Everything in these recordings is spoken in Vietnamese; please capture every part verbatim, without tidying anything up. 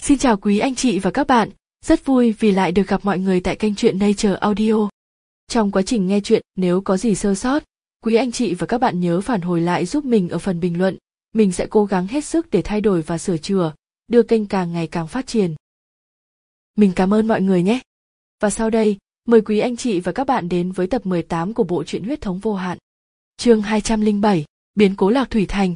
Xin chào quý anh chị và các bạn, rất vui vì lại được gặp mọi người tại kênh truyện Nature Audio. Trong quá trình nghe truyện, nếu có gì sơ sót, quý anh chị và các bạn nhớ phản hồi lại giúp mình ở phần bình luận, mình sẽ cố gắng hết sức để thay đổi và sửa chữa, đưa kênh càng ngày càng phát triển. Mình cảm ơn mọi người nhé. Và sau đây, mời quý anh chị và các bạn đến với tập mười tám của bộ truyện Huyết thống vô hạn. Chương hai trăm lẻ bảy, biến cố Lạc Thủy Thành.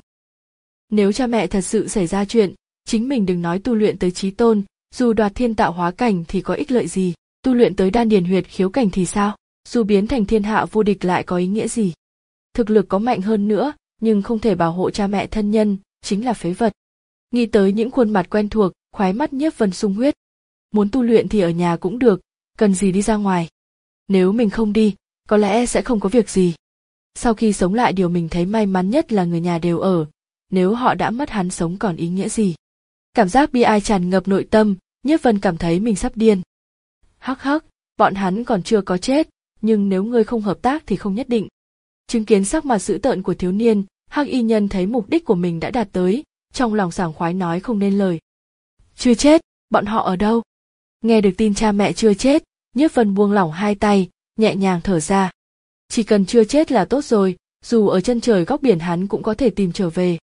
Nếu cha mẹ thật sự xảy ra chuyện, chính mình đừng nói tu luyện tới chí tôn, dù đoạt thiên tạo hóa cảnh thì có ích lợi gì, tu luyện tới đan điền huyệt khiếu cảnh thì sao, dù biến thành thiên hạ vô địch lại có ý nghĩa gì. Thực lực có mạnh hơn nữa, nhưng không thể bảo hộ cha mẹ thân nhân, chính là phế vật. Nghĩ tới những khuôn mặt quen thuộc, khóe mắt Nhiếp Vân sung huyết. Muốn tu luyện thì ở nhà cũng được, cần gì đi ra ngoài. Nếu mình không đi, có lẽ sẽ không có việc gì. Sau khi sống lại điều mình thấy may mắn nhất là người nhà đều ở, nếu họ đã mất hắn sống còn ý nghĩa gì. Cảm giác bi ai tràn ngập nội tâm, Nhiếp Vân cảm thấy mình sắp điên. Hắc hắc, bọn hắn còn chưa có chết, nhưng nếu ngươi không hợp tác thì không nhất định. Chứng kiến sắc mặt dữ tợn của thiếu niên, Hắc Y Nhân thấy mục đích của mình đã đạt tới, trong lòng sảng khoái nói không nên lời. Chưa chết, bọn họ ở đâu? Nghe được tin cha mẹ chưa chết, Nhiếp Vân buông lỏng hai tay, nhẹ nhàng thở ra. Chỉ cần chưa chết là tốt rồi, dù ở chân trời góc biển hắn cũng có thể tìm trở về.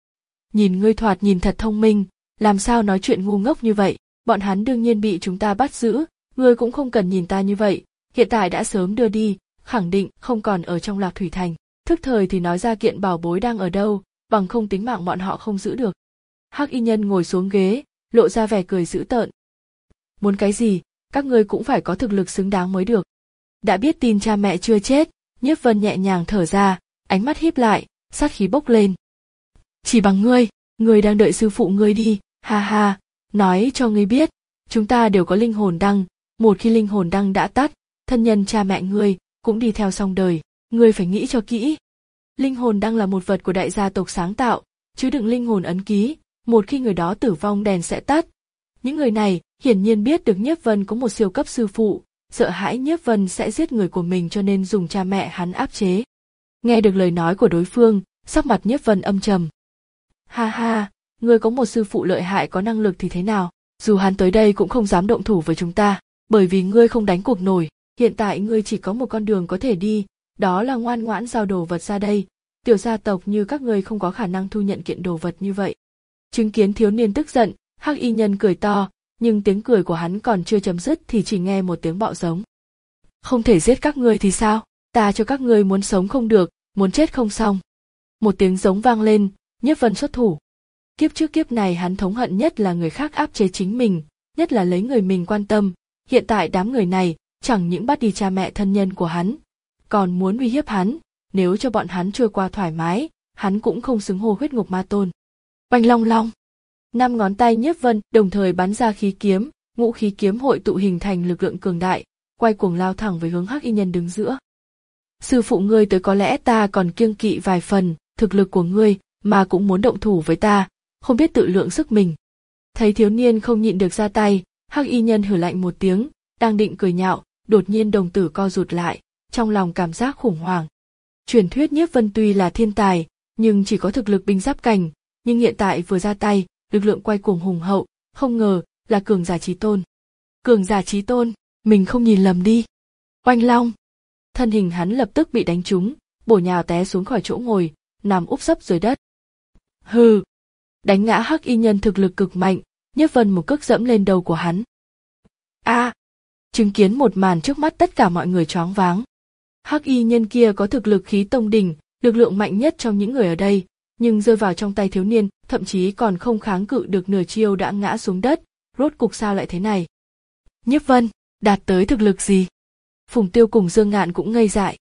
Nhìn ngươi thoạt nhìn thật thông minh, làm sao nói chuyện ngu ngốc như vậy, bọn hắn đương nhiên bị chúng ta bắt giữ, ngươi cũng không cần nhìn ta như vậy, hiện tại đã sớm đưa đi, khẳng định không còn ở trong Lạc Thủy Thành, thức thời thì nói ra kiện bảo bối đang ở đâu, bằng không tính mạng bọn họ không giữ được. Hắc Y Nhân ngồi xuống ghế, lộ ra vẻ cười dữ tợn. Muốn cái gì, các ngươi cũng phải có thực lực xứng đáng mới được. Đã biết tin cha mẹ chưa chết, Nhiếp Vân nhẹ nhàng thở ra, ánh mắt híp lại, sát khí bốc lên. Chỉ bằng ngươi, ngươi đang đợi sư phụ ngươi đi, ha ha, nói cho ngươi biết, chúng ta đều có linh hồn đăng, một khi linh hồn đăng đã tắt, thân nhân cha mẹ ngươi cũng đi theo xong đời, ngươi phải nghĩ cho kỹ. Linh hồn đăng là một vật của đại gia tộc sáng tạo, chứa đựng linh hồn ấn ký, một khi người đó tử vong đèn sẽ tắt. Những người này hiển nhiên biết được Nhiếp Vân có một siêu cấp sư phụ, sợ hãi Nhiếp Vân sẽ giết người của mình cho nên dùng cha mẹ hắn áp chế. Nghe được lời nói của đối phương, sắc mặt Nhiếp Vân âm trầm. Ha ha, ngươi có một sư phụ lợi hại có năng lực thì thế nào, dù hắn tới đây cũng không dám động thủ với chúng ta, bởi vì ngươi không đánh cuộc nổi, hiện tại ngươi chỉ có một con đường có thể đi, đó là ngoan ngoãn giao đồ vật ra đây, tiểu gia tộc như các ngươi không có khả năng thu nhận kiện đồ vật như vậy. Chứng kiến thiếu niên tức giận, Hắc Y Nhân cười to, nhưng tiếng cười của hắn còn chưa chấm dứt thì chỉ nghe một tiếng bạo giống. Không thể giết các ngươi thì sao, ta cho các ngươi muốn sống không được, muốn chết không xong. Một tiếng giống vang lên, Nhiếp Vân xuất thủ. Kiếp trước kiếp này hắn thống hận nhất là người khác áp chế chính mình, nhất là lấy người mình quan tâm, hiện tại đám người này chẳng những bắt đi cha mẹ thân nhân của hắn, còn muốn uy hiếp hắn, nếu cho bọn hắn trôi qua thoải mái, hắn cũng không xứng hô huyết ngục ma tôn. Oanh long long. Năm ngón tay Nhiếp Vân đồng thời bắn ra khí kiếm, ngũ khí kiếm hội tụ hình thành lực lượng cường đại, quay cuồng lao thẳng về hướng Hắc Y Nhân đứng giữa. Sư phụ ngươi tới có lẽ ta còn kiêng kỵ vài phần, thực lực của ngươi mà cũng muốn động thủ với ta, không biết tự lượng sức mình. Thấy thiếu niên không nhịn được ra tay, Hắc Y Nhân hừ lạnh một tiếng, đang định cười nhạo, đột nhiên đồng tử co rụt lại, trong lòng cảm giác khủng hoảng. Truyền thuyết Nhiếp Vân tuy là thiên tài, nhưng chỉ có thực lực binh giáp cảnh, nhưng hiện tại vừa ra tay, lực lượng quay cuồng hùng hậu, không ngờ là cường giả chí tôn. Cường giả chí tôn, mình không nhìn lầm đi. Oanh long. Thân hình hắn lập tức bị đánh trúng, bổ nhào té xuống khỏi chỗ ngồi, nằm úp sấp dưới đất. Hừ. Đánh ngã Hắc Y Nhân thực lực cực mạnh, Nhiếp Vân một cước dẫm lên đầu của hắn. A! À, chứng kiến một màn trước mắt tất cả mọi người choáng váng. Hắc Y Nhân kia có thực lực khí tông đỉnh, lực lượng mạnh nhất trong những người ở đây, nhưng rơi vào trong tay thiếu niên, thậm chí còn không kháng cự được nửa chiêu đã ngã xuống đất, rốt cục sao lại thế này? Nhiếp Vân, đạt tới thực lực gì? Phùng Tiêu cùng Dương Ngạn cũng ngây dại.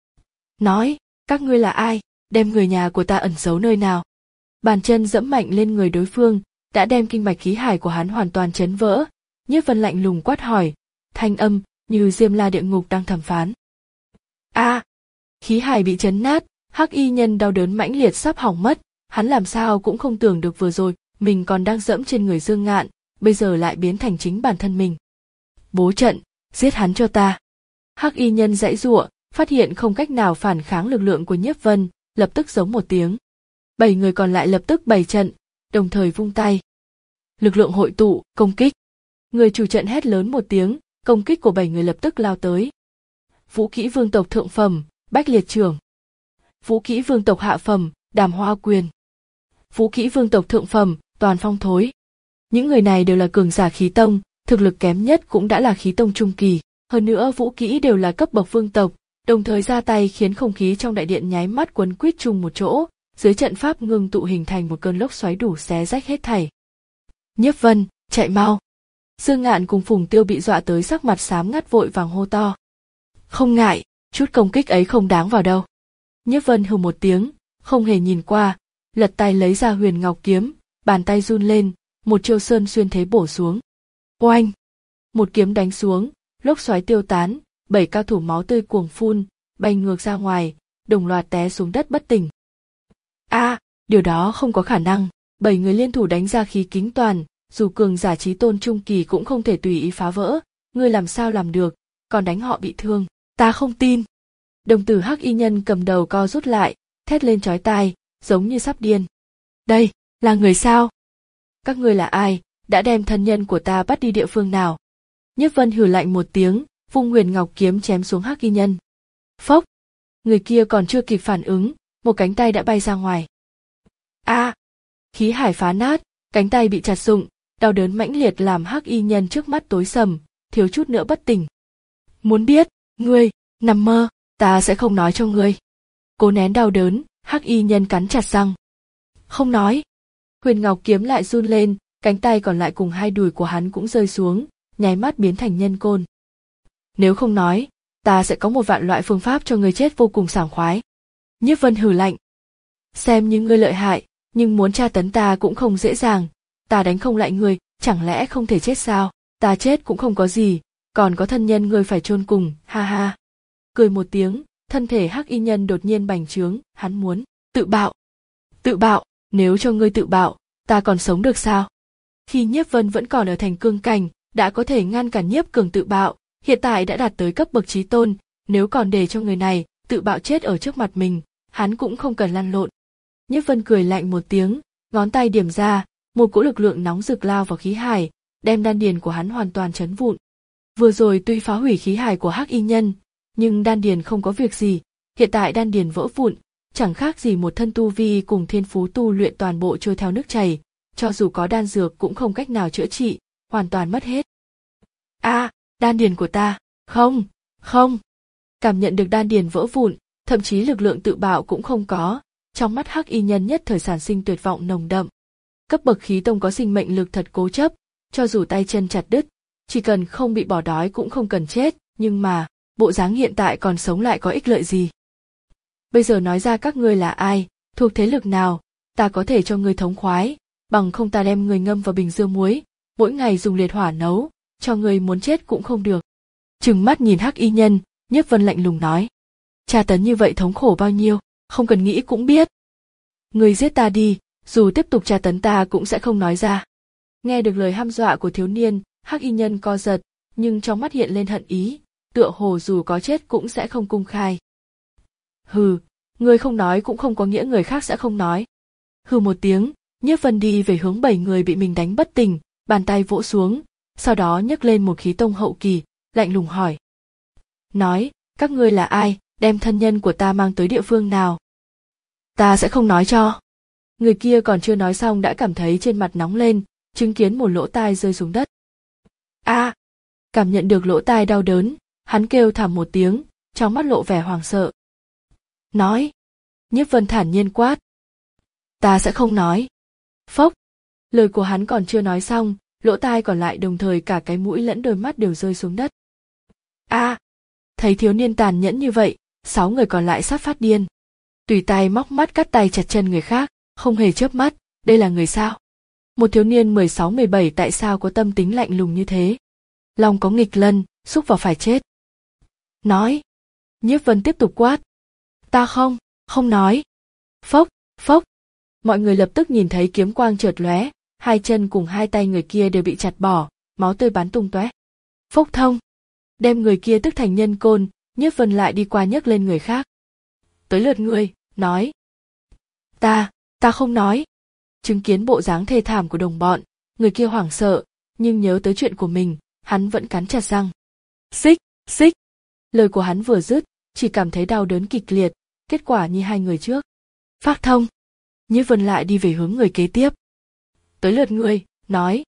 Nói, các ngươi là ai, đem người nhà của ta ẩn giấu nơi nào? Bàn chân dẫm mạnh lên người đối phương, đã đem kinh mạch khí hải của hắn hoàn toàn chấn vỡ. Nhiếp Vân lạnh lùng quát hỏi, thanh âm như Diêm La địa ngục đang thẩm phán. A! À, khí hải bị chấn nát, Hắc Y Nhân đau đớn mãnh liệt sắp hỏng mất, hắn làm sao cũng không tưởng được vừa rồi mình còn đang dẫm trên người Dương Ngạn, bây giờ lại biến thành chính bản thân mình. Bố trận, giết hắn cho ta. Hắc Y Nhân giãy giụa, phát hiện không cách nào phản kháng lực lượng của Nhiếp Vân, lập tức giống một tiếng. Bảy người còn lại lập tức bày trận, đồng thời vung tay. Lực lượng hội tụ, công kích. Người chủ trận hét lớn một tiếng, công kích của bảy người lập tức lao tới. Vũ kỹ vương tộc thượng phẩm, Bách Liệt Trưởng. Vũ kỹ vương tộc hạ phẩm, Đàm Hoa Quyền. Vũ kỹ vương tộc thượng phẩm, Toàn Phong Thối. Những người này đều là cường giả khí tông, thực lực kém nhất cũng đã là khí tông trung kỳ. Hơn nữa vũ kỹ đều là cấp bậc vương tộc, đồng thời ra tay khiến không khí trong đại điện nháy mắt quấn quýt chung một chỗ, dưới trận pháp ngưng tụ hình thành một cơn lốc xoáy đủ xé rách hết thảy. Nhiếp Vân, chạy mau! Dương Ngạn cùng Phùng Tiêu bị dọa tới sắc mặt xám ngắt vội vàng hô to. Không ngại, chút công kích ấy không đáng vào đâu. Nhiếp Vân hừ một tiếng, không hề nhìn qua, lật tay lấy ra Huyền Ngọc kiếm, bàn tay run lên, một chiêu sơn xuyên thế bổ xuống. Oanh! Một kiếm đánh xuống, lốc xoáy tiêu tán, bảy cao thủ máu tươi cuồng phun, bay ngược ra ngoài, đồng loạt té xuống đất bất tỉnh. A, à, điều đó không có khả năng, bảy người liên thủ đánh ra khí kính toàn, dù cường giả chí tôn trung kỳ cũng không thể tùy ý phá vỡ, ngươi làm sao làm được, còn đánh họ bị thương, ta không tin. Đồng tử Hắc Y Nhân cầm đầu co rút lại, thét lên chói tai, giống như sắp điên. Đây, là người sao? Các ngươi là ai, đã đem thân nhân của ta bắt đi địa phương nào? Nhiếp Vân hừ lạnh một tiếng, vung Huyền Ngọc kiếm chém xuống Hắc Y Nhân. Phốc! Người kia còn chưa kịp phản ứng, một cánh tay đã bay ra ngoài. A! À, khí hải phá nát, cánh tay bị chặt rụng, đau đớn mãnh liệt làm Hắc Y Nhân trước mắt tối sầm, thiếu chút nữa bất tỉnh. Muốn biết, ngươi, nằm mơ, ta sẽ không nói cho ngươi. Cố nén đau đớn, Hắc Y Nhân cắn chặt răng. Không nói. Huyền Ngọc kiếm lại run lên, cánh tay còn lại cùng hai đùi của hắn cũng rơi xuống, nháy mắt biến thành nhân côn. Nếu không nói, ta sẽ có một vạn loại phương pháp cho ngươi chết vô cùng sảng khoái. Nhiếp Vân hừ lạnh. Xem như ngươi lợi hại, nhưng muốn tra tấn ta cũng không dễ dàng, ta đánh không lại ngươi, chẳng lẽ không thể chết sao? Ta chết cũng không có gì, còn có thân nhân ngươi phải chôn cùng, ha ha. Cười một tiếng, thân thể Hắc Y Nhân đột nhiên bành trướng, hắn muốn tự bạo. Tự bạo, nếu cho ngươi tự bạo, ta còn sống được sao? Khi Nhiếp Vân vẫn còn ở thành cương cảnh, đã có thể ngăn cản Nhiếp Cường tự bạo, hiện tại đã đạt tới cấp bậc chí tôn, nếu còn để cho người này tự bạo chết ở trước mặt mình, hắn cũng không cần lăn lộn. Nhiếp Vân cười lạnh một tiếng, ngón tay điểm ra, một cỗ lực lượng nóng rực lao vào khí hải, đem đan điền của hắn hoàn toàn chấn vụn. Vừa rồi tuy phá hủy khí hải của Hắc Y Nhân, nhưng đan điền không có việc gì, hiện tại đan điền vỡ vụn, chẳng khác gì một thân tu vi cùng thiên phú tu luyện toàn bộ trôi theo nước chảy, cho dù có đan dược cũng không cách nào chữa trị, hoàn toàn mất hết. A, à, đan điền của ta, không, không. Cảm nhận được đan điền vỡ vụn, thậm chí lực lượng tự bạo cũng không có, trong mắt Hắc Y Nhân nhất thời sản sinh tuyệt vọng nồng đậm. Cấp bậc khí tông có sinh mệnh lực thật cố chấp, cho dù tay chân chặt đứt, chỉ cần không bị bỏ đói cũng không cần chết, nhưng mà, bộ dáng hiện tại còn sống lại có ích lợi gì? Bây giờ nói ra các ngươi là ai, thuộc thế lực nào, ta có thể cho ngươi thống khoái, bằng không ta đem ngươi ngâm vào bình dưa muối, mỗi ngày dùng liệt hỏa nấu, cho ngươi muốn chết cũng không được. Trừng mắt nhìn Hắc Y Nhân, Nhiếp Vân lạnh lùng nói. Tra tấn như vậy thống khổ bao nhiêu, không cần nghĩ cũng biết. Ngươi giết ta đi, dù tiếp tục tra tấn ta cũng sẽ không nói ra. Nghe được lời hăm dọa của thiếu niên, Hắc Y Nhân co giật, nhưng trong mắt hiện lên hận ý, tựa hồ dù có chết cũng sẽ không cung khai. Hừ, ngươi không nói cũng không có nghĩa người khác sẽ không nói. Hừ một tiếng, Nhiếp Vân đi về hướng bảy người bị mình đánh bất tỉnh, bàn tay vỗ xuống, sau đó nhấc lên một khí tông hậu kỳ, lạnh lùng hỏi. Nói, các ngươi là ai, đem thân nhân của ta mang tới địa phương nào? Ta sẽ không nói cho. Người kia còn chưa nói xong đã cảm thấy trên mặt nóng lên, chứng kiến một lỗ tai rơi xuống đất. A! À, cảm nhận được lỗ tai đau đớn, hắn kêu thảm một tiếng, trong mắt lộ vẻ hoảng sợ. Nói! Nhiếp Vân thản nhiên quát. Ta sẽ không nói. Phốc! Lời của hắn còn chưa nói xong, lỗ tai còn lại đồng thời cả cái mũi lẫn đôi mắt đều rơi xuống đất. A! À, thấy thiếu niên tàn nhẫn như vậy, sáu người còn lại sắp phát điên. Tùy tay móc mắt cắt tay chặt chân người khác, không hề chớp mắt, đây là người sao? Một thiếu niên mười sáu mười bảy tại sao có tâm tính lạnh lùng như thế? Lòng có nghịch lân, xúc vào phải chết. Nói. Nhiếp Vân tiếp tục quát. Ta không, không nói. Phốc, phốc. Mọi người lập tức nhìn thấy kiếm quang chợt lóe, hai chân cùng hai tay người kia đều bị chặt bỏ, máu tươi bắn tung tóe. Phốc thông. Đem người kia tức thành nhân côn, Nhiếp Vân lại đi qua nhấc lên người khác. Tới lượt ngươi, nói. Ta, ta không nói. Chứng kiến bộ dáng thê thảm của đồng bọn, Người kia hoảng sợ, nhưng nhớ tới chuyện của mình, hắn vẫn cắn chặt răng. Xích, xích. Lời của hắn vừa dứt, chỉ cảm thấy đau đớn kịch liệt, kết quả như hai người trước. Phác thông. Nhiếp Vân lại đi về hướng người kế tiếp. Tới lượt người, nói.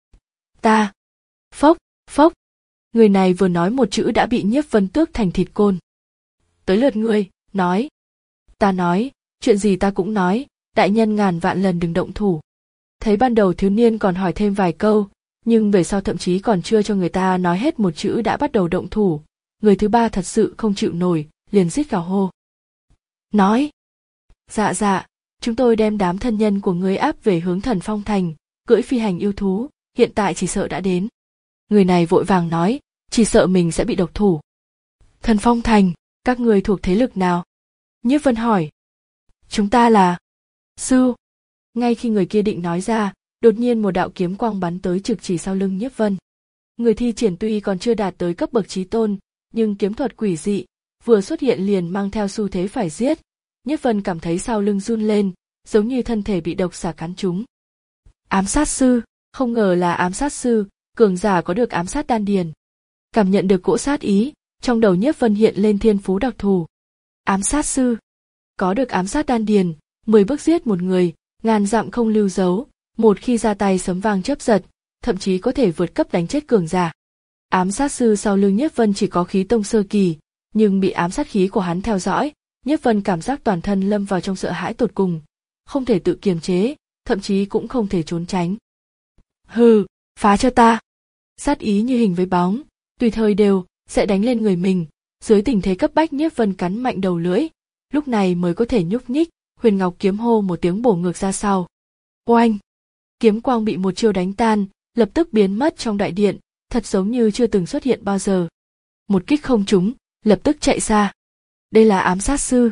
Ta. Phốc, phốc. Người này vừa nói một chữ đã bị Nhiếp Vân tước thành thịt côn. Tới lượt người, nói. Ta nói, chuyện gì ta cũng nói, đại nhân ngàn vạn lần đừng động thủ. Thấy ban đầu thiếu niên còn hỏi thêm vài câu, nhưng về sau thậm chí còn chưa cho người ta nói hết một chữ đã bắt đầu động thủ. Người thứ ba thật sự không chịu nổi, liền rít gào hô. Nói. Dạ dạ, chúng tôi đem đám thân nhân của ngươi áp về hướng Thần Phong Thành, cưỡi phi hành yêu thú, hiện tại chỉ sợ đã đến. Người này vội vàng nói, chỉ sợ mình sẽ bị độc thủ. Thần Phong Thành, các ngươi thuộc thế lực nào? Nhiếp Vân hỏi. Chúng ta là... Sư. Ngay khi người kia định nói ra, đột nhiên một đạo kiếm quang bắn tới trực chỉ sau lưng Nhiếp Vân. Người thi triển tuy còn chưa đạt tới cấp bậc chí tôn, nhưng kiếm thuật quỷ dị, vừa xuất hiện liền mang theo xu thế phải giết. Nhiếp Vân cảm thấy sau lưng run lên, giống như thân thể bị độc xà cắn trúng. Ám sát sư, không ngờ là ám sát sư, cường giả có được ám sát đan điền. Cảm nhận được cỗ sát ý, trong đầu Nhiếp Vân hiện lên thiên phú đặc thù. Ám sát sư, có được ám sát đan điền, mười bước giết một người, ngàn dặm không lưu dấu, một khi ra tay sấm vang chớp giật, thậm chí có thể vượt cấp đánh chết cường giả. Ám sát sư sau lưng Nhiếp Vân chỉ có khí tông sơ kỳ, nhưng bị ám sát khí của hắn theo dõi, Nhiếp Vân cảm giác toàn thân lâm vào trong sợ hãi tột cùng, không thể tự kiềm chế, thậm chí cũng không thể trốn tránh. Hừ, phá cho ta! Sát ý như hình với bóng, tùy thời đều sẽ đánh lên người mình. Dưới tình thế cấp bách Nhiếp Vân cắn mạnh đầu lưỡi, lúc này mới có thể nhúc nhích. Huyền Ngọc kiếm hô một tiếng bổ ngược ra sau. Oanh! Kiếm quang bị một chiêu đánh tan, lập tức biến mất trong đại điện, thật giống như chưa từng xuất hiện bao giờ. Một kích không trúng, lập tức chạy xa. Đây là ám sát sư.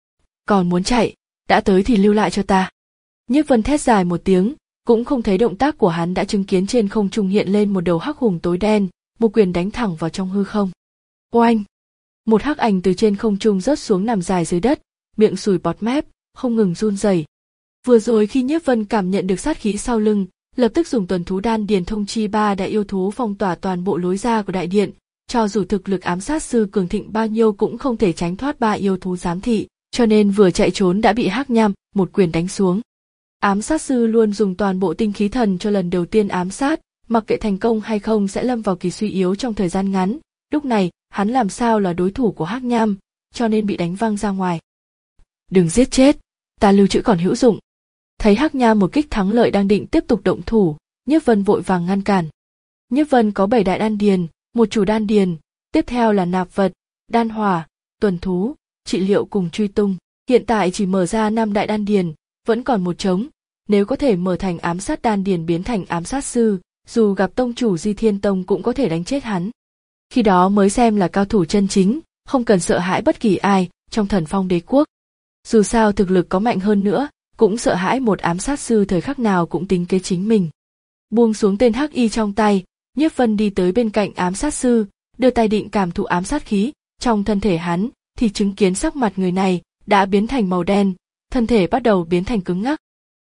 Còn muốn chạy, đã tới thì lưu lại cho ta. Nhiếp Vân thét dài một tiếng, cũng không thấy động tác của hắn đã chứng kiến trên không trung hiện lên một đầu hắc hùng tối đen, một quyền đánh thẳng vào trong hư không. Oanh! Một hắc ảnh từ trên không trung rớt xuống nằm dài dưới đất, miệng sùi bọt mép, không ngừng run rẩy. Vừa rồi khi Nhiếp Vân cảm nhận được sát khí sau lưng, lập tức dùng tuần thú đan điền thông chi ba đại yêu thú phong tỏa toàn bộ lối ra của đại điện, cho dù thực lực ám sát sư cường thịnh bao nhiêu cũng không thể tránh thoát ba yêu thú giám thị, cho nên vừa chạy trốn đã bị Hắc Nham một quyền đánh xuống. Ám sát sư luôn dùng toàn bộ tinh khí thần cho lần đầu tiên ám sát, mặc kệ thành công hay không sẽ lâm vào kỳ suy yếu trong thời gian ngắn, lúc này, hắn làm sao là đối thủ của Hắc Nham, cho nên bị đánh văng ra ngoài. Đừng giết chết, ta lưu trữ còn hữu dụng. Thấy Hắc Nham một kích thắng lợi đang định tiếp tục động thủ, Nhiếp Vân vội vàng ngăn cản. Nhiếp Vân có bảy đại đan điền, một chủ đan điền, tiếp theo là nạp vật, đan hỏa, tuần thú, trị liệu cùng truy tung. Hiện tại chỉ mở ra năm đại đan điền, vẫn còn một trống. Nếu có thể mở thành ám sát đan điền biến thành ám sát sư, dù gặp tông chủ Di Thiên Tông cũng có thể đánh chết hắn. Khi đó mới xem là cao thủ chân chính, không cần sợ hãi bất kỳ ai trong Thần Phong Đế quốc. Dù sao thực lực có mạnh hơn nữa, cũng sợ hãi một ám sát sư thời khắc nào cũng tính kế chính mình. Buông xuống tên hắc y trong tay, Nhiếp Vân đi tới bên cạnh ám sát sư, đưa tay định cảm thụ ám sát khí trong thân thể hắn, thì chứng kiến sắc mặt người này đã biến thành màu đen, thân thể bắt đầu biến thành cứng ngắc.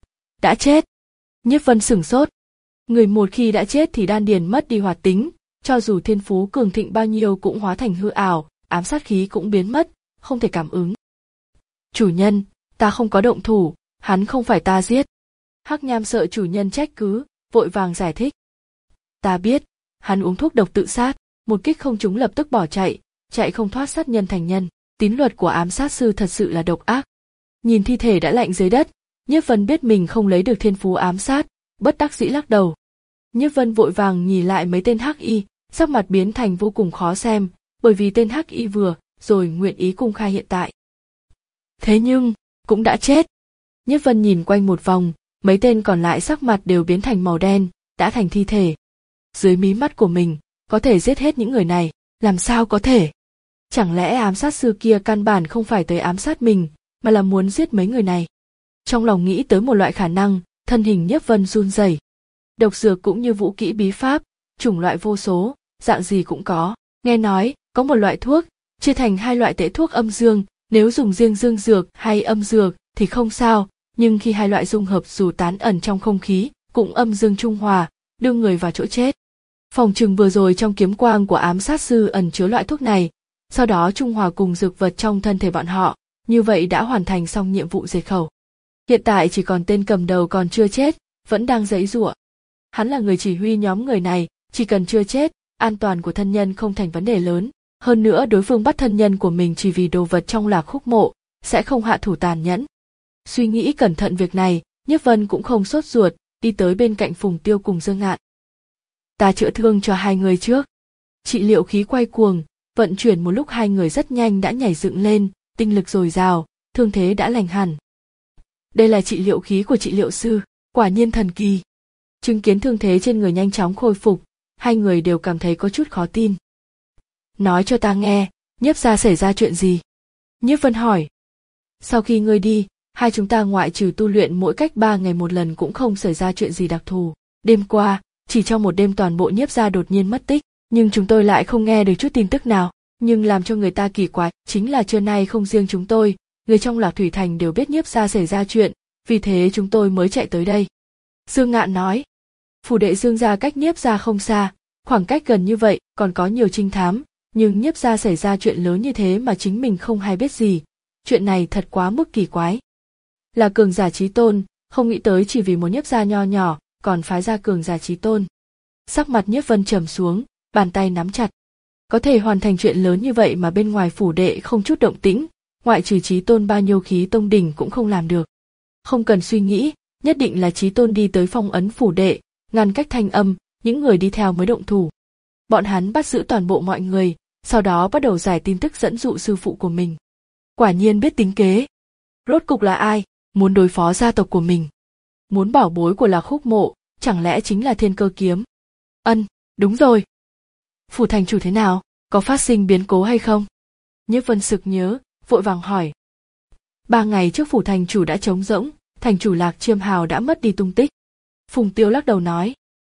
Đã chết. Nhiếp Vân sửng sốt. Người một khi đã chết thì đan điền mất đi hoạt tính, cho dù thiên phú cường thịnh bao nhiêu cũng hóa thành hư ảo, ám sát khí cũng biến mất, không thể cảm ứng. Chủ nhân, ta không có động thủ, hắn không phải ta giết. Hắc Nham sợ chủ nhân trách cứ, vội vàng giải thích. Ta biết, hắn uống thuốc độc tự sát, một kích không trúng lập tức bỏ chạy, chạy không thoát sát nhân thành nhân. Tín luật của ám sát sư thật sự là độc ác. Nhìn thi thể đã lạnh dưới đất, Nhiếp Vân biết mình không lấy được thiên phú ám sát, bất đắc dĩ lắc đầu. Nhiếp Vân vội vàng nhìn lại mấy tên hắc y, sắc mặt biến thành vô cùng khó xem, bởi vì tên hắc y vừa rồi nguyện ý công khai hiện tại. Thế nhưng, cũng đã chết. Nhiếp Vân nhìn quanh một vòng, mấy tên còn lại sắc mặt đều biến thành màu đen, đã thành thi thể. Dưới mí mắt của mình, có thể giết hết những người này, làm sao có thể? Chẳng lẽ ám sát sư kia căn bản không phải tới ám sát mình, mà là muốn giết mấy người này? Trong lòng nghĩ tới một loại khả năng, thân hình Nhiếp Vân run rẩy. Độc dược cũng như vũ kỹ bí pháp, chủng loại vô số, dạng gì cũng có. Nghe nói, có một loại thuốc, chia thành hai loại tễ thuốc âm dương, nếu dùng riêng dương dược hay âm dược thì không sao, nhưng khi hai loại dung hợp dù tán ẩn trong không khí, cũng âm dương trung hòa, đưa người vào chỗ chết. Phòng trừng vừa rồi trong kiếm quang của ám sát sư ẩn chứa loại thuốc này, sau đó trung hòa cùng dược vật trong thân thể bọn họ, như vậy đã hoàn thành xong nhiệm vụ diệt khẩu. Hiện tại chỉ còn tên cầm đầu còn chưa chết, vẫn đang giãy giụa. Hắn là người chỉ huy nhóm người này, chỉ cần chưa chết, an toàn của thân nhân không thành vấn đề lớn. Hơn nữa đối phương bắt thân nhân của mình chỉ vì đồ vật trong Lạc Khúc Mộ, sẽ không hạ thủ tàn nhẫn. Suy nghĩ cẩn thận việc này, Nhiếp Vân cũng không sốt ruột, đi tới bên cạnh Phùng Tiêu cùng Dương Ngạn. Ta chữa thương cho hai người trước. Trị liệu khí quay cuồng, vận chuyển một lúc hai người rất nhanh đã nhảy dựng lên, tinh lực dồi dào, thương thế đã lành hẳn. Đây là trị liệu khí của trị liệu sư, quả nhiên thần kỳ. Chứng kiến thương thế trên người nhanh chóng khôi phục, hai người đều cảm thấy có chút khó tin. Nói cho ta nghe, Nhiếp gia xảy ra chuyện gì? Nhiếp Vân hỏi. Sau khi ngươi đi, hai chúng ta ngoại trừ tu luyện mỗi cách ba ngày một lần cũng không xảy ra chuyện gì đặc thù. Đêm qua, chỉ trong một đêm toàn bộ Nhiếp gia đột nhiên mất tích, nhưng chúng tôi lại không nghe được chút tin tức nào. Nhưng làm cho người ta kỳ quái chính là trưa nay không riêng chúng tôi, người trong Lạc Thủy Thành đều biết Nhiếp gia xảy ra chuyện, vì thế chúng tôi mới chạy tới đây. Dương Ngạn nói. Phủ đệ Dương gia cách Nhiếp gia không xa, khoảng cách gần như vậy còn có nhiều trinh thám, nhưng Nhiếp gia xảy ra chuyện lớn như thế mà chính mình không hay biết gì, chuyện này thật quá mức kỳ quái. Là cường giả chí tôn, không nghĩ tới chỉ vì một Nhiếp gia nho nhỏ, còn phái ra cường giả chí tôn. Sắc mặt Nhiếp Vân trầm xuống, bàn tay nắm chặt. Có thể hoàn thành chuyện lớn như vậy mà bên ngoài phủ đệ không chút động tĩnh, ngoại trừ chí tôn bao nhiêu khí tông đỉnh cũng không làm được. Không cần suy nghĩ, nhất định là chí tôn đi tới phong ấn phủ đệ, ngăn cách thanh âm, những người đi theo mới động thủ. Bọn hắn bắt giữ toàn bộ mọi người, sau đó bắt đầu giải tin tức dẫn dụ sư phụ của mình. Quả nhiên biết tính kế. Rốt cục là ai, muốn đối phó gia tộc của mình? Muốn bảo bối của Lạc Khúc Mộ, chẳng lẽ chính là Thiên Cơ kiếm? Ân, đúng rồi. Phủ thành chủ thế nào, có phát sinh biến cố hay không? Nhiếp Vân sực nhớ, vội vàng hỏi. Ba ngày trước phủ thành chủ đã trống rỗng, thành chủ Lạc Chiêm Hào đã mất đi tung tích. Phùng Tiêu lắc đầu nói.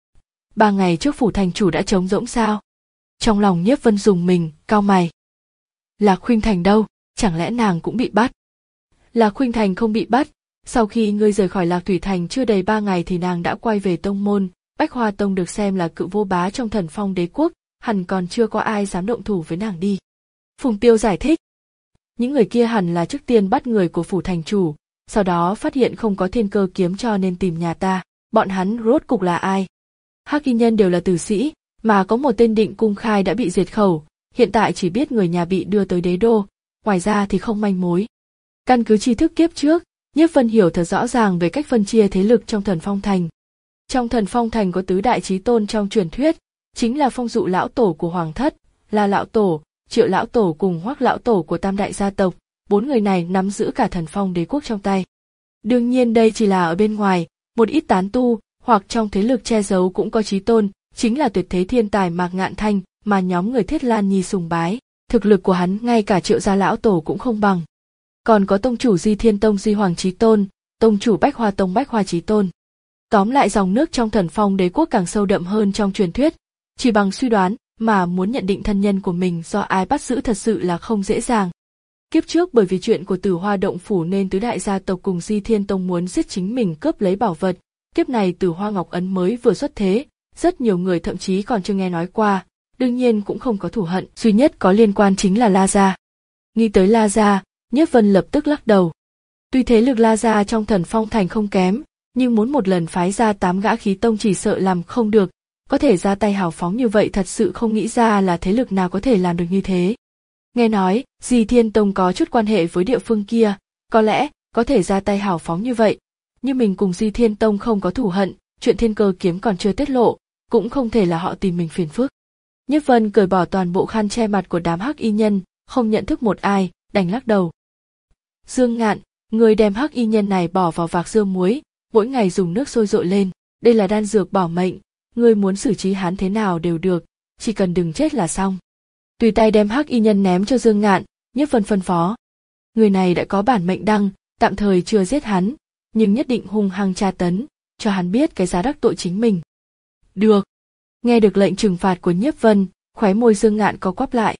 Ba ngày trước phủ thành chủ đã trống rỗng sao? Trong lòng Nhiếp Vân rùng mình, cau mày. Lạc Khuynh Thành đâu, chẳng lẽ nàng cũng bị bắt? Lạc Khuynh Thành không bị bắt, sau khi ngươi rời khỏi Lạc Thủy Thành chưa đầy ba ngày thì nàng đã quay về tông môn. Bách Hoa Tông được xem là cự vô bá trong Thần Phong Đế quốc, hẳn còn chưa có ai dám động thủ với nàng đi. Phùng Tiêu giải thích. Những người kia hẳn là trước tiên bắt người của phủ thành chủ, sau đó phát hiện không có Thiên Cơ kiếm cho nên tìm nhà ta. Bọn hắn rốt cục là ai? Hắc Y Nhân đều là tử sĩ, mà có một tên Định Cung Khai đã bị diệt khẩu, hiện tại chỉ biết người nhà bị đưa tới đế đô, ngoài ra thì không manh mối. Căn cứ tri thức kiếp trước, Nhiếp Vân hiểu thật rõ ràng về cách phân chia thế lực trong Thần Phong Thành. Trong Thần Phong Thành có tứ đại chí tôn trong truyền thuyết, chính là Phong Dụ lão tổ của Hoàng thất, La lão tổ, Triệu lão tổ cùng Hoắc lão tổ của Tam đại gia tộc, bốn người này nắm giữ cả Thần Phong Đế quốc trong tay. Đương nhiên đây chỉ là ở bên ngoài, một ít tán tu hoặc trong thế lực che giấu cũng có chí tôn, chính là tuyệt thế thiên tài Mạc Ngạn Thanh mà nhóm người Thiết Lan Nhi sùng bái, thực lực của hắn ngay cả Triệu gia lão tổ cũng không bằng. Còn có tông chủ Di Thiên Tông Di Hoàng chí tôn, tông chủ Bách Hoa Tông Bách Hoa chí tôn. Tóm lại dòng nước trong Thần Phong Đế quốc càng sâu đậm hơn trong truyền thuyết, chỉ bằng suy đoán mà muốn nhận định thân nhân của mình do ai bắt giữ thật sự là không dễ dàng. Kiếp trước bởi vì chuyện của Tử Hoa động phủ nên tứ đại gia tộc cùng Di Thiên Tông muốn giết chính mình cướp lấy bảo vật, kiếp này Tử Hoa Ngọc ấn mới vừa xuất thế, rất nhiều người thậm chí còn chưa nghe nói qua, đương nhiên cũng không có thù hận, duy nhất có liên quan chính là La gia. Nghĩ tới La gia, Nhiếp Vân lập tức lắc đầu. Tuy thế lực La gia trong Thần Phong Thành không kém, nhưng muốn một lần phái ra tám gã khí tông chỉ sợ làm không được, có thể ra tay hào phóng như vậy thật sự không nghĩ ra là thế lực nào có thể làm được như thế. Nghe nói, Di Thiên Tông có chút quan hệ với địa phương kia, có lẽ có thể ra tay hào phóng như vậy, nhưng mình cùng Di Thiên Tông không có thù hận, chuyện Thiên Cơ kiếm còn chưa tiết lộ, cũng không thể là họ tìm mình phiền phức. Nhiếp Vân cởi bỏ toàn bộ khăn che mặt của đám Hắc Y Nhân, không nhận thức một ai, đành lắc đầu. Dương Ngạn, người đem Hắc Y Nhân này bỏ vào vạc dưa muối, mỗi ngày dùng nước sôi dội lên, đây là đan dược bảo mệnh, ngươi muốn xử trí hắn thế nào đều được, chỉ cần đừng chết là xong. Tùy tay đem Hắc Y Nhân ném cho Dương Ngạn, Nhiếp Vân phân phó. Người này đã có bản mệnh đăng, tạm thời chưa giết hắn, nhưng nhất định hung hăng tra tấn, cho hắn biết cái giá đắc tội chính mình. Được. Nghe được lệnh trừng phạt của Nhiếp Vân, khóe môi Dương Ngạn co quắp lại.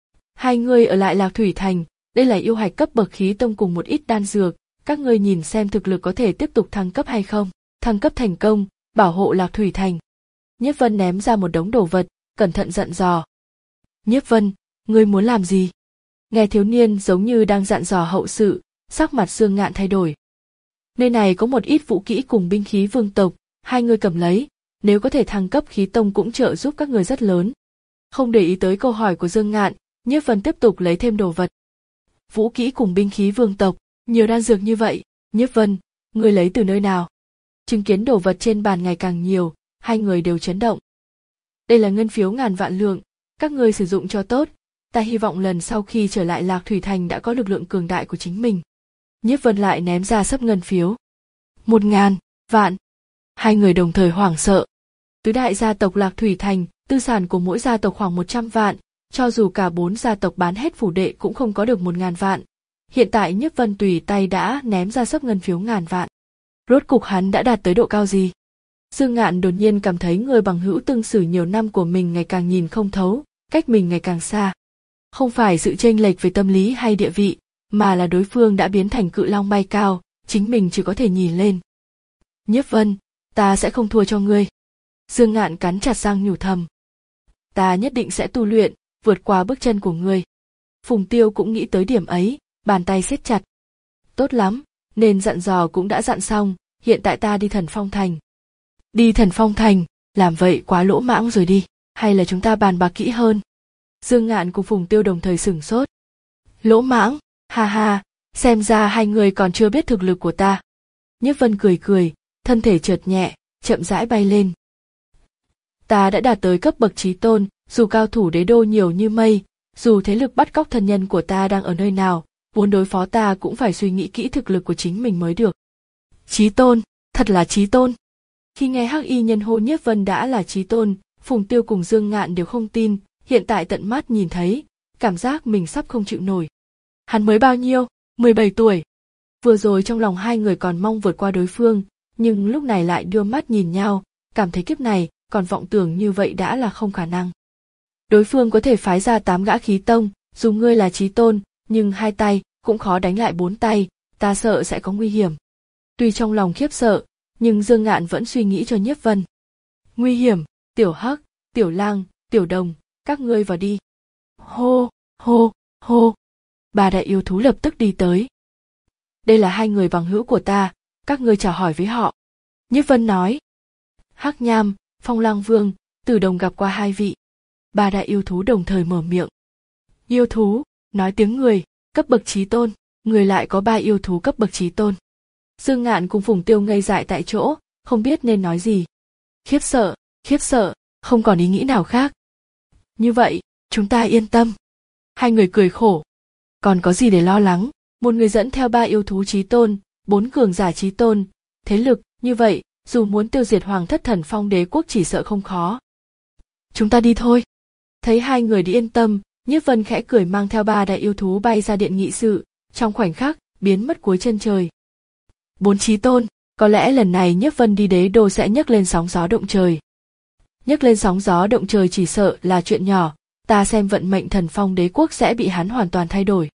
Hai người ở lại Lạc Thủy Thành, đây là yêu hạch cấp bậc khí tông cùng một ít đan dược, các ngươi nhìn xem thực lực có thể tiếp tục thăng cấp hay không. Thăng cấp thành công, bảo hộ Lạc Thủy Thành. Nhiếp Vân ném ra một đống đồ vật, cẩn thận dặn dò. Nhiếp Vân, ngươi muốn làm gì? Nghe thiếu niên giống như đang dặn dò hậu sự, sắc mặt Dương Ngạn thay đổi. Nơi này có một ít vũ kỹ cùng binh khí vương tộc, hai người cầm lấy, nếu có thể thăng cấp khí tông cũng trợ giúp các người rất lớn. Không để ý tới câu hỏi của Dương Ngạn, Nhiếp Vân tiếp tục lấy thêm đồ vật. Vũ kỹ cùng binh khí vương tộc, nhiều đan dược như vậy, Nhiếp Vân, ngươi lấy từ nơi nào? Chứng kiến đồ vật trên bàn ngày càng nhiều, hai người đều chấn động. Đây là ngân phiếu ngàn vạn lượng, các ngươi sử dụng cho tốt, ta hy vọng lần sau khi trở lại Lạc Thủy Thành đã có lực lượng cường đại của chính mình. Nhiếp Vân lại ném ra sấp ngân phiếu. Một ngàn, vạn. Hai người đồng thời hoảng sợ. Tứ đại gia tộc Lạc Thủy Thành, tư sản của mỗi gia tộc khoảng một trăm vạn, cho dù cả bốn gia tộc bán hết phủ đệ cũng không có được một ngàn vạn. Hiện tại Nhiếp Vân tùy tay đã ném ra sấp ngân phiếu ngàn vạn. Rốt cục hắn đã đạt tới độ cao gì? Dương Ngạn đột nhiên cảm thấy người bằng hữu tương xử nhiều năm của mình ngày càng nhìn không thấu, cách mình ngày càng xa. Không phải sự chênh lệch về tâm lý hay địa vị, mà là đối phương đã biến thành cự long bay cao, chính mình chỉ có thể nhìn lên. Nhiếp Vân, ta sẽ không thua cho ngươi. Dương Ngạn cắn chặt răng nhủ thầm. Ta nhất định sẽ tu luyện, vượt qua bước chân của ngươi. Phùng Tiêu cũng nghĩ tới điểm ấy, bàn tay siết chặt. Tốt lắm, nên dặn dò cũng đã dặn xong, hiện tại ta đi Thần Phong Thành. Đi Thần Phong Thành, làm vậy quá lỗ mãng rồi đi, hay là chúng ta bàn bạc kỹ hơn? Dương Ngạn cùng Phùng Tiêu đồng thời sửng sốt. Lỗ mãng, ha ha, xem ra hai người còn chưa biết thực lực của ta. Nhiếp Vân cười cười, thân thể chợt nhẹ, chậm rãi bay lên. Ta đã đạt tới cấp bậc chí tôn, dù cao thủ đế đô nhiều như mây, dù thế lực bắt cóc thân nhân của ta đang ở nơi nào, muốn đối phó ta cũng phải suy nghĩ kỹ thực lực của chính mình mới được. Chí tôn, thật là chí tôn. Khi nghe Hắc Y nhân hô Nhiếp Vân đã là chí tôn, Phùng Tiêu cùng Dương Ngạn đều không tin, hiện tại tận mắt nhìn thấy, cảm giác mình sắp không chịu nổi. Hắn mới bao nhiêu? mười bảy tuổi. Vừa rồi trong lòng hai người còn mong vượt qua đối phương, nhưng lúc này lại đưa mắt nhìn nhau, cảm thấy kiếp này còn vọng tưởng như vậy đã là không khả năng. Đối phương có thể phái ra tám gã khí tông, dù ngươi là chí tôn, nhưng hai tay cũng khó đánh lại bốn tay, ta sợ sẽ có nguy hiểm. Tuy trong lòng khiếp sợ, nhưng Dương Ngạn vẫn suy nghĩ cho Nhiếp Vân. Nguy hiểm, Tiểu Hắc, Tiểu Lang, Tiểu Đồng, các ngươi vào đi. Hô, hô, hô. Ba đại yêu thú lập tức đi tới. Đây là hai người bằng hữu của ta, các ngươi chào hỏi với họ. Nhiếp Vân nói. Hắc Nham, Phong Lang Vương, Tử Đồng gặp qua hai vị. Ba đại yêu thú đồng thời mở miệng. Yêu thú, nói tiếng người, cấp bậc chí tôn, người lại có ba yêu thú cấp bậc chí tôn. Dương Ngạn cùng Phùng Tiêu ngây dại tại chỗ, không biết nên nói gì. Khiếp sợ, khiếp sợ, không còn ý nghĩ nào khác. Như vậy, chúng ta yên tâm. Hai người cười khổ. Còn có gì để lo lắng, một người dẫn theo ba yêu thú chí tôn, bốn cường giả chí tôn, thế lực như vậy, dù muốn tiêu diệt Hoàng Thất Thần Phong Đế quốc chỉ sợ không khó. Chúng ta đi thôi. Thấy hai người đi yên tâm, Nhiếp Vân khẽ cười mang theo ba đại yêu thú bay ra điện nghị sự, trong khoảnh khắc biến mất cuối chân trời. Bốn chí tôn, có lẽ lần này Nhiếp Vân đi đế đô sẽ nhấc lên sóng gió động trời. Nhấc lên sóng gió động trời chỉ sợ là chuyện nhỏ, ta xem vận mệnh Thần Phong Đế quốc sẽ bị hắn hoàn toàn thay đổi.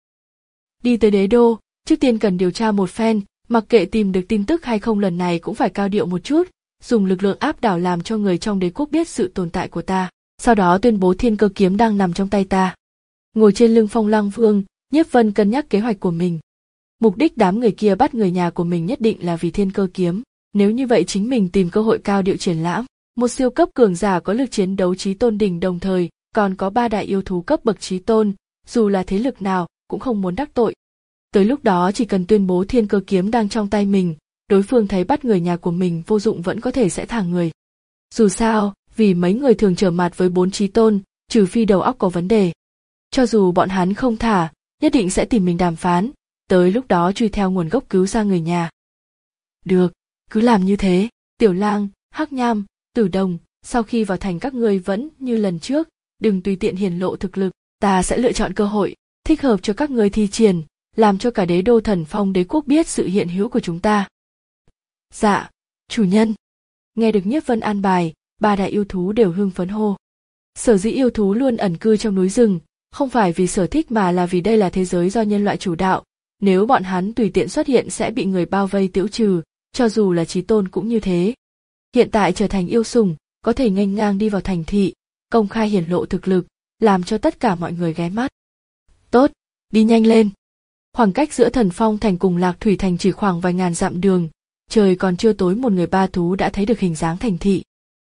Đi tới đế đô, trước tiên cần điều tra một phen, mặc kệ tìm được tin tức hay không lần này cũng phải cao điệu một chút, dùng lực lượng áp đảo làm cho người trong đế quốc biết sự tồn tại của ta, sau đó tuyên bố thiên cơ kiếm đang nằm trong tay ta. Ngồi trên lưng Phong Lăng Vương, Nhiếp Vân cân nhắc kế hoạch của mình. Mục đích đám người kia bắt người nhà của mình nhất định là vì thiên cơ kiếm, nếu như vậy chính mình tìm cơ hội cao điệu triển lãm, một siêu cấp cường giả có lực chiến đấu chí tôn đỉnh đồng thời, còn có ba đại yêu thú cấp bậc chí tôn, dù là thế lực nào cũng không muốn đắc tội. Tới lúc đó chỉ cần tuyên bố thiên cơ kiếm đang trong tay mình, đối phương thấy bắt người nhà của mình vô dụng vẫn có thể sẽ thả người. Dù sao, vì mấy người thường trở mặt với bốn chí tôn, trừ phi đầu óc có vấn đề. Cho dù bọn hắn không thả, nhất định sẽ tìm mình đàm phán, tới lúc đó truy theo nguồn gốc cứu ra người nhà. Được, cứ làm như thế, Tiểu Lang, Hắc Nham, Tử Đồng, sau khi vào thành các ngươi vẫn như lần trước, đừng tùy tiện hiển lộ thực lực, ta sẽ lựa chọn cơ hội, thích hợp cho các ngươi thi triển, làm cho cả đế đô Thần Phong Đế quốc biết sự hiện hữu của chúng ta. Dạ, chủ nhân. Nghe được Nhiếp Vân an bài, ba đại yêu thú đều hưng phấn hô. Sở dĩ yêu thú luôn ẩn cư trong núi rừng, không phải vì sở thích mà là vì đây là thế giới do nhân loại chủ đạo, nếu bọn hắn tùy tiện xuất hiện sẽ bị người bao vây tiễu trừ, cho dù là chí tôn cũng như thế. hiện tại trở thành yêu sủng, có thể nghênh ngang đi vào thành thị, công khai hiển lộ thực lực, làm cho tất cả mọi người ghé mắt. Tốt, đi nhanh lên. Khoảng cách giữa Thần Phong thành cùng Lạc Thủy thành chỉ khoảng vài ngàn dặm đường, trời còn chưa tối một người ba thú đã thấy được hình dáng thành thị.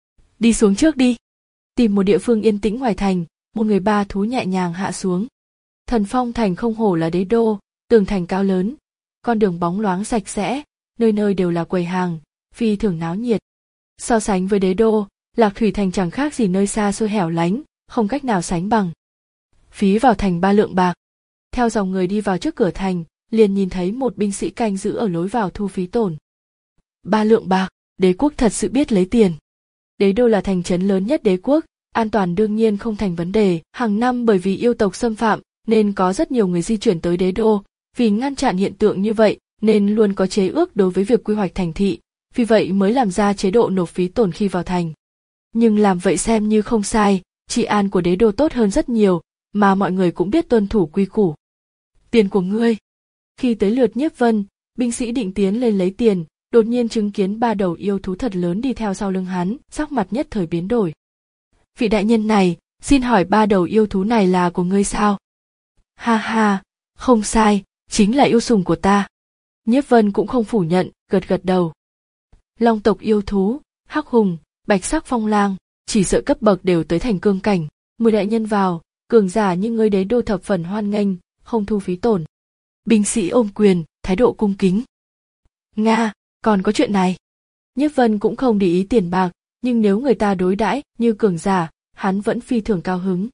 Đi xuống trước đi. Tìm một địa phương yên tĩnh ngoài thành, một người ba thú nhẹ nhàng hạ xuống. Thần Phong thành không hổ là đế đô, tường thành cao lớn, con đường bóng loáng sạch sẽ, nơi nơi đều là quầy hàng, phi thường náo nhiệt. So sánh với đế đô, Lạc Thủy thành chẳng khác gì nơi xa xôi hẻo lánh, không cách nào sánh bằng. Phí vào thành ba lượng bạc. Theo dòng người đi vào trước cửa thành, liền nhìn thấy một binh sĩ canh giữ ở lối vào thu phí tổn. Ba lượng bạc, đế quốc thật sự biết lấy tiền. Đế đô là thành trấn lớn nhất đế quốc, an toàn đương nhiên không thành vấn đề. Hàng năm bởi vì yêu tộc xâm phạm, nên có rất nhiều người di chuyển tới đế đô. Vì ngăn chặn hiện tượng như vậy, nên luôn có chế ước đối với việc quy hoạch thành thị, vì vậy mới làm ra chế độ nộp phí tổn khi vào thành. Nhưng làm vậy xem như không sai, trị an của đế đô tốt hơn rất nhiều, mà mọi người cũng biết tuân thủ quy củ. Tiền của ngươi. Khi tới lượt Nhiếp Vân, binh sĩ định tiến lên lấy tiền, đột nhiên chứng kiến ba đầu yêu thú thật lớn đi theo sau lưng hắn, sắc mặt nhất thời biến đổi. Vị đại nhân này, xin hỏi ba đầu yêu thú này là của ngươi sao? Ha ha, không sai, chính là yêu sủng của ta. Nhiếp Vân cũng không phủ nhận, gật gật đầu. Long tộc yêu thú, hắc hùng, bạch sắc phong lang, chỉ sợ cấp bậc đều tới thành cương cảnh. Mời đại nhân vào, cường giả như ngươi đế đô thập phần hoan nghênh, không thu phí tổn. Binh sĩ ôm quyền, thái độ cung kính. Nga, còn có chuyện này. Nhiếp Vân cũng không để ý tiền bạc, nhưng nếu người ta đối đãi như cường giả, hắn vẫn phi thường cao hứng.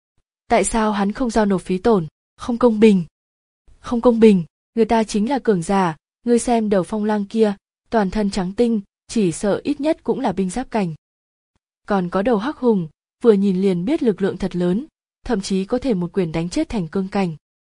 Tại sao hắn không giao nộp phí tổn? Không công bình. Không công bình, người ta chính là cường giả, ngươi xem đầu phong lang kia, toàn thân trắng tinh, chỉ sợ ít nhất cũng là binh giáp cảnh. Còn có đầu hắc hùng, vừa nhìn liền biết lực lượng thật lớn, thậm chí có thể một quyền đánh chết thành cương cảnh.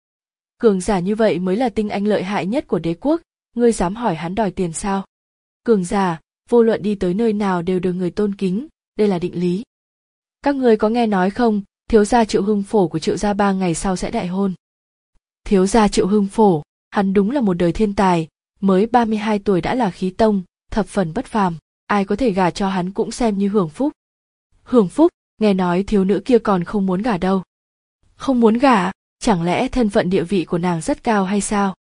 Cường giả như vậy mới là tinh anh lợi hại nhất của đế quốc, ngươi dám hỏi hắn đòi tiền sao? Cường giả, vô luận đi tới nơi nào đều được người tôn kính, đây là định lý. Các ngươi có nghe nói không, thiếu gia Triệu Hưng Phổ của Triệu gia ba ngày sau sẽ đại hôn. Thiếu gia Triệu Hưng Phổ, hắn đúng là một đời thiên tài, mới ba mươi hai tuổi đã là khí tông, thập phần bất phàm, ai có thể gả cho hắn cũng xem như hưởng phúc. Hưởng phúc, nghe nói thiếu nữ kia còn không muốn gả đâu. Không muốn gả, chẳng lẽ thân phận địa vị của nàng rất cao hay sao?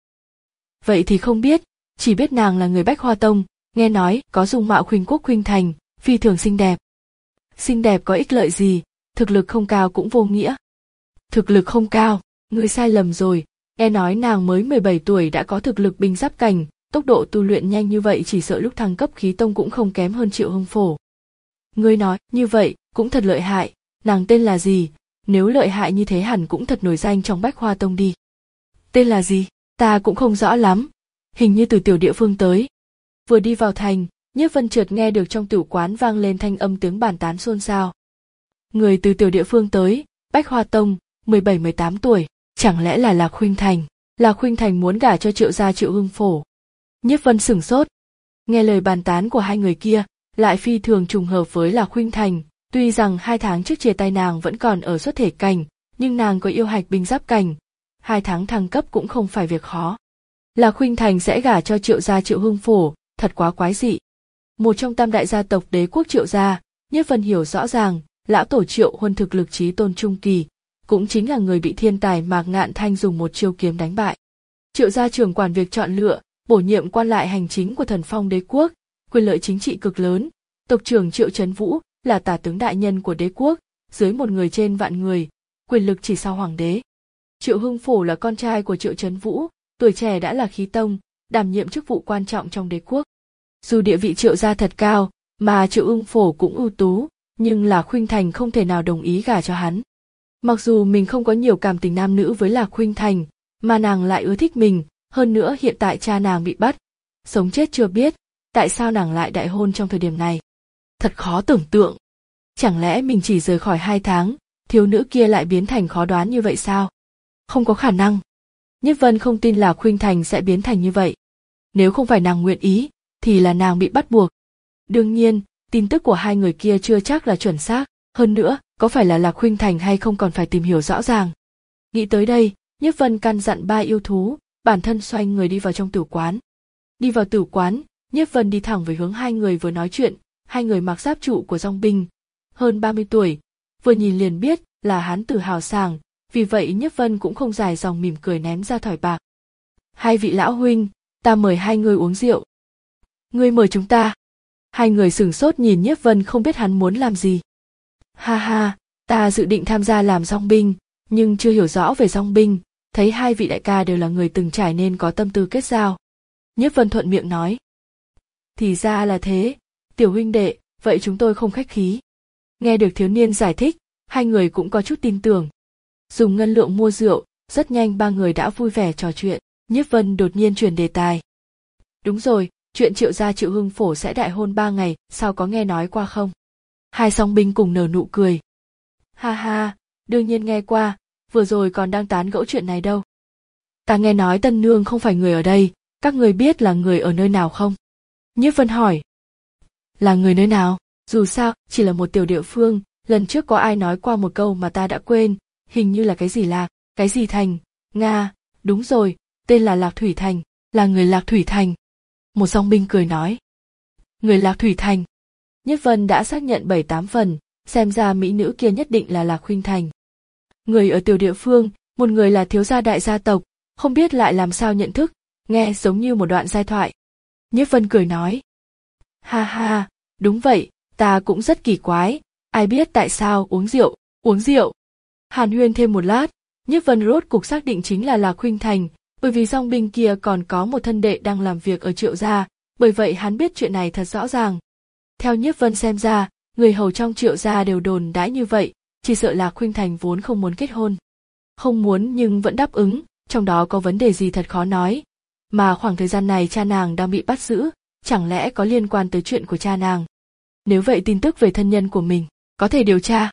Vậy thì không biết, chỉ biết nàng là người Bách Hoa Tông, nghe nói có dung mạo khuynh quốc khuynh thành, phi thường xinh đẹp. Xinh đẹp có ích lợi gì, thực lực không cao cũng vô nghĩa. Thực lực không cao, ngươi sai lầm rồi, nghe nói nàng mới mười bảy tuổi đã có thực lực binh giáp cảnh, tốc độ tu luyện nhanh như vậy chỉ sợ lúc thăng cấp khí tông cũng không kém hơn Triệu Hưng Phổ. Ngươi nói, như vậy, cũng thật lợi hại, nàng tên là gì? Nếu lợi hại như thế hẳn cũng thật nổi danh trong Bách Hoa Tông đi. Tên là gì? Ta cũng không rõ lắm, hình như từ tiểu địa phương tới. Vừa đi vào thành, Nhiếp Vân chợt nghe được trong tiểu quán vang lên thanh âm tiếng bàn tán xôn xao. Người từ tiểu địa phương tới, Bách Hoa Tông, mười bảy mười tám tuổi, chẳng lẽ là Lạc Khuynh Thành? Lạc Khuynh Thành muốn gả cho Triệu gia Triệu Hưng Phổ. Nhiếp Vân sửng sốt, nghe lời bàn tán của hai người kia, lại phi thường trùng hợp với Lạc Khuynh Thành. Tuy rằng hai tháng trước chia tay nàng vẫn còn ở xuất thể cảnh, nhưng nàng có yêu hạch binh giáp cảnh, hai tháng thăng cấp cũng không phải việc khó. Lạc Khuynh Thành sẽ gả cho Triệu gia Triệu Hưng Phổ, thật quá quái dị. Một trong tam đại gia tộc đế quốc Triệu gia, Nhiếp Vân hiểu rõ ràng, lão tổ Triệu Huân thực lực chí tôn trung kỳ, cũng chính là người bị thiên tài Mạc Ngạn Thanh dùng một chiêu kiếm đánh bại. Triệu gia trưởng quản việc chọn lựa, bổ nhiệm quan lại hành chính của Thần Phong đế quốc, quyền lợi chính trị cực lớn. Tộc trưởng Triệu Chấn Vũ là tả tướng đại nhân của đế quốc, dưới một người trên vạn người, quyền lực chỉ sau hoàng đế. Triệu Hưng Phổ là con trai của Triệu Chấn Vũ, tuổi trẻ đã là khí tông, đảm nhiệm chức vụ quan trọng trong đế quốc. Dù địa vị Triệu gia thật cao, mà Triệu Hưng Phổ cũng ưu tú, nhưng Lạc Khuynh Thành không thể nào đồng ý gả cho hắn. Mặc dù mình không có nhiều cảm tình nam nữ với Lạc Khuynh Thành, mà nàng lại ưa thích mình, hơn nữa hiện tại cha nàng bị bắt, sống chết chưa biết, tại sao nàng lại đại hôn trong thời điểm này? Thật khó tưởng tượng. Chẳng lẽ mình chỉ rời khỏi hai tháng, thiếu nữ kia lại biến thành khó đoán như vậy sao? Không có khả năng. Nhiếp Vân không tin là Khuynh Thành sẽ biến thành như vậy. Nếu không phải nàng nguyện ý, thì là nàng bị bắt buộc. Đương nhiên, tin tức của hai người kia chưa chắc là chuẩn xác. Hơn nữa, có phải là Lạc Khuynh Thành hay không còn phải tìm hiểu rõ ràng. Nghĩ tới đây, Nhiếp Vân căn dặn ba yêu thú, bản thân xoay người đi vào trong tử quán. Đi vào tử quán, Nhiếp Vân đi thẳng về hướng hai người vừa nói chuyện, Hai người mặc giáp trụ của dong binh, hơn ba mươi tuổi, vừa nhìn liền biết là hán tử hào sảng, vì vậy Nhiếp Vân cũng không dài dòng mỉm cười ném ra thỏi bạc. Hai vị lão huynh, ta mời hai người uống rượu. Ngươi mời chúng ta? Hai người sửng sốt nhìn Nhiếp Vân không biết hắn muốn làm gì. Ha ha, ta dự định tham gia làm dong binh, nhưng chưa hiểu rõ về dong binh, thấy hai vị đại ca đều là người từng trải nên có tâm tư kết giao. Nhiếp Vân thuận miệng nói. Thì ra là thế, tiểu huynh đệ, vậy chúng tôi không khách khí. Nghe được thiếu niên giải thích, hai người cũng có chút tin tưởng. Dùng ngân lượng mua rượu, rất nhanh ba người đã vui vẻ trò chuyện. Nhiếp Vân đột nhiên chuyển đề tài. Đúng rồi, chuyện Triệu gia Triệu Hưng Phổ sẽ đại hôn ba ngày, sao có nghe nói qua không? Hai song binh cùng nở nụ cười. Ha ha, đương nhiên nghe qua, vừa rồi còn đang tán gẫu chuyện này đâu. Ta nghe nói Tân Nương không phải người ở đây, các người biết là người ở nơi nào không? Nhiếp Vân hỏi. Là người nơi nào? Dù sao, chỉ là một tiểu địa phương, lần trước có ai nói qua một câu mà ta đã quên, hình như là cái gì Lạc, cái gì Thành, Nga, đúng rồi, tên là Lạc Thủy Thành, là người Lạc Thủy Thành. Một song binh cười nói. Người Lạc Thủy Thành. Nhiếp Vân đã xác nhận bảy tám phần, xem ra mỹ nữ kia nhất định là Lạc Khuynh Thành. Người ở tiểu địa phương, một người là thiếu gia đại gia tộc, không biết lại làm sao nhận thức, nghe giống như một đoạn giai thoại. Nhiếp Vân cười nói. Ha ha, đúng vậy, ta cũng rất kỳ quái, ai biết tại sao uống rượu, uống rượu. Hàn huyên thêm một lát, Nhiếp Vân rốt cục xác định chính là Lạc Khuynh Thành, bởi vì dong binh kia còn có một thân đệ đang làm việc ở Triệu gia, bởi vậy hắn biết chuyện này thật rõ ràng. Theo Nhiếp Vân xem ra, người hầu trong Triệu gia đều đồn đãi như vậy, chỉ sợ Lạc Khuynh Thành vốn không muốn kết hôn. Không muốn nhưng vẫn đáp ứng, trong đó có vấn đề gì thật khó nói. Mà khoảng thời gian này cha nàng đang bị bắt giữ, chẳng lẽ có liên quan tới chuyện của cha nàng? Nếu vậy tin tức về thân nhân của mình, có thể điều tra.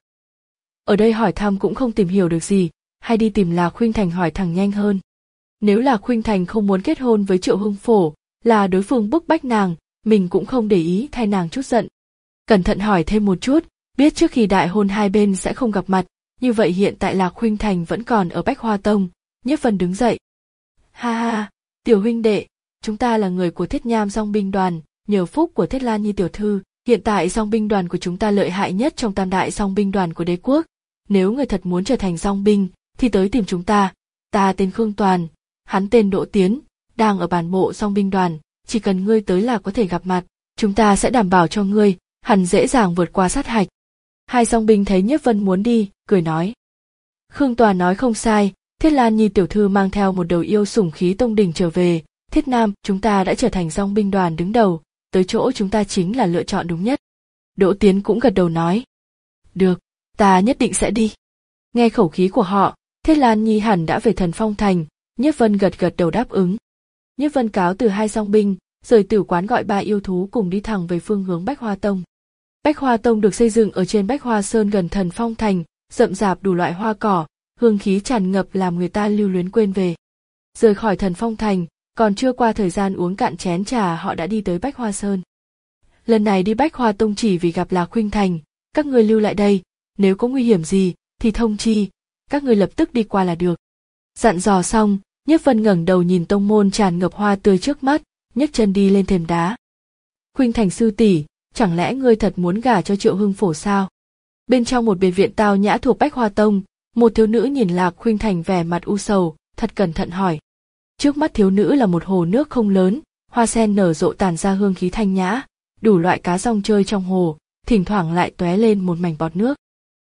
Ở đây hỏi thăm cũng không tìm hiểu được gì, hay đi tìm Lạc Khuynh Thành hỏi thẳng nhanh hơn. Nếu Lạc Khuynh Thành không muốn kết hôn với Triệu Hưng Phổ, là đối phương bức bách nàng, mình cũng không để ý thay nàng chút giận. Cẩn thận hỏi thêm một chút, biết trước khi đại hôn hai bên sẽ không gặp mặt, như vậy hiện tại Lạc Khuynh Thành vẫn còn ở Bách Hoa Tông. Nhiếp Vân đứng dậy. Ha ha, tiểu huynh đệ, chúng ta là người của Thiết Nham dong binh đoàn, nhờ phúc của Thiết Lan Nhi tiểu thư, hiện tại dong binh đoàn của chúng ta lợi hại nhất trong tam đại dong binh đoàn của đế quốc. Nếu người thật muốn trở thành dong binh, thì tới tìm chúng ta. Ta tên Khương Toàn, hắn tên Đỗ Tiến, đang ở bản bộ dong binh đoàn, chỉ cần ngươi tới là có thể gặp mặt, chúng ta sẽ đảm bảo cho ngươi, hẳn dễ dàng vượt qua sát hạch. Hai dong binh thấy Nhiếp Vân muốn đi, cười nói. Khương Toàn nói không sai, Thiết Lan Nhi tiểu thư mang theo một đầu yêu sủng khí tông đỉnh trở về, Thiết Nam, chúng ta đã trở thành dong binh đoàn đứng đầu, tới chỗ chúng ta chính là lựa chọn đúng nhất. Đỗ Tiến cũng gật đầu nói. Được, ta nhất định sẽ đi. Nghe khẩu khí của họ, Thiết Lan Nhi hẳn đã về Thần Phong Thành, Nhiếp Vân gật gật đầu đáp ứng. Nhiếp Vân cáo từ hai dong binh, rời tử quán gọi ba yêu thú cùng đi thẳng về phương hướng Bách Hoa Tông. Bách Hoa Tông được xây dựng ở trên Bách Hoa Sơn gần Thần Phong Thành, rậm rạp đủ loại hoa cỏ, hương khí tràn ngập làm người ta lưu luyến quên về. Rời khỏi Thần Phong Thành, còn chưa qua thời gian uống cạn chén trà họ đã đi tới Bách Hoa Sơn. Lần này đi Bách Hoa Tông chỉ vì gặp Lạc Khuynh Thành, các người lưu lại đây, nếu có nguy hiểm gì thì thông chi, các người lập tức đi qua là được. Dặn dò xong, Nhiếp Vân ngẩng đầu nhìn tông môn tràn ngập hoa tươi trước mắt, nhấc chân đi lên thềm đá. Khuynh Thành sư tỷ, chẳng lẽ ngươi thật muốn gả cho Triệu Hưng Phổ sao? Bên trong một biệt viện tao nhã thuộc Bách Hoa Tông, một thiếu nữ nhìn Lạc Khuynh Thành vẻ mặt u sầu, thật cẩn thận hỏi. Trước mắt thiếu nữ là một hồ nước không lớn, hoa sen nở rộ tản ra hương khí thanh nhã, đủ loại cá rong chơi trong hồ, thỉnh thoảng lại tóe lên một mảnh bọt nước.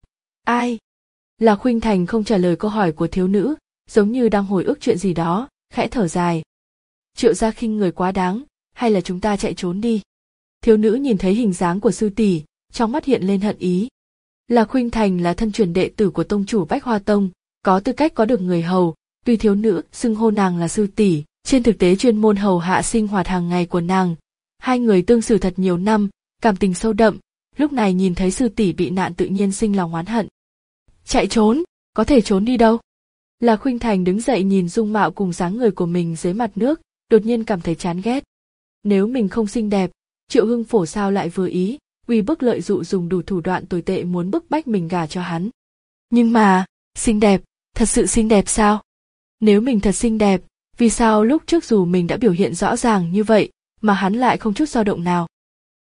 Ai? Lạc Khuynh Thành không trả lời câu hỏi của thiếu nữ, giống như đang hồi ức chuyện gì đó, khẽ thở dài. Triệu gia khinh người quá đáng, hay là chúng ta chạy trốn đi? Thiếu nữ nhìn thấy hình dáng của sư tỷ, trong mắt hiện lên hận ý. Lạc Khuynh Thành là thân truyền đệ tử của tông chủ Bách Hoa Tông, có tư cách có được người hầu, tuy thiếu nữ xưng hô nàng là sư tỷ, trên thực tế chuyên môn hầu hạ sinh hoạt hàng ngày của nàng. Hai người tương xử thật nhiều năm, cảm tình sâu đậm, lúc này nhìn thấy sư tỷ bị nạn tự nhiên sinh lòng oán hận. Chạy trốn, có thể trốn đi đâu? Lạc Khuynh Thành đứng dậy nhìn dung mạo cùng dáng người của mình dưới mặt nước, đột nhiên cảm thấy chán ghét. Nếu mình không xinh đẹp, Triệu Hưng Phổ sao lại vừa ý, uy bức lợi dụ dùng đủ thủ đoạn tồi tệ muốn bức bách mình gả cho hắn. Nhưng mà, xinh đẹp, thật sự xinh đẹp sao? Nếu mình thật xinh đẹp, vì sao lúc trước dù mình đã biểu hiện rõ ràng như vậy, mà hắn lại không chút dao động nào?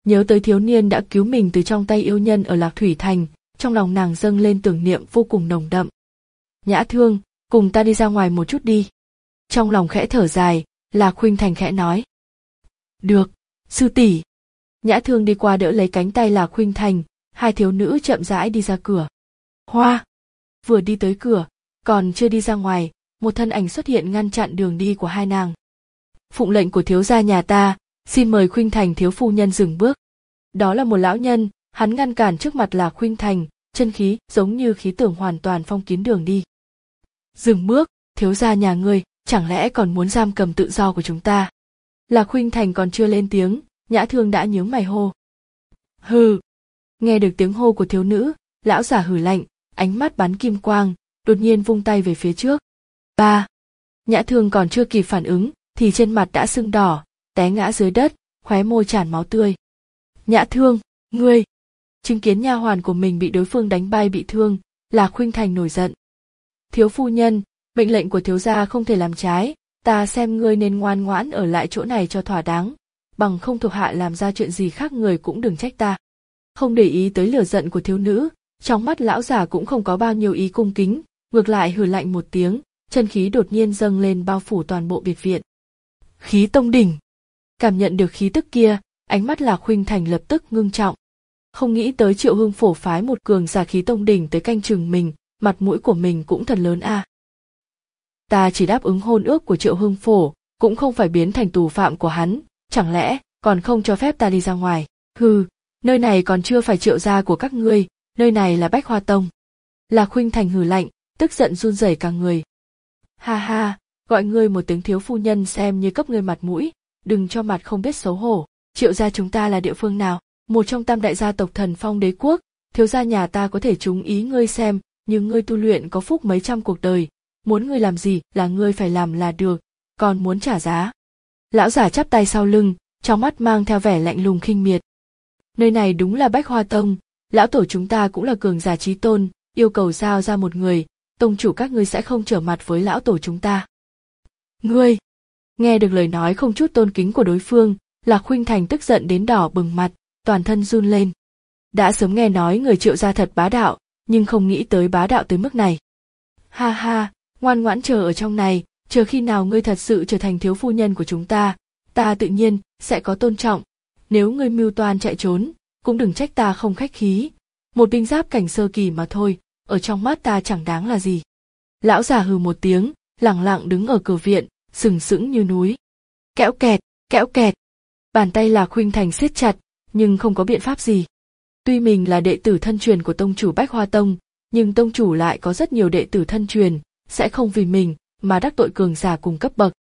Nhớ tới thiếu niên đã cứu mình từ trong tay yêu nhân ở Lạc Thủy Thành, trong lòng nàng dâng lên tưởng niệm vô cùng nồng đậm. Nhã Thương, cùng ta đi ra ngoài một chút đi. Trong lòng khẽ thở dài, Lạc Khuynh Thành khẽ nói. Được, sư tỷ. Nhã Thương đi qua đỡ lấy cánh tay Lạc Khuynh Thành, hai thiếu nữ chậm rãi đi ra cửa. Hoa! Vừa đi tới cửa, còn chưa đi ra ngoài, một thân ảnh xuất hiện ngăn chặn đường đi của hai nàng. Phụng lệnh của thiếu gia nhà ta, xin mời Khuynh Thành thiếu phu nhân dừng bước. Đó là một lão nhân, hắn ngăn cản trước mặt Lạc Khuynh Thành, chân khí giống như khí tưởng hoàn toàn phong kín đường đi. Dừng bước, thiếu gia nhà ngươi, chẳng lẽ còn muốn giam cầm tự do của chúng ta? Lạc Khuynh Thành còn chưa lên tiếng, Nhã Thương đã nhướng mày hô. Hừ! Nghe được tiếng hô của thiếu nữ, lão giả hừ lạnh, ánh mắt bắn kim quang, đột nhiên vung tay về phía trước. Ba! Nhã Thương còn chưa kịp phản ứng, thì trên mặt đã sưng đỏ, té ngã dưới đất, khóe môi tràn máu tươi. Nhã Thương, ngươi! Chứng kiến nha hoàn của mình bị đối phương đánh bay bị thương, Lạc Khuynh Thành nổi giận. Thiếu phu nhân, mệnh lệnh của thiếu gia không thể làm trái, ta xem ngươi nên ngoan ngoãn ở lại chỗ này cho thỏa đáng, bằng không thuộc hạ làm ra chuyện gì khác người cũng đừng trách ta. Không để ý tới lửa giận của thiếu nữ, trong mắt lão giả cũng không có bao nhiêu ý cung kính, ngược lại hừ lạnh một tiếng, chân khí đột nhiên dâng lên bao phủ toàn bộ biệt viện. Khí tông đỉnh. Cảm nhận được khí tức kia, ánh mắt Lạc Khuynh Thành lập tức ngưng trọng. Không nghĩ tới Triệu Hưng Phổ phái một cường giả khí tông đỉnh tới canh chừng mình, mặt mũi của mình cũng thật lớn a. À. Ta chỉ đáp ứng hôn ước của Triệu Hưng Phổ, cũng không phải biến thành tù phạm của hắn, chẳng lẽ còn không cho phép ta đi ra ngoài? Hừ, nơi này còn chưa phải Triệu gia của các ngươi, nơi này là Bách Hoa Tông. Lạc Khuynh Thành hừ lạnh, tức giận run rẩy cả người. Ha ha, gọi ngươi một tiếng thiếu phu nhân xem như cấp ngươi mặt mũi, đừng cho mặt không biết xấu hổ. Triệu gia chúng ta là địa phương nào? Một trong tam đại gia tộc Thần Phong Đế quốc, thiếu gia nhà ta có thể trúng ý ngươi xem, nhưng ngươi tu luyện có phúc mấy trăm cuộc đời, muốn ngươi làm gì là ngươi phải làm là được, còn muốn trả giá. Lão giả chắp tay sau lưng, trong mắt mang theo vẻ lạnh lùng khinh miệt. Nơi này đúng là Bách Hoa Tông, lão tổ chúng ta cũng là cường giả chí tôn, yêu cầu giao ra một người, tông chủ các ngươi sẽ không trở mặt với lão tổ chúng ta. Ngươi! Nghe được lời nói không chút tôn kính của đối phương, Lạc Khuynh Thành tức giận đến đỏ bừng mặt, toàn thân run lên. Đã sớm nghe nói người Triệu gia thật bá đạo, nhưng không nghĩ tới bá đạo tới mức này. Ha ha, ngoan ngoãn chờ ở trong này, chờ khi nào ngươi thật sự trở thành thiếu phu nhân của chúng ta, ta tự nhiên sẽ có tôn trọng. Nếu ngươi mưu toan chạy trốn, cũng đừng trách ta không khách khí. Một binh giáp cảnh sơ kỳ mà thôi, ở trong mắt ta chẳng đáng là gì. Lão già hừ một tiếng, lẳng lặng đứng ở cửa viện, sừng sững như núi. Kẽo kẹt, kẽo kẹt. Bàn tay Lạc Khuynh Thành siết chặt, nhưng không có biện pháp gì. Tuy mình là đệ tử thân truyền của tông chủ Bách Hoa Tông, nhưng tông chủ lại có rất nhiều đệ tử thân truyền, sẽ không vì mình mà đắc tội cường giả cùng cấp bậc.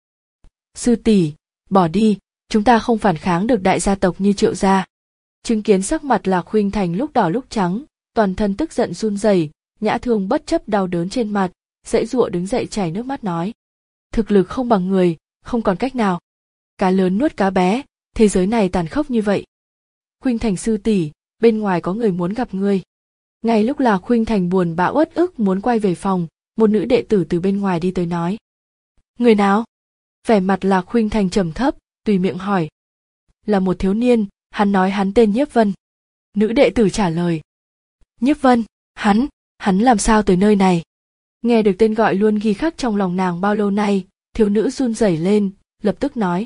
Sư tỷ, bỏ đi, chúng ta không phản kháng được đại gia tộc như Triệu gia. Chứng kiến sắc mặt Lạc Khuynh Thành lúc đỏ lúc trắng, toàn thân tức giận run rẩy, Nhã Thương bất chấp đau đớn trên mặt, giãy giụa đứng dậy chảy nước mắt nói: thực lực không bằng người, không còn cách nào. Cá lớn nuốt cá bé, thế giới này tàn khốc như vậy. Khuynh Thành sư tỷ, bên ngoài có người muốn gặp ngươi. Ngay lúc Lạc Khuynh Thành buồn bã uất ức muốn quay về phòng, một nữ đệ tử từ bên ngoài đi tới nói: người nào? Vẻ mặt Lạc Khuynh Thành trầm thấp, tùy miệng hỏi. Là một thiếu niên, hắn nói hắn tên Nhiếp Vân. Nữ đệ tử trả lời. Nhiếp Vân, hắn, hắn làm sao tới nơi này? Nghe được tên gọi luôn ghi khắc trong lòng nàng bao lâu nay, thiếu nữ run rẩy lên, lập tức nói: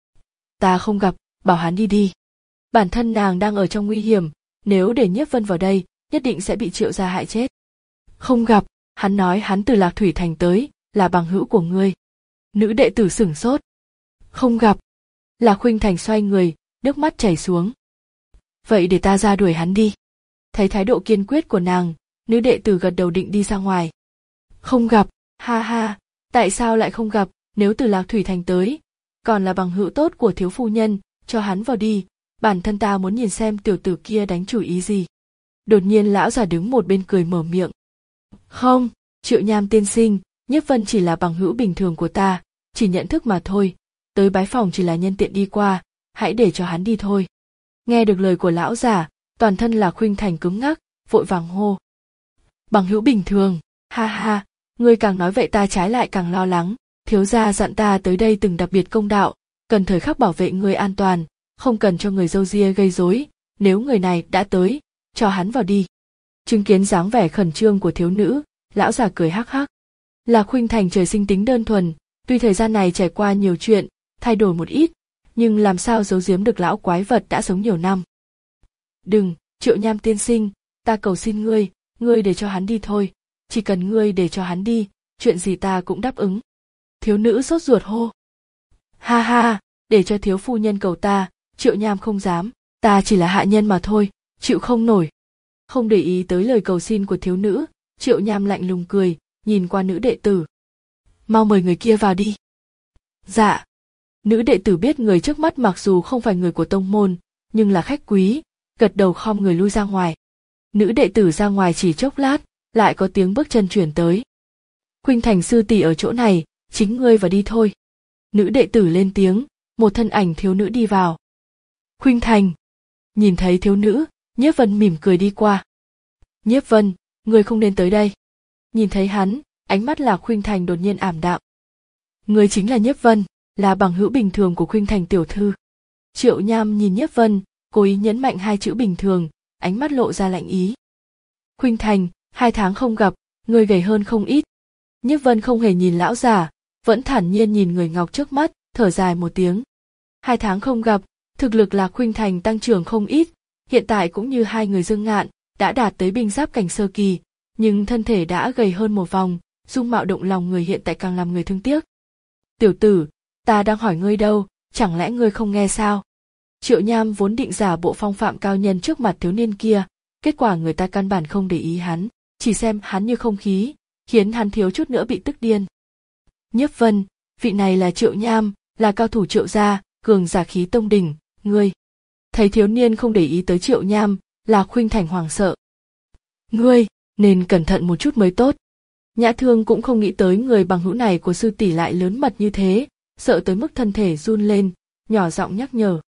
ta không gặp, bảo hắn đi đi. Bản thân nàng đang ở trong nguy hiểm, nếu để Nhiếp Vân vào đây, nhất định sẽ bị Triệu gia hại chết. Không gặp, hắn nói hắn từ Lạc Thủy Thành tới, là bằng hữu của ngươi. Nữ đệ tử sửng sốt. Không gặp. Lạc Khuynh Thành xoay người, nước mắt chảy xuống. Vậy để ta ra đuổi hắn đi. Thấy thái độ kiên quyết của nàng, nữ đệ tử gật đầu định đi ra ngoài. Không gặp, ha ha, tại sao lại không gặp, nếu từ Lạc Thủy Thành tới, còn là bằng hữu tốt của thiếu phu nhân, cho hắn vào đi, bản thân ta muốn nhìn xem tiểu tử kia đánh chủ ý gì. Đột nhiên lão già đứng một bên cười mở miệng. Không, Triệu Nham tiên sinh, Nhiếp Vân chỉ là bằng hữu bình thường của ta, chỉ nhận thức mà thôi, tới bái phòng chỉ là nhân tiện đi qua, hãy để cho hắn đi thôi. Nghe được lời của lão già, toàn thân Lạc Khuynh Thành cứng ngắc, vội vàng hô. Bằng hữu bình thường, ha ha, ngươi càng nói vậy ta trái lại càng lo lắng, thiếu gia dặn ta tới đây từng đặc biệt công đạo, cần thời khắc bảo vệ ngươi an toàn, không cần cho người râu ria gây rối, nếu người này đã tới, cho hắn vào đi. Chứng kiến dáng vẻ khẩn trương của thiếu nữ, lão già cười hắc hắc. Lạc Khuynh Thành trời sinh tính đơn thuần, tuy thời gian này trải qua nhiều chuyện, thay đổi một ít, nhưng làm sao giấu giếm được lão quái vật đã sống nhiều năm. Đừng, Triệu Nham tiên sinh, ta cầu xin ngươi, ngươi để cho hắn đi thôi, chỉ cần ngươi để cho hắn đi, chuyện gì ta cũng đáp ứng. Thiếu nữ sốt ruột hô. Ha ha, để cho thiếu phu nhân cầu ta, Triệu Nham không dám, ta chỉ là hạ nhân mà thôi, chịu không nổi. Không để ý tới lời cầu xin của thiếu nữ, Triệu Nham lạnh lùng cười, nhìn qua nữ đệ tử. Mau mời người kia vào đi. Dạ. Nữ đệ tử biết người trước mắt mặc dù không phải người của tông môn, nhưng là khách quý, gật đầu khom người lui ra ngoài. Nữ đệ tử ra ngoài chỉ chốc lát, lại có tiếng bước chân chuyển tới. Khuynh Thành sư tỷ ở chỗ này, chính ngươi vào đi thôi. Nữ đệ tử lên tiếng, một thân ảnh thiếu nữ đi vào. Khuynh Thành. Nhìn thấy thiếu nữ, Nhiếp Vân mỉm cười đi qua. Nhiếp Vân, ngươi không nên tới đây. Nhìn thấy hắn, ánh mắt Lạc Khuynh Thành đột nhiên ảm đạm. Ngươi chính là Nhiếp Vân, là bằng hữu bình thường của Khuynh Thành tiểu thư. Triệu Nham nhìn Nhiếp Vân, cố ý nhấn mạnh hai chữ bình thường, ánh mắt lộ ra lạnh ý. Khuynh Thành, hai tháng không gặp, ngươi gầy hơn không ít. Nhiếp Vân không hề nhìn lão già, vẫn thản nhiên nhìn người ngọc trước mắt, thở dài một tiếng. Hai tháng không gặp, thực lực Lạc Khuynh Thành tăng trưởng không ít, hiện tại cũng như hai người Dương Ngạn, đã đạt tới binh giáp cảnh sơ kỳ, nhưng thân thể đã gầy hơn một vòng, dung mạo động lòng người hiện tại càng làm người thương tiếc. Tiểu tử, ta đang hỏi ngươi đâu, chẳng lẽ ngươi không nghe sao? Triệu Nham vốn định giả bộ phong phạm cao nhân trước mặt thiếu niên kia, kết quả người ta căn bản không để ý hắn, chỉ xem hắn như không khí, khiến hắn thiếu chút nữa bị tức điên. Nhiếp Vân, vị này là Triệu Nham, là cao thủ Triệu gia, cường giả khí tông đỉnh, ngươi. Thấy thiếu niên không để ý tới Triệu Nham, Lạc Khuynh Thành hoảng sợ. Ngươi, nên cẩn thận một chút mới tốt. Nhã Thương cũng không nghĩ tới người bằng hữu này của sư tỷ lại lớn mật như thế, sợ tới mức thân thể run lên, nhỏ giọng nhắc nhở.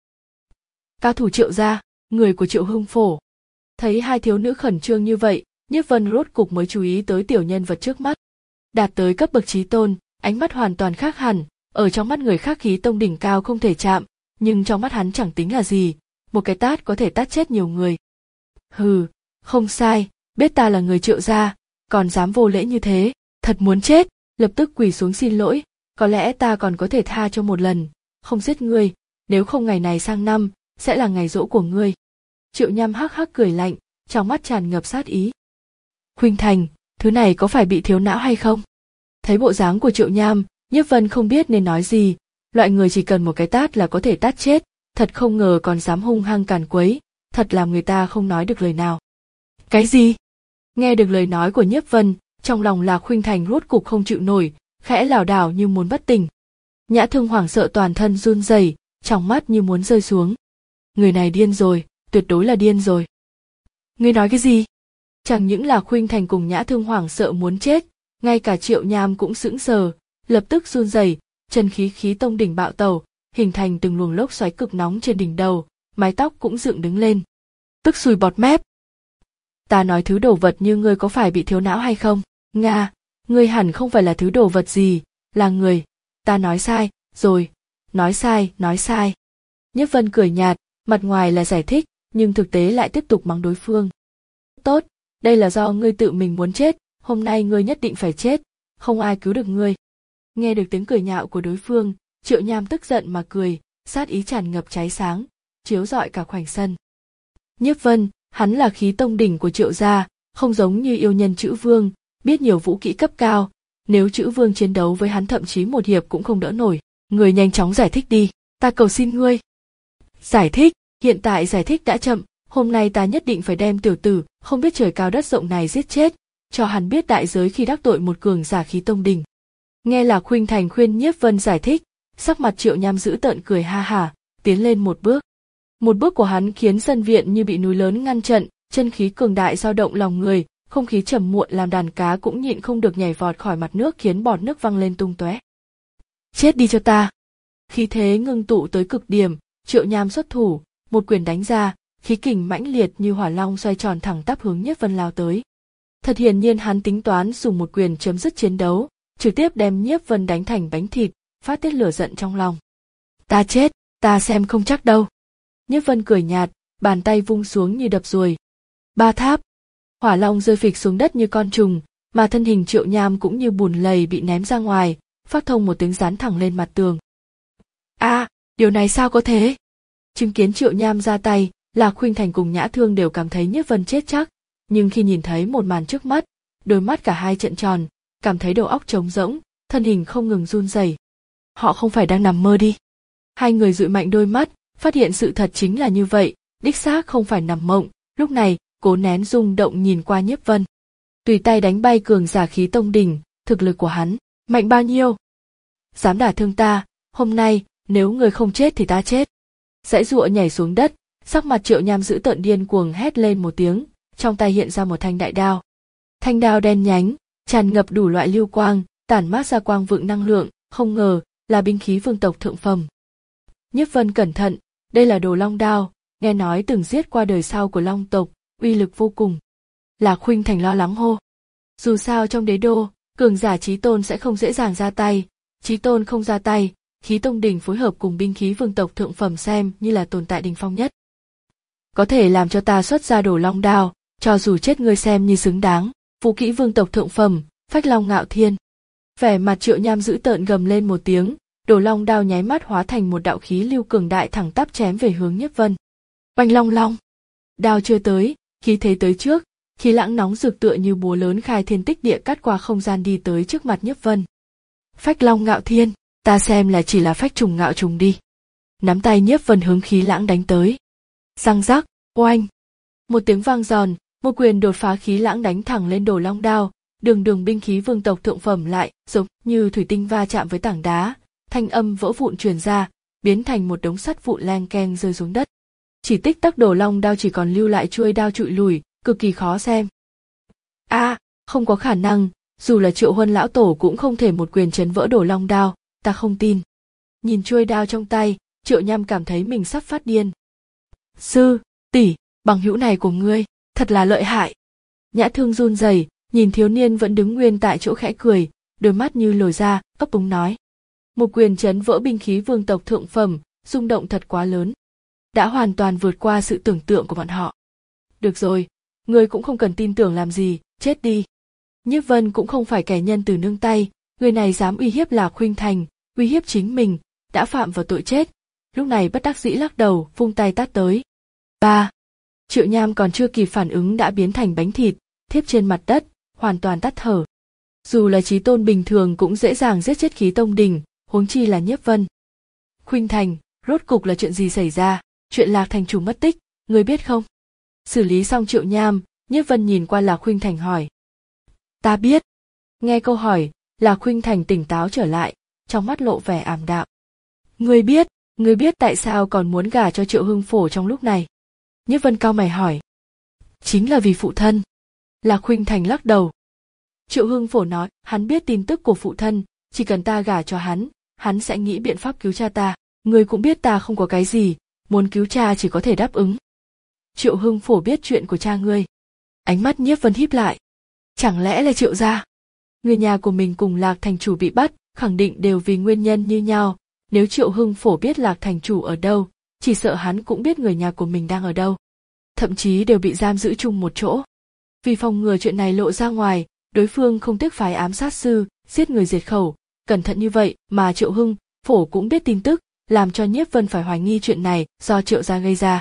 Cao thủ Triệu gia, người của Triệu Hưng Phổ. Thấy hai thiếu nữ khẩn trương như vậy, Nhiếp Vân rốt cục mới chú ý tới tiểu nhân vật trước mắt. Đạt tới cấp bậc chí tôn, ánh mắt hoàn toàn khác hẳn, ở trong mắt người khác khí tông đỉnh cao không thể chạm, nhưng trong mắt hắn chẳng tính là gì, một cái tát có thể tát chết nhiều người. Hừ, không sai, biết ta là người Triệu gia, còn dám vô lễ như thế, thật muốn chết, lập tức quỳ xuống xin lỗi, có lẽ ta còn có thể tha cho một lần, không giết ngươi, nếu không ngày này sang năm, sẽ là ngày giỗ của ngươi. Triệu Nham hắc hắc cười lạnh, trong mắt tràn ngập sát ý. Khuynh Thành, thứ này có phải bị thiếu não hay không? Thấy bộ dáng của Triệu Nham, Nhiếp Vân không biết nên nói gì, loại người chỉ cần một cái tát là có thể tát chết, thật không ngờ còn dám hung hăng càn quấy, thật làm người ta không nói được lời nào. Cái gì? Nghe được lời nói của Nhiếp Vân, trong lòng Lạc Khuynh Thành rốt cục không chịu nổi, khẽ lảo đảo như muốn bất tỉnh. Nhã Thương hoảng sợ toàn thân run rẩy, trong mắt như muốn rơi xuống. Người này điên rồi, tuyệt đối là điên rồi. Ngươi nói cái gì? Chẳng những là Khuynh Thành cùng Nhã Thương hoảng sợ muốn chết, ngay cả Triệu Nham cũng sững sờ, lập tức run rẩy, chân khí khí tông đỉnh bạo tẩu, hình thành từng luồng lốc xoáy cực nóng trên đỉnh đầu, mái tóc cũng dựng đứng lên. Tức sùi bọt mép. Ta nói thứ đồ vật như ngươi có phải bị thiếu não hay không? Nga, ngươi hẳn không phải là thứ đồ vật gì, là người. Ta nói sai, rồi. Nói sai, nói sai. Nhiếp Vân cười nhạt, mặt ngoài là giải thích, nhưng thực tế lại tiếp tục mắng đối phương. Tốt, đây là do ngươi tự mình muốn chết, hôm nay ngươi nhất định phải chết, không ai cứu được ngươi. Nghe được tiếng cười nhạo của đối phương, Triệu Nham tức giận mà cười, sát ý tràn ngập cháy sáng, chiếu rọi cả khoảnh sân. Nhiếp Vân, hắn là khí tông đỉnh của Triệu gia, không giống như yêu nhân Chữ Vương, biết nhiều vũ kỹ cấp cao, nếu Chữ Vương chiến đấu với hắn thậm chí một hiệp cũng không đỡ nổi. Người nhanh chóng giải thích đi, ta cầu xin ngươi. Giải thích, hiện tại giải thích đã chậm, hôm nay ta nhất định phải đem tiểu tử không biết trời cao đất rộng này giết chết, cho hắn biết đại giới khi đắc tội một cường giả khí tông đỉnh. Nghe Lạc Khuynh Thành khuyên Nhiếp Vân giải thích, sắc mặt Triệu Nham dữ tợn cười ha hả, tiến lên một bước. Một bước của hắn khiến sân viện như bị núi lớn ngăn trận, chân khí cường đại dao động lòng người, không khí trầm muộn làm đàn cá cũng nhịn không được nhảy vọt khỏi mặt nước khiến bọt nước văng lên tung tóe. Chết đi cho ta! Khí thế ngưng tụ tới cực điểm, Triệu Nham xuất thủ, một quyền đánh ra, khí kình mãnh liệt như hỏa long xoay tròn thẳng tắp hướng Nhiếp Vân lao tới. Thật hiển nhiên hắn tính toán dùng một quyền chấm dứt chiến đấu, trực tiếp đem Nhiếp Vân đánh thành bánh thịt, phát tiết lửa giận trong lòng. Ta chết, ta xem không chắc đâu. Nhiếp Vân cười nhạt, bàn tay vung xuống như đập ruồi. Ba tháp. Hỏa long rơi phịch xuống đất như con trùng, mà thân hình Triệu Nham cũng như bùn lầy bị ném ra ngoài, phát thông một tiếng dán thẳng lên mặt tường. A, à, điều này sao có thể? Chứng kiến Triệu Nham ra tay, Lạc Khuynh Thành cùng Nhã Thương đều cảm thấy Nhiếp Vân chết chắc, nhưng khi nhìn thấy một màn trước mắt, đôi mắt cả hai trợn tròn, cảm thấy đầu óc trống rỗng, thân hình không ngừng run rẩy. Họ không phải đang nằm mơ đi. Hai người dụi mạnh đôi mắt, phát hiện sự thật chính là như vậy, đích xác không phải nằm mộng. Lúc này, cố nén rung động nhìn qua Nhiếp Vân. Tùy tay đánh bay cường giả khí tông đỉnh, thực lực của hắn mạnh bao nhiêu? Dám đả thương ta, hôm nay nếu người không chết thì ta chết. Giãy giụa nhảy xuống đất, sắc mặt Triệu Nham dữ tợn điên cuồng hét lên một tiếng, trong tay hiện ra một thanh đại đao. Thanh đao đen nhánh, tràn ngập đủ loại lưu quang, tản mát ra quang vượng năng lượng, không ngờ là binh khí vương tộc thượng phẩm. Nhiếp Vân cẩn thận, đây là Đồ Long đao, nghe nói từng giết qua đời sau của Long tộc, uy lực vô cùng. Lạc Khuynh Thành lo lắng hô. Dù sao trong đế đô, cường giả chí tôn sẽ không dễ dàng ra tay, chí tôn không ra tay, khí tông đỉnh phối hợp cùng binh khí vương tộc thượng phẩm xem như là tồn tại đỉnh phong nhất. Có thể làm cho ta xuất ra Đồ Long đao, cho dù chết ngươi xem như xứng đáng. Vũ kỹ vương tộc thượng phẩm, Phách Long Ngạo Thiên. Vẻ mặt Triệu Nham dữ tợn gầm lên một tiếng, Đồ Long đao nháy mắt hóa thành một đạo khí lưu cường đại thẳng tắp chém về hướng Nhiếp Vân. Oanh long long. Đao chưa tới, khí thế tới trước, khí lãng nóng rực tựa như búa lớn khai thiên tích địa cắt qua không gian đi tới trước mặt Nhiếp Vân. Phách Long Ngạo Thiên, ta xem là chỉ là phách trùng ngạo trùng đi. Nắm tay Nhiếp Vân hướng khí lãng đánh tới. Răng rắc, oanh. Một tiếng vang giòn, một quyền đột phá khí lãng đánh thẳng lên Đồ Long đao, đường đường binh khí vương tộc thượng phẩm lại giống như thủy tinh va chạm với tảng đá, thanh âm vỡ vụn truyền ra, biến thành một đống sắt vụn leng keng rơi xuống đất. Chỉ tích tắc Đồ Long đao chỉ còn lưu lại chuôi đao trụi lùi, cực kỳ khó xem. A, à, không có khả năng, dù là Triệu Huân lão tổ cũng không thể một quyền chấn vỡ Đồ Long đao, ta không tin. Nhìn chuôi đao trong tay, Triệu Nham cảm thấy mình sắp phát điên. Sư, tỷ, bằng hữu này của ngươi, thật là lợi hại. Nhã Thương run rẩy, nhìn thiếu niên vẫn đứng nguyên tại chỗ khẽ cười, đôi mắt như lồi ra, ấp úng nói. Một quyền chấn vỡ binh khí vương tộc thượng phẩm, rung động thật quá lớn. Đã hoàn toàn vượt qua sự tưởng tượng của bọn họ. Được rồi, ngươi cũng không cần tin tưởng làm gì, chết đi. Nhiếp Vân cũng không phải kẻ nhân từ nương tay, người này dám uy hiếp Lạc Khuynh Thành, uy hiếp chính mình, đã phạm vào tội chết. Lúc này bất đắc dĩ lắc đầu, vung tay tát tới. Ba. Triệu Nham còn chưa kịp phản ứng đã biến thành bánh thịt, thiếp trên mặt đất, hoàn toàn tắt thở. Dù là chí tôn bình thường cũng dễ dàng giết chết khí tông đỉnh, huống chi là Nhiếp Vân. Khuynh Thành, rốt cục là chuyện gì xảy ra? Chuyện Lạc thành chủ mất tích, ngươi biết không? Xử lý xong Triệu Nham, Nhiếp Vân nhìn qua Lạc Khuynh Thành hỏi. Ta biết. Nghe câu hỏi, Lạc Khuynh Thành tỉnh táo trở lại, trong mắt lộ vẻ ảm đạm. Ngươi biết, ngươi biết tại sao còn muốn gả cho Triệu Hưng Phổ trong lúc này? Nhiếp Vân cau mày hỏi. Chính là vì phụ thân. Lạc Khuynh Thành lắc đầu. Triệu Hưng Phổ nói, hắn biết tin tức của phụ thân, chỉ cần ta gả cho hắn, hắn sẽ nghĩ biện pháp cứu cha ta. Ngươi cũng biết ta không có cái gì, muốn cứu cha chỉ có thể đáp ứng. Triệu Hưng Phổ biết chuyện của cha ngươi. Ánh mắt Nhiếp Vân híp lại. Chẳng lẽ là Triệu gia? Người nhà của mình cùng Lạc thành chủ bị bắt, khẳng định đều vì nguyên nhân như nhau. Nếu Triệu Hưng Phổ biết Lạc thành chủ ở đâu, chỉ sợ hắn cũng biết người nhà của mình đang ở đâu. Thậm chí đều bị giam giữ chung một chỗ. Vì phòng ngừa chuyện này lộ ra ngoài, đối phương không tiếc phái ám sát sư, giết người diệt khẩu, cẩn thận như vậy mà Triệu Hưng Phổ cũng biết tin tức, làm cho Nhiếp Vân phải hoài nghi chuyện này do Triệu gia gây ra.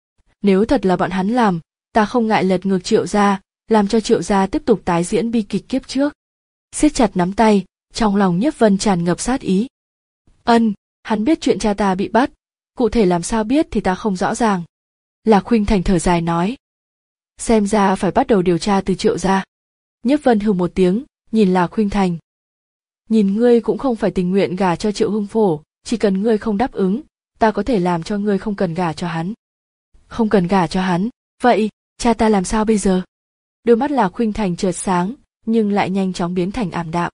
Nếu thật là bọn hắn làm, ta không ngại lật ngược Triệu gia, làm cho Triệu gia tiếp tục tái diễn bi kịch kiếp trước. Siết chặt nắm tay, trong lòng Nhiếp Vân tràn ngập sát ý. Ân, hắn biết chuyện cha ta bị bắt, cụ thể làm sao biết thì ta không rõ ràng. Lạc Khuynh Thành thở dài nói. Xem ra phải bắt đầu điều tra từ Triệu gia. Nhiếp Vân hừ một tiếng, nhìn Lạc Khuynh Thành. Nhìn ngươi cũng không phải tình nguyện gả cho Triệu Hưng Phổ, chỉ cần ngươi không đáp ứng, ta có thể làm cho ngươi không cần gả cho hắn. Không cần gả cho hắn, vậy, cha ta làm sao bây giờ? Đôi mắt Lạc Khuynh Thành chợt sáng, nhưng lại nhanh chóng biến thành ảm đạm.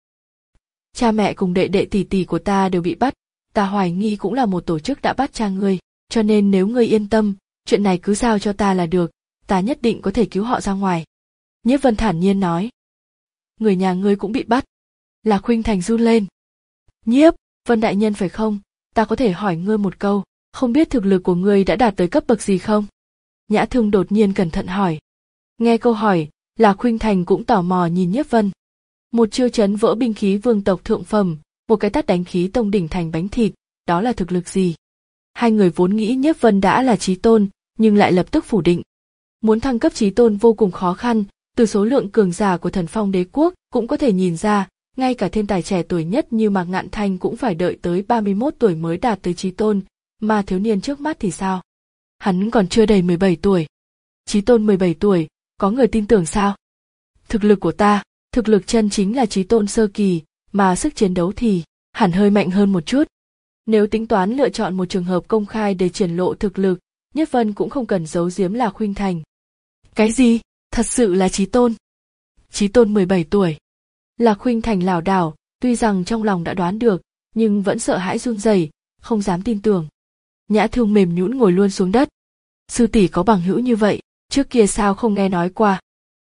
Cha mẹ cùng đệ đệ tỷ tỷ của ta đều bị bắt, ta hoài nghi cũng là một tổ chức đã bắt cha ngươi, cho nên nếu ngươi yên tâm, chuyện này cứ giao cho ta là được, ta nhất định có thể cứu họ ra ngoài. Nhiếp Vân thản nhiên nói. Người nhà ngươi cũng bị bắt. Lạc Khuynh Thành run lên. Nhiếp Vân đại nhân phải không? Ta có thể hỏi ngươi một câu, Không biết thực lực của ngươi đã đạt tới cấp bậc gì không? Nhã Thương đột nhiên cẩn thận hỏi. Nghe câu hỏi, Lạc Khuynh Thành cũng tò mò nhìn Nhiếp Vân. Một chiêu chấn vỡ binh khí vương tộc thượng phẩm, một cái tát đánh khí tông đỉnh thành bánh thịt, đó là thực lực gì? Hai người vốn nghĩ Nhiếp Vân đã là chí tôn, nhưng lại lập tức phủ định. Muốn thăng cấp chí tôn vô cùng khó khăn, từ số lượng cường giả của Thần Phong Đế quốc cũng có thể nhìn ra, ngay cả thiên tài trẻ tuổi nhất như Mạc Ngạn Thanh cũng phải đợi tới ba mươi mốt tuổi mới đạt tới chí tôn, mà thiếu niên trước mắt thì sao? Hắn còn chưa đầy mười bảy tuổi. Chí tôn mười bảy tuổi, có người tin tưởng sao? Thực lực của ta, thực lực chân chính là chí tôn sơ kỳ, mà sức chiến đấu thì hẳn hơi mạnh hơn một chút. Nếu tính toán lựa chọn một trường hợp công khai để triển lộ thực lực, Nhiếp Vân cũng không cần giấu giếm Lạc Khuynh Thành. Cái gì? Thật sự là chí tôn? Chí tôn mười bảy tuổi. Lạc Khuynh Thành lảo đảo, tuy rằng trong lòng đã đoán được, nhưng vẫn sợ hãi run rẩy, không dám tin tưởng. Nhã Thương mềm nhũn ngồi luôn xuống đất. Sư tỷ có bằng hữu như vậy, trước kia sao không nghe nói qua?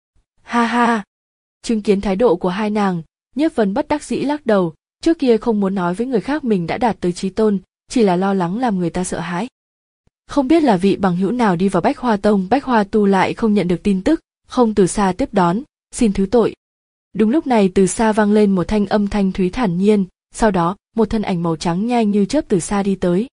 Ha ha. Chứng kiến thái độ của hai nàng, Nhiếp Vân bất đắc dĩ lắc đầu, trước kia không muốn nói với người khác mình đã đạt tới chí tôn, chỉ là lo lắng làm người ta sợ hãi. Không biết là vị bằng hữu nào đi vào Bách Hoa Tông, Bách Hoa Tu lại không nhận được tin tức, không từ xa tiếp đón, xin thứ tội. Đúng lúc này từ xa vang lên một thanh âm thanh thúy thản nhiên, sau đó một thân ảnh màu trắng nhanh như chớp từ xa đi tới.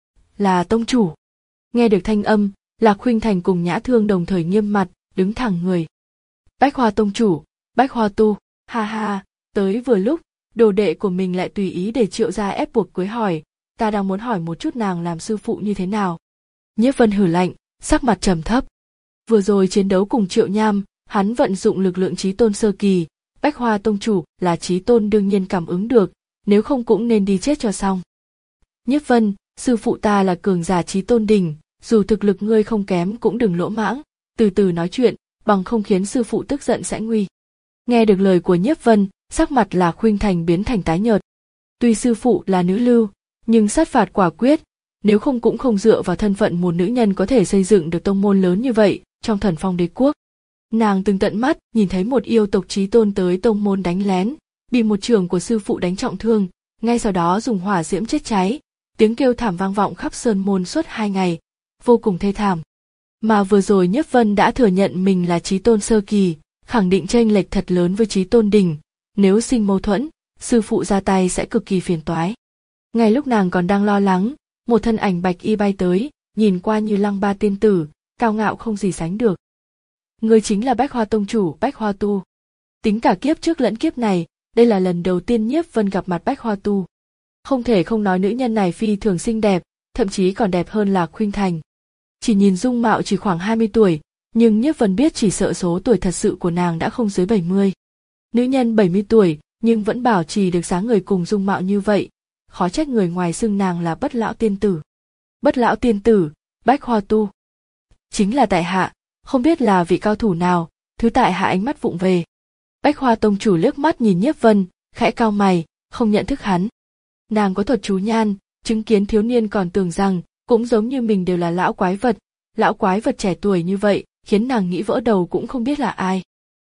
Là tông chủ. Nghe được thanh âm, Lạc Khuynh Thành cùng Nhã Thương đồng thời nghiêm mặt, đứng thẳng người. Bách Hoa tông chủ, Bách Hoa Tu, ha ha, tới vừa lúc, đồ đệ của mình lại tùy ý để Triệu gia ép buộc cưới hỏi, ta đang muốn hỏi một chút nàng làm sư phụ như thế nào. Nhiếp Vân hừ lạnh, sắc mặt trầm thấp. Vừa rồi chiến đấu cùng Triệu Nham, hắn vận dụng lực lượng chí tôn sơ kỳ, Bách Hoa tông chủ là chí tôn đương nhiên cảm ứng được, nếu không cũng nên đi chết cho xong. Nhiếp Vân, sư phụ ta là cường giả chí tôn đỉnh, dù thực lực ngươi không kém cũng đừng lỗ mãng, từ từ nói chuyện, bằng không khiến sư phụ tức giận sẽ nguy. Nghe được lời của Nhiếp Vân, sắc mặt Lạc Khuynh Thành biến thành tái nhợt. Tuy sư phụ là nữ lưu, nhưng sát phạt quả quyết, nếu không cũng không dựa vào thân phận một nữ nhân có thể xây dựng được tông môn lớn như vậy trong Thần Phong Đế quốc. Nàng từng tận mắt nhìn thấy một yêu tộc chí tôn tới tông môn đánh lén, bị một trưởng của sư phụ đánh trọng thương, ngay sau đó dùng hỏa diễm chết cháy, tiếng kêu thảm vang vọng khắp sơn môn suốt hai ngày, vô cùng thê thảm. Mà vừa rồi Nhiếp Vân đã thừa nhận mình là chí tôn sơ kỳ, khẳng định chênh lệch thật lớn với chí tôn đỉnh, nếu sinh mâu thuẫn, sư phụ ra tay sẽ cực kỳ phiền toái. Ngay lúc nàng còn đang lo lắng, một thân ảnh bạch y bay tới, nhìn qua như lăng ba tiên tử, cao ngạo không gì sánh được. Ngươi chính là Bách Hoa tông chủ Bách Hoa Tu. Tính cả kiếp trước lẫn kiếp này, đây là lần đầu tiên Nhiếp Vân gặp mặt Bách Hoa Tu. Không thể không nói nữ nhân này phi thường xinh đẹp, thậm chí còn đẹp hơn Lạc Khuynh Thành. Chỉ nhìn dung mạo chỉ khoảng hai mươi tuổi, nhưng Nhiếp Vân biết chỉ sợ số tuổi thật sự của nàng đã không dưới bảy mươi. Nữ nhân bảy mươi tuổi nhưng vẫn bảo trì được dáng người cùng dung mạo như vậy, khó trách người ngoài xưng nàng là Bất Lão tiên tử. Bất Lão tiên tử, Bách Hoa Tu. Chính là tại hạ, không biết là vị cao thủ nào, thứ tại hạ ánh mắt vụng về. Bách Hoa tông chủ liếc mắt nhìn Nhiếp Vân, khẽ cau mày, không nhận thức hắn. Nàng có thuật chú nhan, chứng kiến thiếu niên còn tưởng rằng cũng giống như mình đều là lão quái vật, lão quái vật trẻ tuổi như vậy, khiến nàng nghĩ vỡ đầu cũng không biết là ai.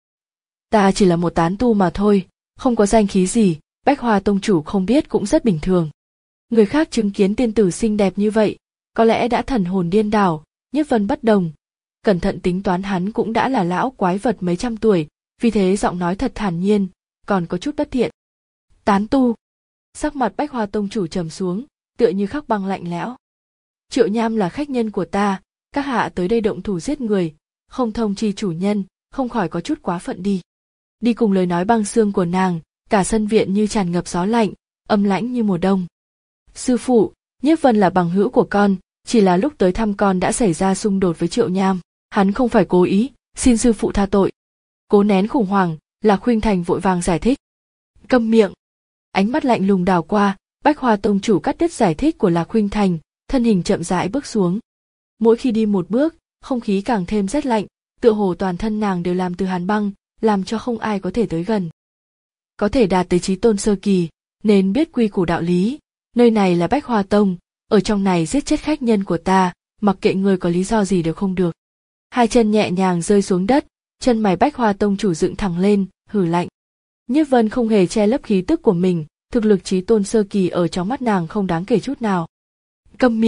Ta chỉ là một tán tu mà thôi, không có danh khí gì, Bách Hoa tông chủ không biết cũng rất bình thường. Người khác chứng kiến tiên tử xinh đẹp như vậy, có lẽ đã thần hồn điên đảo, Nhiếp Vân bất đồng. Cẩn thận tính toán hắn cũng đã là lão quái vật mấy trăm tuổi, vì thế giọng nói thật thản nhiên, còn có chút bất thiện. Tán tu. Sắc mặt Bách Hoa tông chủ trầm xuống, tựa như khắc băng lạnh lẽo. Triệu Nham là khách nhân của ta, các hạ tới đây động thủ giết người, không thông chi chủ nhân, không khỏi có chút quá phận đi. Đi cùng lời nói băng xương của nàng, cả sân viện như tràn ngập gió lạnh, âm lãnh như mùa đông. Sư phụ, Nhiếp Vân là bằng hữu của con, chỉ là lúc tới thăm con đã xảy ra xung đột với Triệu Nham, hắn không phải cố ý, xin sư phụ tha tội. Cố nén khủng hoảng, Lạc Khuynh Thành vội vàng giải thích. Câm miệng. Ánh mắt lạnh lùng đảo qua, Bách Hoa tông chủ cắt đứt giải thích của Lạc Khuynh Thành, thân hình chậm rãi bước xuống. Mỗi khi đi một bước, không khí càng thêm rét lạnh, tựa hồ toàn thân nàng đều làm từ hàn băng, làm cho không ai có thể tới gần. Có thể đạt tới chí tôn sơ kỳ, nên biết quy củ đạo lý, nơi này là Bách Hoa tông, ở trong này giết chết khách nhân của ta, mặc kệ người có lý do gì đều không được. Hai chân nhẹ nhàng rơi xuống đất, chân mày Bách Hoa tông chủ dựng thẳng lên, hừ lạnh. Nhiếp Vân không hề che lấp khí tức của mình, thực lực chí tôn sơ kỳ ở trong mắt nàng không đáng kể chút nào. Câm miệng,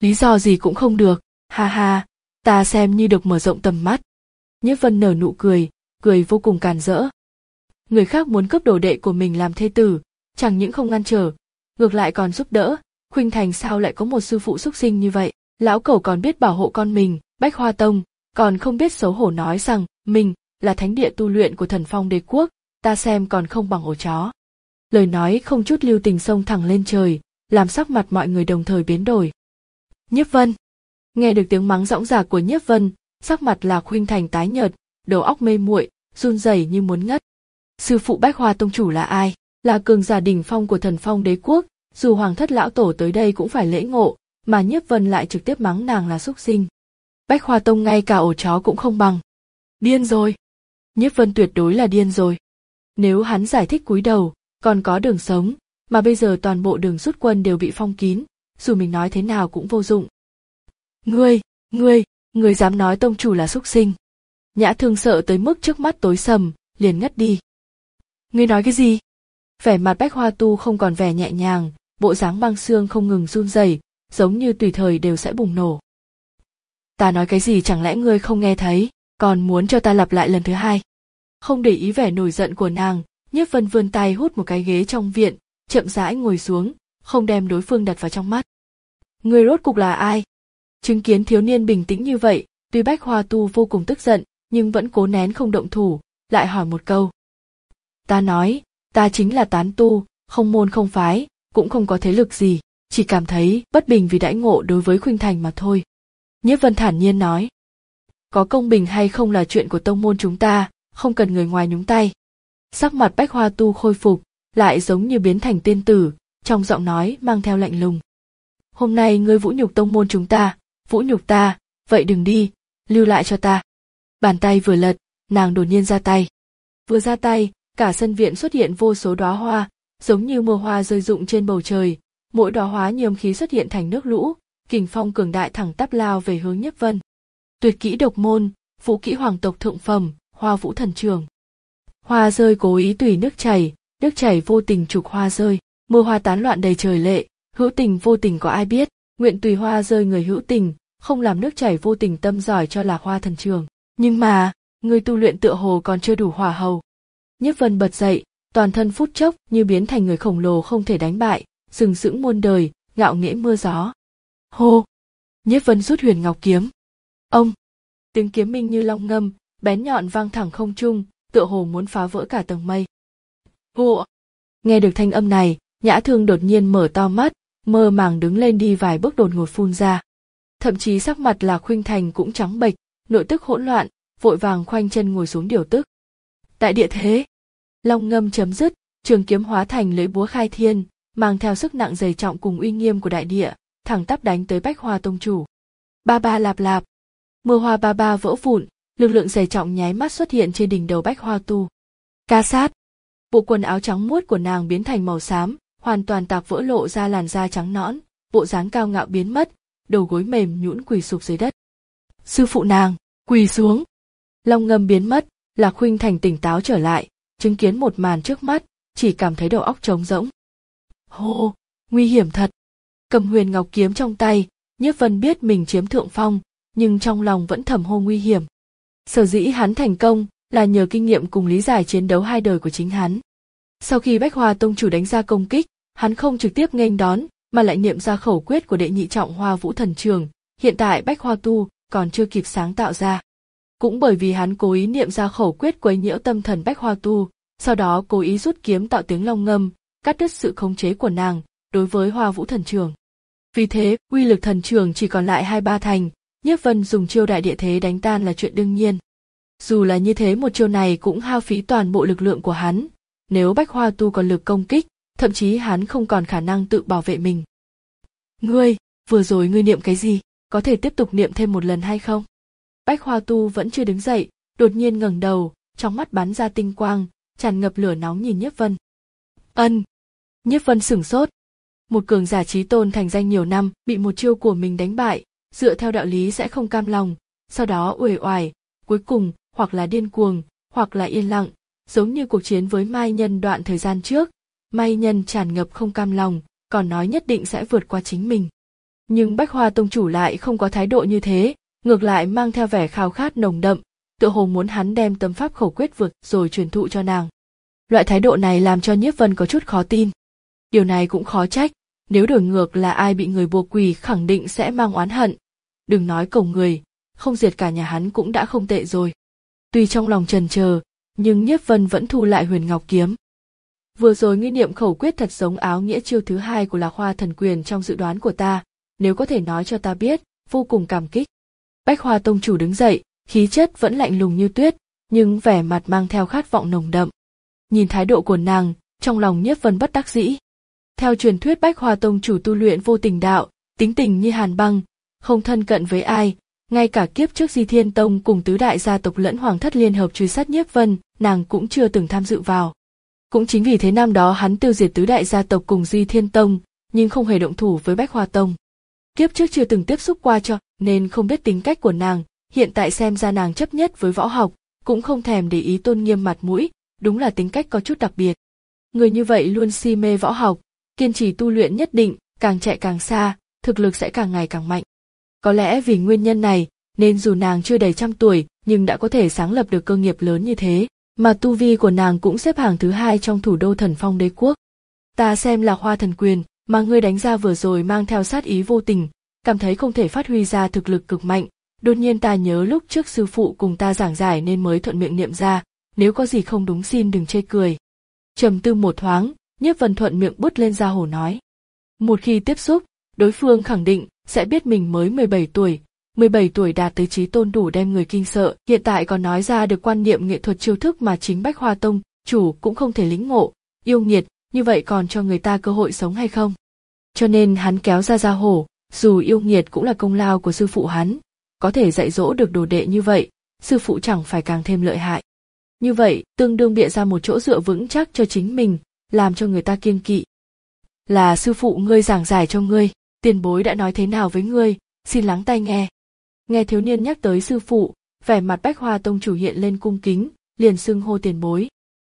Lý do gì cũng không được, ha ha, ta xem như được mở rộng tầm mắt. Nhiếp Vân nở nụ cười, cười vô cùng càn rỡ. Người khác muốn cướp đồ đệ của mình làm thê tử, chẳng những không ngăn trở, ngược lại còn giúp đỡ. Khuynh Thành sao lại có một sư phụ xúc sinh như vậy? Lão cẩu còn biết bảo hộ con mình, Bách Hoa Tông, còn không biết xấu hổ nói rằng mình là thánh địa tu luyện của Thần Phong Đế quốc, ta xem còn không bằng ổ chó. Lời nói không chút lưu tình xông thẳng lên trời, làm sắc mặt mọi người đồng thời biến đổi. Nhiếp Vân. Nghe được tiếng mắng dõng dạc của Nhiếp Vân, sắc mặt Lạc Khuynh Thành tái nhợt, đầu óc mê muội, run rẩy như muốn ngất. Sư phụ Bách Hoa Tông chủ là ai? Là cường giả đỉnh phong của Thần Phong Đế quốc, dù hoàng thất lão tổ tới đây cũng phải lễ ngộ, mà Nhiếp Vân lại trực tiếp mắng nàng là xúc sinh. Bách Hoa Tông ngay cả ổ chó cũng không bằng. Điên rồi. Nhiếp Vân tuyệt đối là điên rồi. Nếu hắn giải thích cúi đầu, còn có đường sống, mà bây giờ toàn bộ đường rút quân đều bị phong kín, dù mình nói thế nào cũng vô dụng. Ngươi, ngươi, ngươi dám nói tông chủ là xúc sinh. Nhã Thương sợ tới mức trước mắt tối sầm, liền ngất đi. Ngươi nói cái gì? Vẻ mặt Bách Hoa Tu không còn vẻ nhẹ nhàng, bộ dáng băng xương không ngừng run rẩy, giống như tùy thời đều sẽ bùng nổ. Ta nói cái gì chẳng lẽ ngươi không nghe thấy, còn muốn cho ta lặp lại lần thứ hai? Không để ý vẻ nổi giận của nàng, Nhiếp Vân vươn tay hút một cái ghế trong viện, chậm rãi ngồi xuống, không đem đối phương đặt vào trong mắt. Ngươi rốt cục là ai? Chứng kiến thiếu niên bình tĩnh như vậy, tuy Bách Hoa Tu vô cùng tức giận, nhưng vẫn cố nén không động thủ, lại hỏi một câu. Ta nói, ta chính là tán tu, không môn không phái, cũng không có thế lực gì, chỉ cảm thấy bất bình vì đãi ngộ đối với Khuynh Thành mà thôi. Nhiếp Vân thản nhiên nói. Có công bình hay không là chuyện của tông môn chúng ta, không cần người ngoài nhúng tay. Sắc mặt Bách Hoa Tu khôi phục, lại giống như biến thành tiên tử, trong giọng nói mang theo lạnh lùng. Hôm nay ngươi vũ nhục tông môn chúng ta, vũ nhục ta, vậy đừng đi, lưu lại cho ta. Bàn tay vừa lật, nàng đột nhiên ra tay. Vừa ra tay, cả sân viện xuất hiện vô số đóa hoa, giống như mưa hoa rơi rụng trên bầu trời, mỗi đóa hoa như âm khí xuất hiện thành nước lũ, kình phong cường đại thẳng tắp lao về hướng Nhiếp Vân. Tuyệt kỹ độc môn, vũ kỹ hoàng tộc thượng phẩm, Hoa Vũ Thần Trường. Hoa rơi cố ý tùy nước chảy, nước chảy vô tình trục hoa rơi, mưa hoa tán loạn đầy trời lệ, hữu tình vô tình có ai biết, nguyện tùy hoa rơi người hữu tình, không làm nước chảy vô tình tâm giỏi cho Lạc Hoa Thần Trường. Nhưng mà, người tu luyện tựa hồ còn chưa đủ hỏa hầu. Nhiếp Vân bật dậy, toàn thân phút chốc như biến thành người khổng lồ không thể đánh bại, sừng sững muôn đời, ngạo nghễ mưa gió. Hô! Nhiếp Vân rút Huyền Ngọc kiếm. Ông! Tiếng kiếm minh như long ngâm, bén nhọn vang thẳng không trung, tựa hồ muốn phá vỡ cả tầng mây. Hô! Nghe được thanh âm này, Nhã Thương đột nhiên mở to mắt, mơ màng đứng lên đi vài bước đột ngột phun ra. Thậm chí sắc mặt Lạc Khuynh Thành cũng trắng bệch, nội tức hỗn loạn, vội vàng khoanh chân ngồi xuống điều tức. Đại địa thế! Long ngâm chấm dứt, trường kiếm hóa thành lưỡi búa khai thiên, mang theo sức nặng dày trọng cùng uy nghiêm của đại địa, thẳng tắp đánh tới Bách Hoa Tông chủ. Ba ba lạp lạp, mưa hoa ba ba vỡ vụn, lực lượng dày trọng nháy mắt xuất hiện trên đỉnh đầu Bách Hoa Tu. Ca sát, bộ quần áo trắng muốt của nàng biến thành màu xám, hoàn toàn tạc vỡ lộ ra làn da trắng nõn, bộ dáng cao ngạo biến mất, đầu gối mềm nhũn quỳ sụp dưới đất. Sư phụ nàng, quỳ xuống. Long ngâm biến mất, Lạc Khuynh Thành tỉnh táo trở lại, chứng kiến một màn trước mắt, chỉ cảm thấy đầu óc trống rỗng. Hô, nguy hiểm thật. Cầm Huyền Ngọc kiếm trong tay, Nhiếp Vân biết mình chiếm thượng phong, nhưng trong lòng vẫn thầm hô nguy hiểm. Sở dĩ hắn thành công là nhờ kinh nghiệm cùng lý giải chiến đấu hai đời của chính hắn. Sau khi Bách Hoa Tông chủ đánh ra công kích, hắn không trực tiếp nghênh đón, mà lại niệm ra khẩu quyết của đệ nhị trọng Hoa Vũ Thần Trường, hiện tại Bách Hoa Tu còn chưa kịp sáng tạo ra. Cũng bởi vì hắn cố ý niệm ra khẩu quyết quấy nhiễu tâm thần Bách Hoa Tu, sau đó cố ý rút kiếm tạo tiếng long ngâm, cắt đứt sự khống chế của nàng đối với Hoa Vũ Thần Trường. Vì thế, uy lực thần trường chỉ còn lại hai ba thành, Nhiếp Vân dùng chiêu đại địa thế đánh tan là chuyện đương nhiên. Dù là như thế một chiêu này cũng hao phí toàn bộ lực lượng của hắn, nếu Bách Hoa Tu còn lực công kích, thậm chí hắn không còn khả năng tự bảo vệ mình. Ngươi, vừa rồi ngươi niệm cái gì, có thể tiếp tục niệm thêm một lần hay không? Bách Hoa Tu vẫn chưa đứng dậy, đột nhiên ngẩng đầu, trong mắt bắn ra tinh quang, tràn ngập lửa nóng nhìn Nhiếp Vân. Ân. Nhiếp Vân sửng sốt. Một cường giả chí tôn thành danh nhiều năm, bị một chiêu của mình đánh bại, dựa theo đạo lý sẽ không cam lòng, sau đó uể oải, cuối cùng hoặc là điên cuồng, hoặc là yên lặng, giống như cuộc chiến với Mai Nhân đoạn thời gian trước, Mai Nhân tràn ngập không cam lòng, còn nói nhất định sẽ vượt qua chính mình. Nhưng Bách Hoa tông chủ lại không có thái độ như thế, ngược lại mang theo vẻ khao khát nồng đậm, tựa hồ muốn hắn đem tâm pháp khẩu quyết vượt rồi truyền thụ cho nàng. Loại thái độ này làm cho Nhiếp Vân có chút khó tin. Điều này cũng khó trách, nếu đổi ngược là ai bị người buộc quỳ khẳng định sẽ mang oán hận. Đừng nói cổng người, không diệt cả nhà hắn cũng đã không tệ rồi. Tuy trong lòng chần chờ, nhưng Nhiếp Vân vẫn thu lại Huyền Ngọc kiếm. Vừa rồi nghi niệm khẩu quyết thật giống áo nghĩa chiêu thứ hai của Lạc Hoa thần quyền trong dự đoán của ta, nếu có thể nói cho ta biết, vô cùng cảm kích. Bách Hoa tông chủ đứng dậy, khí chất vẫn lạnh lùng như tuyết, nhưng vẻ mặt mang theo khát vọng nồng đậm. Nhìn thái độ của nàng, trong lòng Nhiếp Vân bất đắc dĩ. Theo truyền thuyết Bách Hoa tông chủ tu luyện vô tình đạo, tính tình như hàn băng, không thân cận với ai, ngay cả kiếp trước Di Thiên Tông cùng tứ đại gia tộc lẫn hoàng thất liên hợp truy sát Nhiếp Vân, nàng cũng chưa từng tham dự vào. Cũng chính vì thế năm đó hắn tiêu diệt tứ đại gia tộc cùng Di Thiên Tông, nhưng không hề động thủ với Bách Hoa tông. Kiếp trước chưa từng tiếp xúc qua cho, nên không biết tính cách của nàng, hiện tại xem ra nàng chấp nhất với võ học, cũng không thèm để ý tôn nghiêm mặt mũi, đúng là tính cách có chút đặc biệt. Người như vậy luôn si mê võ học, kiên trì tu luyện nhất định, càng chạy càng xa, thực lực sẽ càng ngày càng mạnh. Có lẽ vì nguyên nhân này, nên dù nàng chưa đầy trăm tuổi, nhưng đã có thể sáng lập được cơ nghiệp lớn như thế, mà tu vi của nàng cũng xếp hàng thứ hai trong thủ đô Thần Phong Đế quốc. Ta xem Lạc Hoa thần quyền mà ngươi đánh ra vừa rồi mang theo sát ý vô tình, cảm thấy không thể phát huy ra thực lực cực mạnh. Đột nhiên ta nhớ lúc trước sư phụ cùng ta giảng giải nên mới thuận miệng niệm ra, nếu có gì không đúng xin đừng chê cười. Trầm tư một thoáng, Nhiếp Vân thuận miệng bứt lên ra hổ nói. Một khi tiếp xúc, đối phương khẳng định sẽ biết mình mới mười bảy tuổi, mười bảy tuổi đạt tới chí tôn đủ đem người kinh sợ, hiện tại còn nói ra được quan niệm nghệ thuật chiêu thức mà chính Bách Hoa tông chủ cũng không thể lĩnh ngộ, yêu nghiệt, như vậy còn cho người ta cơ hội sống hay không? Cho nên hắn kéo ra ra hổ, dù yêu nghiệt cũng là công lao của sư phụ hắn, có thể dạy dỗ được đồ đệ như vậy, sư phụ chẳng phải càng thêm lợi hại. Như vậy, tương đương bịa ra một chỗ dựa vững chắc cho chính mình, làm cho người ta kiêng kỵ. Là sư phụ ngươi giảng giải cho ngươi, tiền bối đã nói thế nào với ngươi, xin lắng tai nghe. Nghe thiếu niên nhắc tới sư phụ, vẻ mặt Bách Hoa tông chủ hiện lên cung kính, liền xưng hô tiền bối.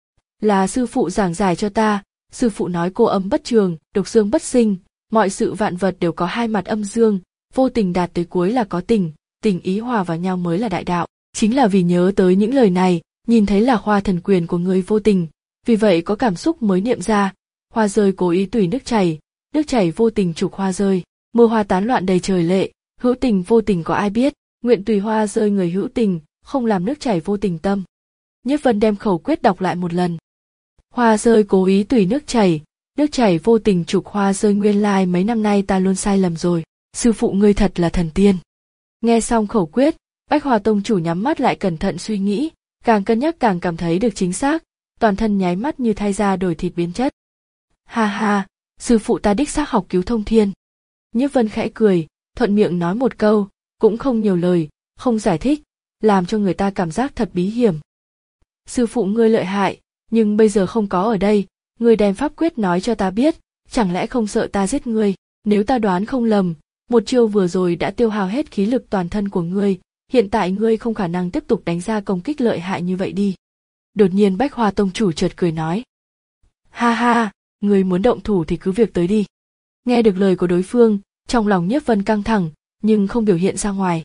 Là sư phụ giảng giải cho ta, sư phụ nói cô âm bất trường, độc dương bất sinh, mọi sự vạn vật đều có hai mặt âm dương, vô tình đạt tới cuối là có tình, tình ý hòa vào nhau mới là đại đạo. Chính là vì nhớ tới những lời này, nhìn thấy là Hoa thần quyền của người vô tình, vì vậy có cảm xúc mới niệm ra, hoa rơi cố ý tùy nước chảy, nước chảy vô tình trục hoa rơi, mưa hoa tán loạn đầy trời lệ, hữu tình vô tình có ai biết, nguyện tùy hoa rơi người hữu tình, không làm nước chảy vô tình tâm. Nhiếp Vân đem khẩu quyết đọc lại một lần. Hoa rơi cố ý tùy nước chảy, nước chảy vô tình trục hoa rơi, nguyên lai mấy năm nay ta luôn sai lầm rồi, sư phụ ngươi thật là thần tiên. Nghe xong khẩu quyết, Bách Hoa tông chủ nhắm mắt lại cẩn thận suy nghĩ, càng cân nhắc càng cảm thấy được chính xác, toàn thân nháy mắt như thay da đổi thịt biến chất. Ha ha, sư phụ ta đích xác học cứu thông thiên. Nhiếp Vân khẽ cười, thuận miệng nói một câu, cũng không nhiều lời, không giải thích, làm cho người ta cảm giác thật bí hiểm. Sư phụ ngươi lợi hại, nhưng bây giờ không có ở đây, ngươi đem pháp quyết nói cho ta biết, chẳng lẽ không sợ ta giết ngươi? Nếu ta đoán không lầm, một chiêu vừa rồi đã tiêu hao hết khí lực toàn thân của ngươi, hiện tại ngươi không khả năng tiếp tục đánh ra công kích lợi hại như vậy đi. Đột nhiên Bách Hoa tông chủ chợt cười nói. Ha ha, ngươi muốn động thủ thì cứ việc tới đi. Nghe được lời của đối phương, trong lòng Nhiếp Vân căng thẳng, nhưng không biểu hiện ra ngoài.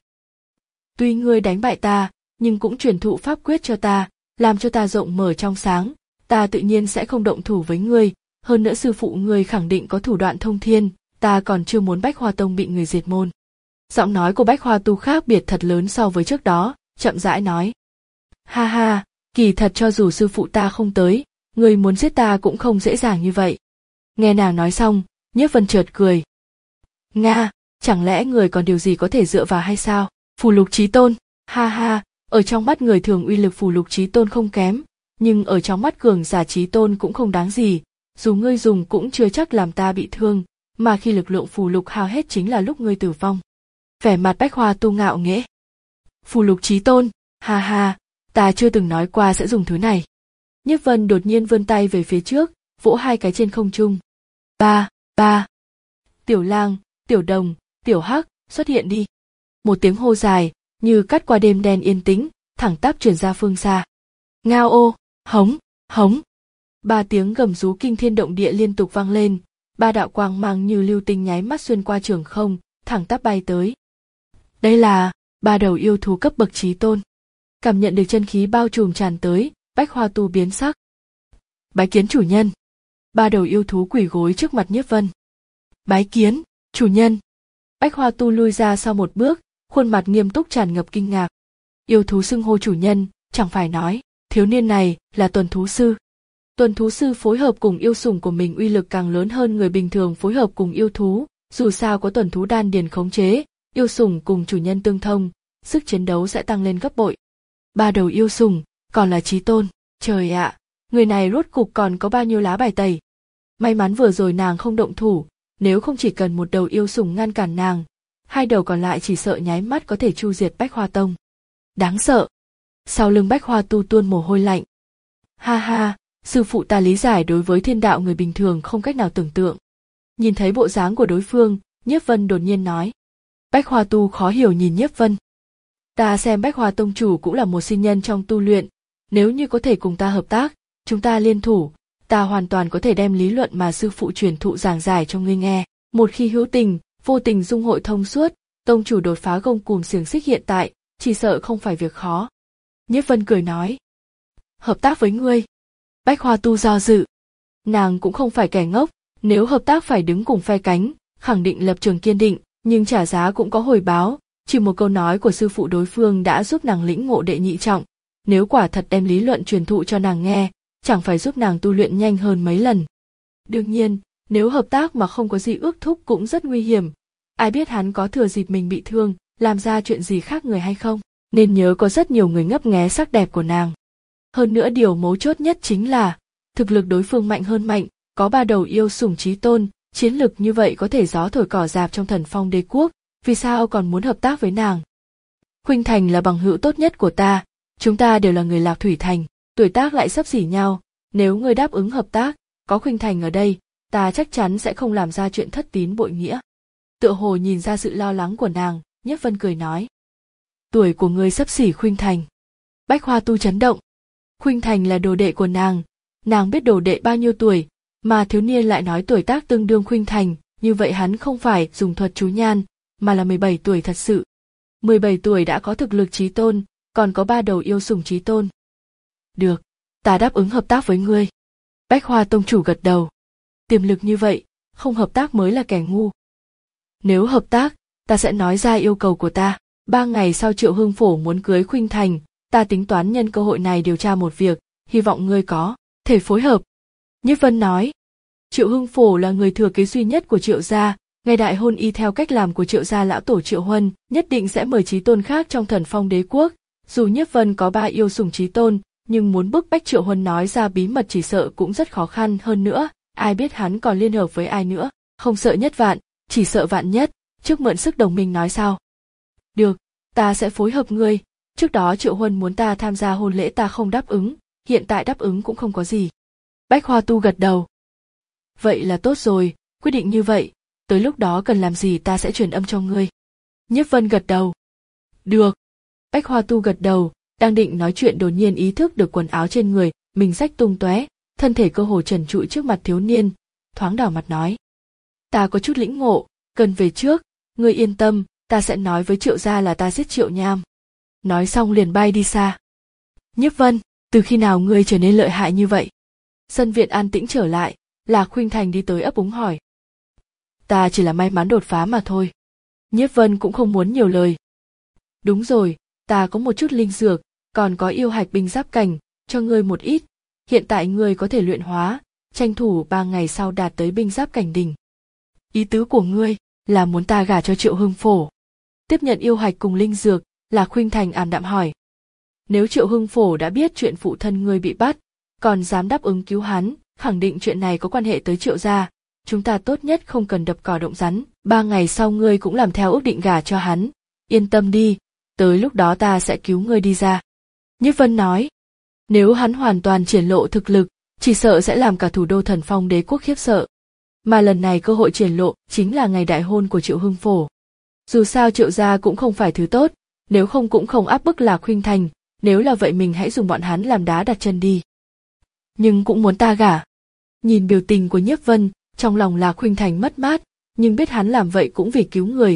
Tuy ngươi đánh bại ta, nhưng cũng truyền thụ pháp quyết cho ta, làm cho ta rộng mở trong sáng, ta tự nhiên sẽ không động thủ với ngươi, hơn nữa sư phụ ngươi khẳng định có thủ đoạn thông thiên, ta còn chưa muốn Bách Hoa tông bị người diệt môn. Giọng nói của Bách Hoa tu khác biệt thật lớn so với trước đó, chậm rãi nói. Ha ha, kỳ thật cho dù sư phụ ta không tới, ngươi muốn giết ta cũng không dễ dàng như vậy. Nghe nàng nói xong, Nhiếp Vân chợt cười. Nga, chẳng lẽ người còn điều gì có thể dựa vào hay sao? Phù lục chí tôn, ha ha, ở trong mắt người thường uy lực phù lục chí tôn không kém, nhưng ở trong mắt cường giả chí tôn cũng không đáng gì, dù ngươi dùng cũng chưa chắc làm ta bị thương, mà khi lực lượng phù lục hao hết chính là lúc ngươi tử vong. Vẻ mặt Bách Hoa tu ngạo nghễ. Phù lục chí tôn, ha ha, ta chưa từng nói qua sẽ dùng thứ này. Nhiếp Vân đột nhiên vươn tay về phía trước, vỗ hai cái trên không trung. Ba, ba. Tiểu Lang, Tiểu Đồng, Tiểu Hắc, xuất hiện đi. Một tiếng hô dài, như cắt qua đêm đen yên tĩnh, thẳng tắp truyền ra phương xa. Ngao ô, hống, hống. Ba tiếng gầm rú kinh thiên động địa liên tục vang lên, ba đạo quang mang như lưu tinh nháy mắt xuyên qua trường không, thẳng tắp bay tới. Đây là ba đầu yêu thú cấp bậc chí tôn. Cảm nhận được chân khí bao trùm tràn tới, Bách Hoa Tu biến sắc. Bái kiến chủ nhân. Ba đầu yêu thú quỳ gối trước mặt Nhiếp Vân. Bái kiến, chủ nhân. Bách Hoa Tu lui ra sau một bước, khuôn mặt nghiêm túc tràn ngập kinh ngạc. Yêu thú xưng hô chủ nhân, chẳng phải nói, thiếu niên này là tuần thú sư. Tuần thú sư phối hợp cùng yêu sủng của mình uy lực càng lớn hơn người bình thường phối hợp cùng yêu thú, dù sao có tuần thú đan điền khống chế, yêu sủng cùng chủ nhân tương thông, sức chiến đấu sẽ tăng lên gấp bội. Ba đầu yêu sủng, còn là chí tôn, trời ạ, à, người này rốt cục còn có bao nhiêu lá bài tẩy. May mắn vừa rồi nàng không động thủ, nếu không chỉ cần một đầu yêu sủng ngăn cản nàng, hai đầu còn lại chỉ sợ nháy mắt có thể chu diệt Bách Hoa Tông. Đáng sợ. Sau lưng Bách Hoa Tu tuôn mồ hôi lạnh. Ha ha, sư phụ ta lý giải đối với thiên đạo người bình thường không cách nào tưởng tượng. Nhìn thấy bộ dáng của đối phương, Nhiếp Vân đột nhiên nói. Bách Hoa Tu khó hiểu nhìn Nhiếp Vân. Ta xem Bách Hoa Tông chủ cũng là một sinh nhân trong tu luyện, nếu như có thể cùng ta hợp tác, chúng ta liên thủ, ta hoàn toàn có thể đem lý luận mà sư phụ truyền thụ giảng giải cho ngươi nghe. Một khi hữu tình, vô tình dung hội thông suốt, tông chủ đột phá gông cùm xiềng xích hiện tại, chỉ sợ không phải việc khó. Nhiếp Vân cười nói. Hợp tác với ngươi. Bách Hoa Tu do dự. Nàng cũng không phải kẻ ngốc, nếu hợp tác phải đứng cùng phe cánh, khẳng định lập trường kiên định, nhưng trả giá cũng có hồi báo, chỉ một câu nói của sư phụ đối phương đã giúp nàng lĩnh ngộ đệ nhị trọng, nếu quả thật đem lý luận truyền thụ cho nàng nghe, chẳng phải giúp nàng tu luyện nhanh hơn mấy lần. Đương nhiên, nếu hợp tác mà không có gì ước thúc cũng rất nguy hiểm, ai biết hắn có thừa dịp mình bị thương, làm ra chuyện gì khác người hay không, nên nhớ có rất nhiều người ngấp nghé sắc đẹp của nàng. Hơn nữa điều mấu chốt nhất chính là, thực lực đối phương mạnh hơn mạnh, có ba đầu yêu sủng chí tôn, chiến lực như vậy có thể gió thổi cỏ rạp trong Thần Phong Đế quốc, vì sao còn muốn hợp tác với nàng? Khuynh Thành là bằng hữu tốt nhất của ta, chúng ta đều là người Lạc Thủy Thành, tuổi tác lại xấp xỉ nhau, nếu ngươi đáp ứng hợp tác, có Khuynh Thành ở đây, ta chắc chắn sẽ không làm ra chuyện thất tín bội nghĩa. Tựa hồ nhìn ra sự lo lắng của nàng, Nhiếp Vân cười nói. Tuổi của ngươi xấp xỉ Khuynh Thành. Bách Hoa Tu chấn động. Khuynh Thành là đồ đệ của nàng, nàng biết đồ đệ bao nhiêu tuổi, mà thiếu niên lại nói tuổi tác tương đương Khuynh Thành, như vậy hắn không phải dùng thuật chú nhan, mà là mười bảy tuổi thật sự. mười bảy tuổi đã có thực lực chí tôn, còn có ba đầu yêu sủng chí tôn. Được, ta đáp ứng hợp tác với ngươi. Bách Hoa Tông chủ gật đầu. Tiềm lực như vậy, không hợp tác mới là kẻ ngu. Nếu hợp tác, ta sẽ nói ra yêu cầu của ta. Ba ngày sau Triệu Hưng Phổ muốn cưới Khuynh Thành, ta tính toán nhân cơ hội này điều tra một việc, hy vọng ngươi có thể phối hợp. Nhiếp Vân nói. Triệu Hưng Phổ là người thừa kế duy nhất của Triệu gia, ngày đại hôn y theo cách làm của Triệu gia lão tổ Triệu Huân, nhất định sẽ mời chí tôn khác trong Thần Phong Đế quốc. Dù Nhiếp Vân có ba yêu sủng chí tôn, nhưng muốn bức bách Triệu Huân nói ra bí mật chỉ sợ cũng rất khó khăn hơn nữa, ai biết hắn còn liên hợp với ai nữa, không sợ nhất vạn, chỉ sợ vạn nhất, trước mượn sức đồng minh nói sao. Được, ta sẽ phối hợp ngươi, trước đó Triệu Huân muốn ta tham gia hôn lễ ta không đáp ứng, hiện tại đáp ứng cũng không có gì. Bách Hoa Tu gật đầu. Vậy là tốt rồi, quyết định như vậy, tới lúc đó cần làm gì ta sẽ truyền âm cho ngươi. Nhiếp Vân gật đầu. Được. Bách Hoa Tu gật đầu, đang định nói chuyện đột nhiên ý thức được quần áo trên người, mình rách tung tóe, thân thể cơ hồ trần trụi trước mặt thiếu niên, thoáng đỏ mặt nói. Ta có chút lĩnh ngộ, cần về trước, ngươi yên tâm, ta sẽ nói với Triệu gia là ta giết Triệu Nham. Nói xong liền bay đi xa. Nhiếp Vân, từ khi nào ngươi trở nên lợi hại như vậy? Sân viện an tĩnh trở lại, Lạc Khuynh Thành đi tới ấp úng hỏi. Ta chỉ là may mắn đột phá mà thôi. Nhiếp Vân cũng không muốn nhiều lời. Đúng rồi, ta có một chút linh dược, còn có yêu hạch binh giáp cảnh, cho ngươi một ít. Hiện tại ngươi có thể luyện hóa, tranh thủ ba ngày sau đạt tới binh giáp cảnh đỉnh. Ý tứ của ngươi là muốn ta gả cho Triệu Hưng Phổ. Tiếp nhận yêu hạch cùng linh dược, Lạc Khuynh Thành ảm đạm hỏi. Nếu Triệu Hưng Phổ đã biết chuyện phụ thân ngươi bị bắt, còn dám đáp ứng cứu hắn, khẳng định chuyện này có quan hệ tới Triệu gia, chúng ta tốt nhất không cần đập cỏ động rắn, ba ngày sau ngươi cũng làm theo ước định gả cho hắn, yên tâm đi, tới lúc đó ta sẽ cứu ngươi đi ra. Nhiếp Vân nói, nếu hắn hoàn toàn triển lộ thực lực, chỉ sợ sẽ làm cả thủ đô Thần Phong Đế quốc khiếp sợ. Mà lần này cơ hội triển lộ chính là ngày đại hôn của Triệu Hưng Phổ. Dù sao Triệu gia cũng không phải thứ tốt, nếu không cũng không áp bức Lạc Khuynh Thành, nếu là vậy mình hãy dùng bọn hắn làm đá đặt chân đi. Nhưng cũng muốn ta gả. Nhìn biểu tình của Nhiếp Vân, trong lòng Lạc Khuynh Thành mất mát, nhưng biết hắn làm vậy cũng vì cứu người,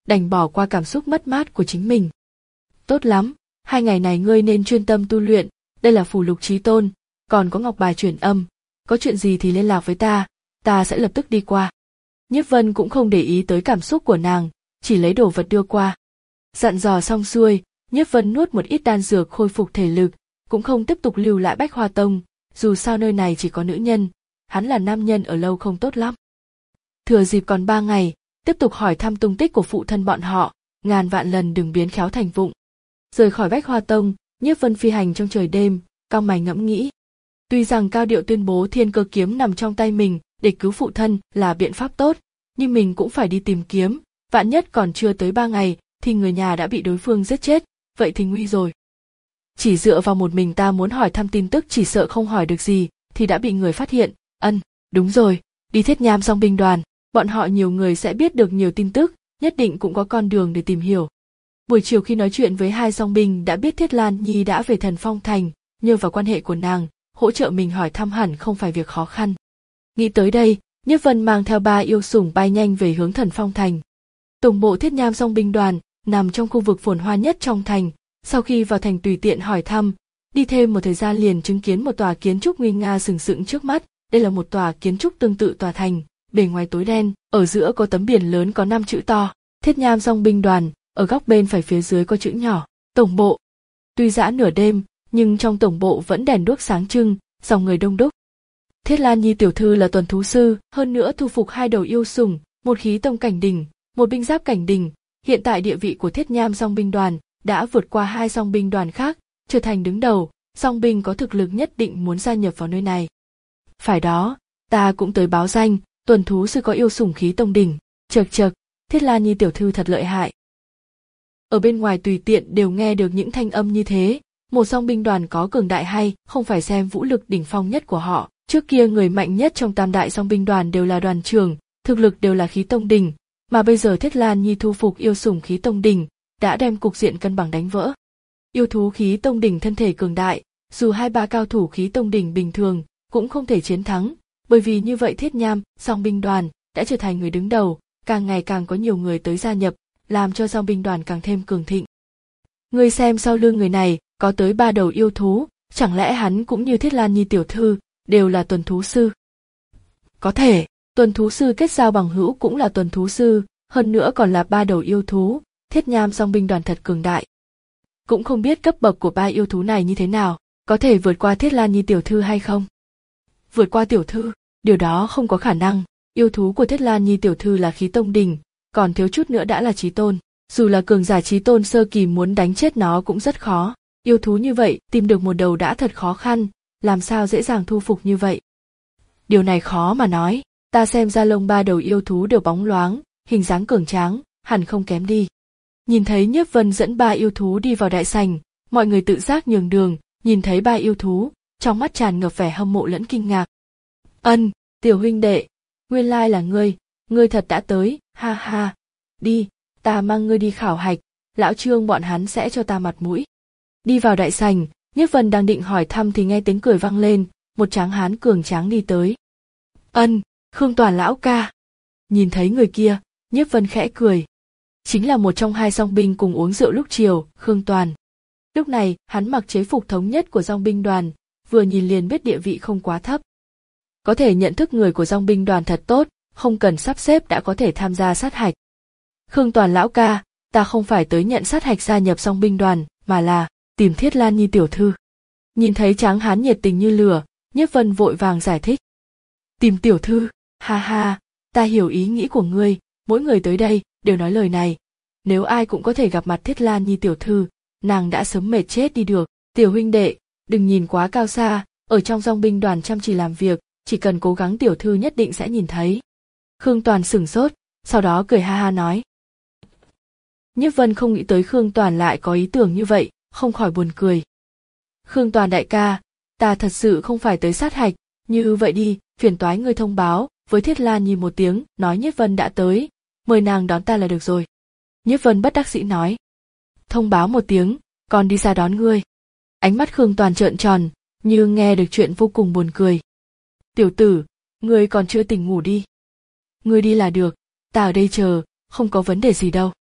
đành bỏ qua cảm xúc mất mát của chính mình. Tốt lắm, hai ngày này ngươi nên chuyên tâm tu luyện, đây là phù lục chí tôn, còn có ngọc bài truyền âm, có chuyện gì thì liên lạc với ta, ta sẽ lập tức đi qua. Nhiếp Vân cũng không để ý tới cảm xúc của nàng, chỉ lấy đồ vật đưa qua. Dặn dò xong xuôi, Nhiếp Vân nuốt một ít đan dược khôi phục thể lực, cũng không tiếp tục lưu lại Bách Hoa Tông, dù sao nơi này chỉ có nữ nhân, hắn là nam nhân ở lâu không tốt lắm. Thừa dịp còn ba ngày, tiếp tục hỏi thăm tung tích của phụ thân bọn họ, ngàn vạn lần đừng biến khéo thành vụng. Rời khỏi Bách Hoa Tông, Nhiếp Vân phi hành trong trời đêm, cau mày ngẫm nghĩ. Tuy rằng cao điệu tuyên bố thiên cơ kiếm nằm trong tay mình để cứu phụ thân là biện pháp tốt, nhưng mình cũng phải đi tìm kiếm, vạn nhất còn chưa tới ba ngày thì người nhà đã bị đối phương giết chết, vậy thì nguy rồi. Chỉ dựa vào một mình ta muốn hỏi thăm tin tức chỉ sợ không hỏi được gì thì đã bị người phát hiện. Ân, đúng rồi, đi Thiết Nham Dòng binh đoàn, bọn họ nhiều người sẽ biết được nhiều tin tức, nhất định cũng có con đường để tìm hiểu. Buổi chiều khi nói chuyện với hai dòng binh đã biết Thiết Lan Nhi đã về Thần Phong Thành, nhờ vào quan hệ của nàng, hỗ trợ mình hỏi thăm hẳn không phải việc khó khăn. Nghĩ tới đây, Nhiếp Vân mang theo ba yêu sủng bay nhanh về hướng Thần Phong Thành. Tổng bộ Thiết Nham Dòng binh đoàn nằm trong khu vực phồn hoa nhất trong thành, sau khi vào thành tùy tiện hỏi thăm, đi thêm một thời gian liền chứng kiến một tòa kiến trúc nguy nga sừng sững trước mắt. Đây là một tòa kiến trúc tương tự tòa thành, bề ngoài tối đen, ở giữa có tấm biển lớn có năm chữ to, Thiết Nham Dòng binh đoàn, ở góc bên phải phía dưới có chữ nhỏ, tổng bộ. Tuy dã nửa đêm, nhưng trong tổng bộ vẫn đèn đuốc sáng trưng, dòng người đông đúc. Thiết Lan Nhi tiểu thư là tuần thú sư, hơn nữa thu phục hai đầu yêu sủng, một khí tông cảnh đỉnh, một binh giáp cảnh đỉnh. Hiện tại địa vị của Thiết Nham Dòng binh đoàn đã vượt qua hai dòng binh đoàn khác, trở thành đứng đầu. Dòng binh có thực lực nhất định muốn gia nhập vào nơi này. Phải đó, ta cũng tới báo danh, tuần thú sư có yêu sủng khí tông đỉnh. Chậc chậc, Thiết Lan Nhi tiểu thư thật lợi hại. Ở bên ngoài tùy tiện đều nghe được những thanh âm như thế. Một dòng binh đoàn có cường đại hay không phải xem vũ lực đỉnh phong nhất của họ. Trước kia người mạnh nhất trong tam đại dòng binh đoàn đều là đoàn trưởng, thực lực đều là khí tông đỉnh, mà bây giờ Thiết Lan Nhi thu phục yêu sủng khí tông đỉnh, đã đem cục diện cân bằng đánh vỡ. Yêu thú khí tông đỉnh thân thể cường đại, dù hai ba cao thủ khí tông đỉnh bình thường cũng không thể chiến thắng, bởi vì như vậy Thiết Nham dòng binh đoàn đã trở thành người đứng đầu, càng ngày càng có nhiều người tới gia nhập, làm cho dòng binh đoàn càng thêm cường thịnh. Người xem sau lưng người này có tới ba đầu yêu thú, chẳng lẽ hắn cũng như Thiết Lan Nhi tiểu thư, đều là tuần thú sư? Có thể, tuần thú sư kết giao bằng hữu cũng là tuần thú sư, hơn nữa còn là ba đầu yêu thú, Thiết Nham dòng binh đoàn thật cường đại. Cũng không biết cấp bậc của ba yêu thú này như thế nào, có thể vượt qua Thiết Lan Nhi tiểu thư hay không? Vượt qua tiểu thư, điều đó không có khả năng, yêu thú của Thiết Lan Nhi tiểu thư là khí tông đỉnh, còn thiếu chút nữa đã là chí tôn, dù là cường giả chí tôn sơ kỳ muốn đánh chết nó cũng rất khó, yêu thú như vậy tìm được một đầu đã thật khó khăn, làm sao dễ dàng thu phục như vậy? Điều này khó mà nói, ta xem ra lông ba đầu yêu thú đều bóng loáng, hình dáng cường tráng, hẳn không kém đi. Nhìn thấy Nhiếp Vân dẫn ba yêu thú đi vào đại sảnh, mọi người tự giác nhường đường, nhìn thấy ba yêu thú, trong mắt tràn ngập vẻ hâm mộ lẫn kinh ngạc. Ân, tiểu huynh đệ, nguyên lai là ngươi, ngươi thật đã tới, ha ha. Đi, ta mang ngươi đi khảo hạch, lão Trương bọn hắn sẽ cho ta mặt mũi. Đi vào đại sảnh, Nhiếp Vân đang định hỏi thăm thì nghe tiếng cười vang lên, một tráng hán cường tráng đi tới. Ân, Khương Toàn lão ca. Nhìn thấy người kia, Nhiếp Vân khẽ cười. Chính là một trong hai dòng binh cùng uống rượu lúc chiều, Khương Toàn. Lúc này, hắn mặc chế phục thống nhất của dòng binh đoàn, vừa nhìn liền biết địa vị không quá thấp. Có thể nhận thức người của dòng binh đoàn thật tốt, không cần sắp xếp đã có thể tham gia sát hạch. Khương Toàn lão ca, ta không phải tới nhận sát hạch gia nhập dòng binh đoàn, mà là tìm Thiết Lan Nhi tiểu thư. Nhìn thấy tráng hán nhiệt tình như lửa, Nhiếp Vân vội vàng giải thích. Tìm tiểu thư, ha ha, ta hiểu ý nghĩ của ngươi, mỗi người tới đây đều nói lời này. Nếu ai cũng có thể gặp mặt Thiết Lan Nhi tiểu thư, nàng đã sớm mệt chết đi được. Tiểu huynh đệ, đừng nhìn quá cao xa, ở trong dòng binh đoàn chăm chỉ làm việc, chỉ cần cố gắng tiểu thư nhất định sẽ nhìn thấy. Khương Toàn sửng sốt, sau đó cười ha ha nói. Nhiếp Vân không nghĩ tới Khương Toàn lại có ý tưởng như vậy, không khỏi buồn cười. Khương Toàn đại ca, ta thật sự không phải tới sát hạch, như vậy đi, phiền toái ngươi thông báo với Thiết Lan Nhi một tiếng, nói Nhiếp Vân đã tới, mời nàng đón ta là được rồi. Nhiếp Vân bất đắc dĩ nói. Thông báo một tiếng, còn đi ra đón ngươi. Ánh mắt Khương Toàn trợn tròn, như nghe được chuyện vô cùng buồn cười. Tiểu tử, ngươi còn chưa tỉnh ngủ đi. Ngươi đi là được, ta ở đây chờ, không có vấn đề gì đâu.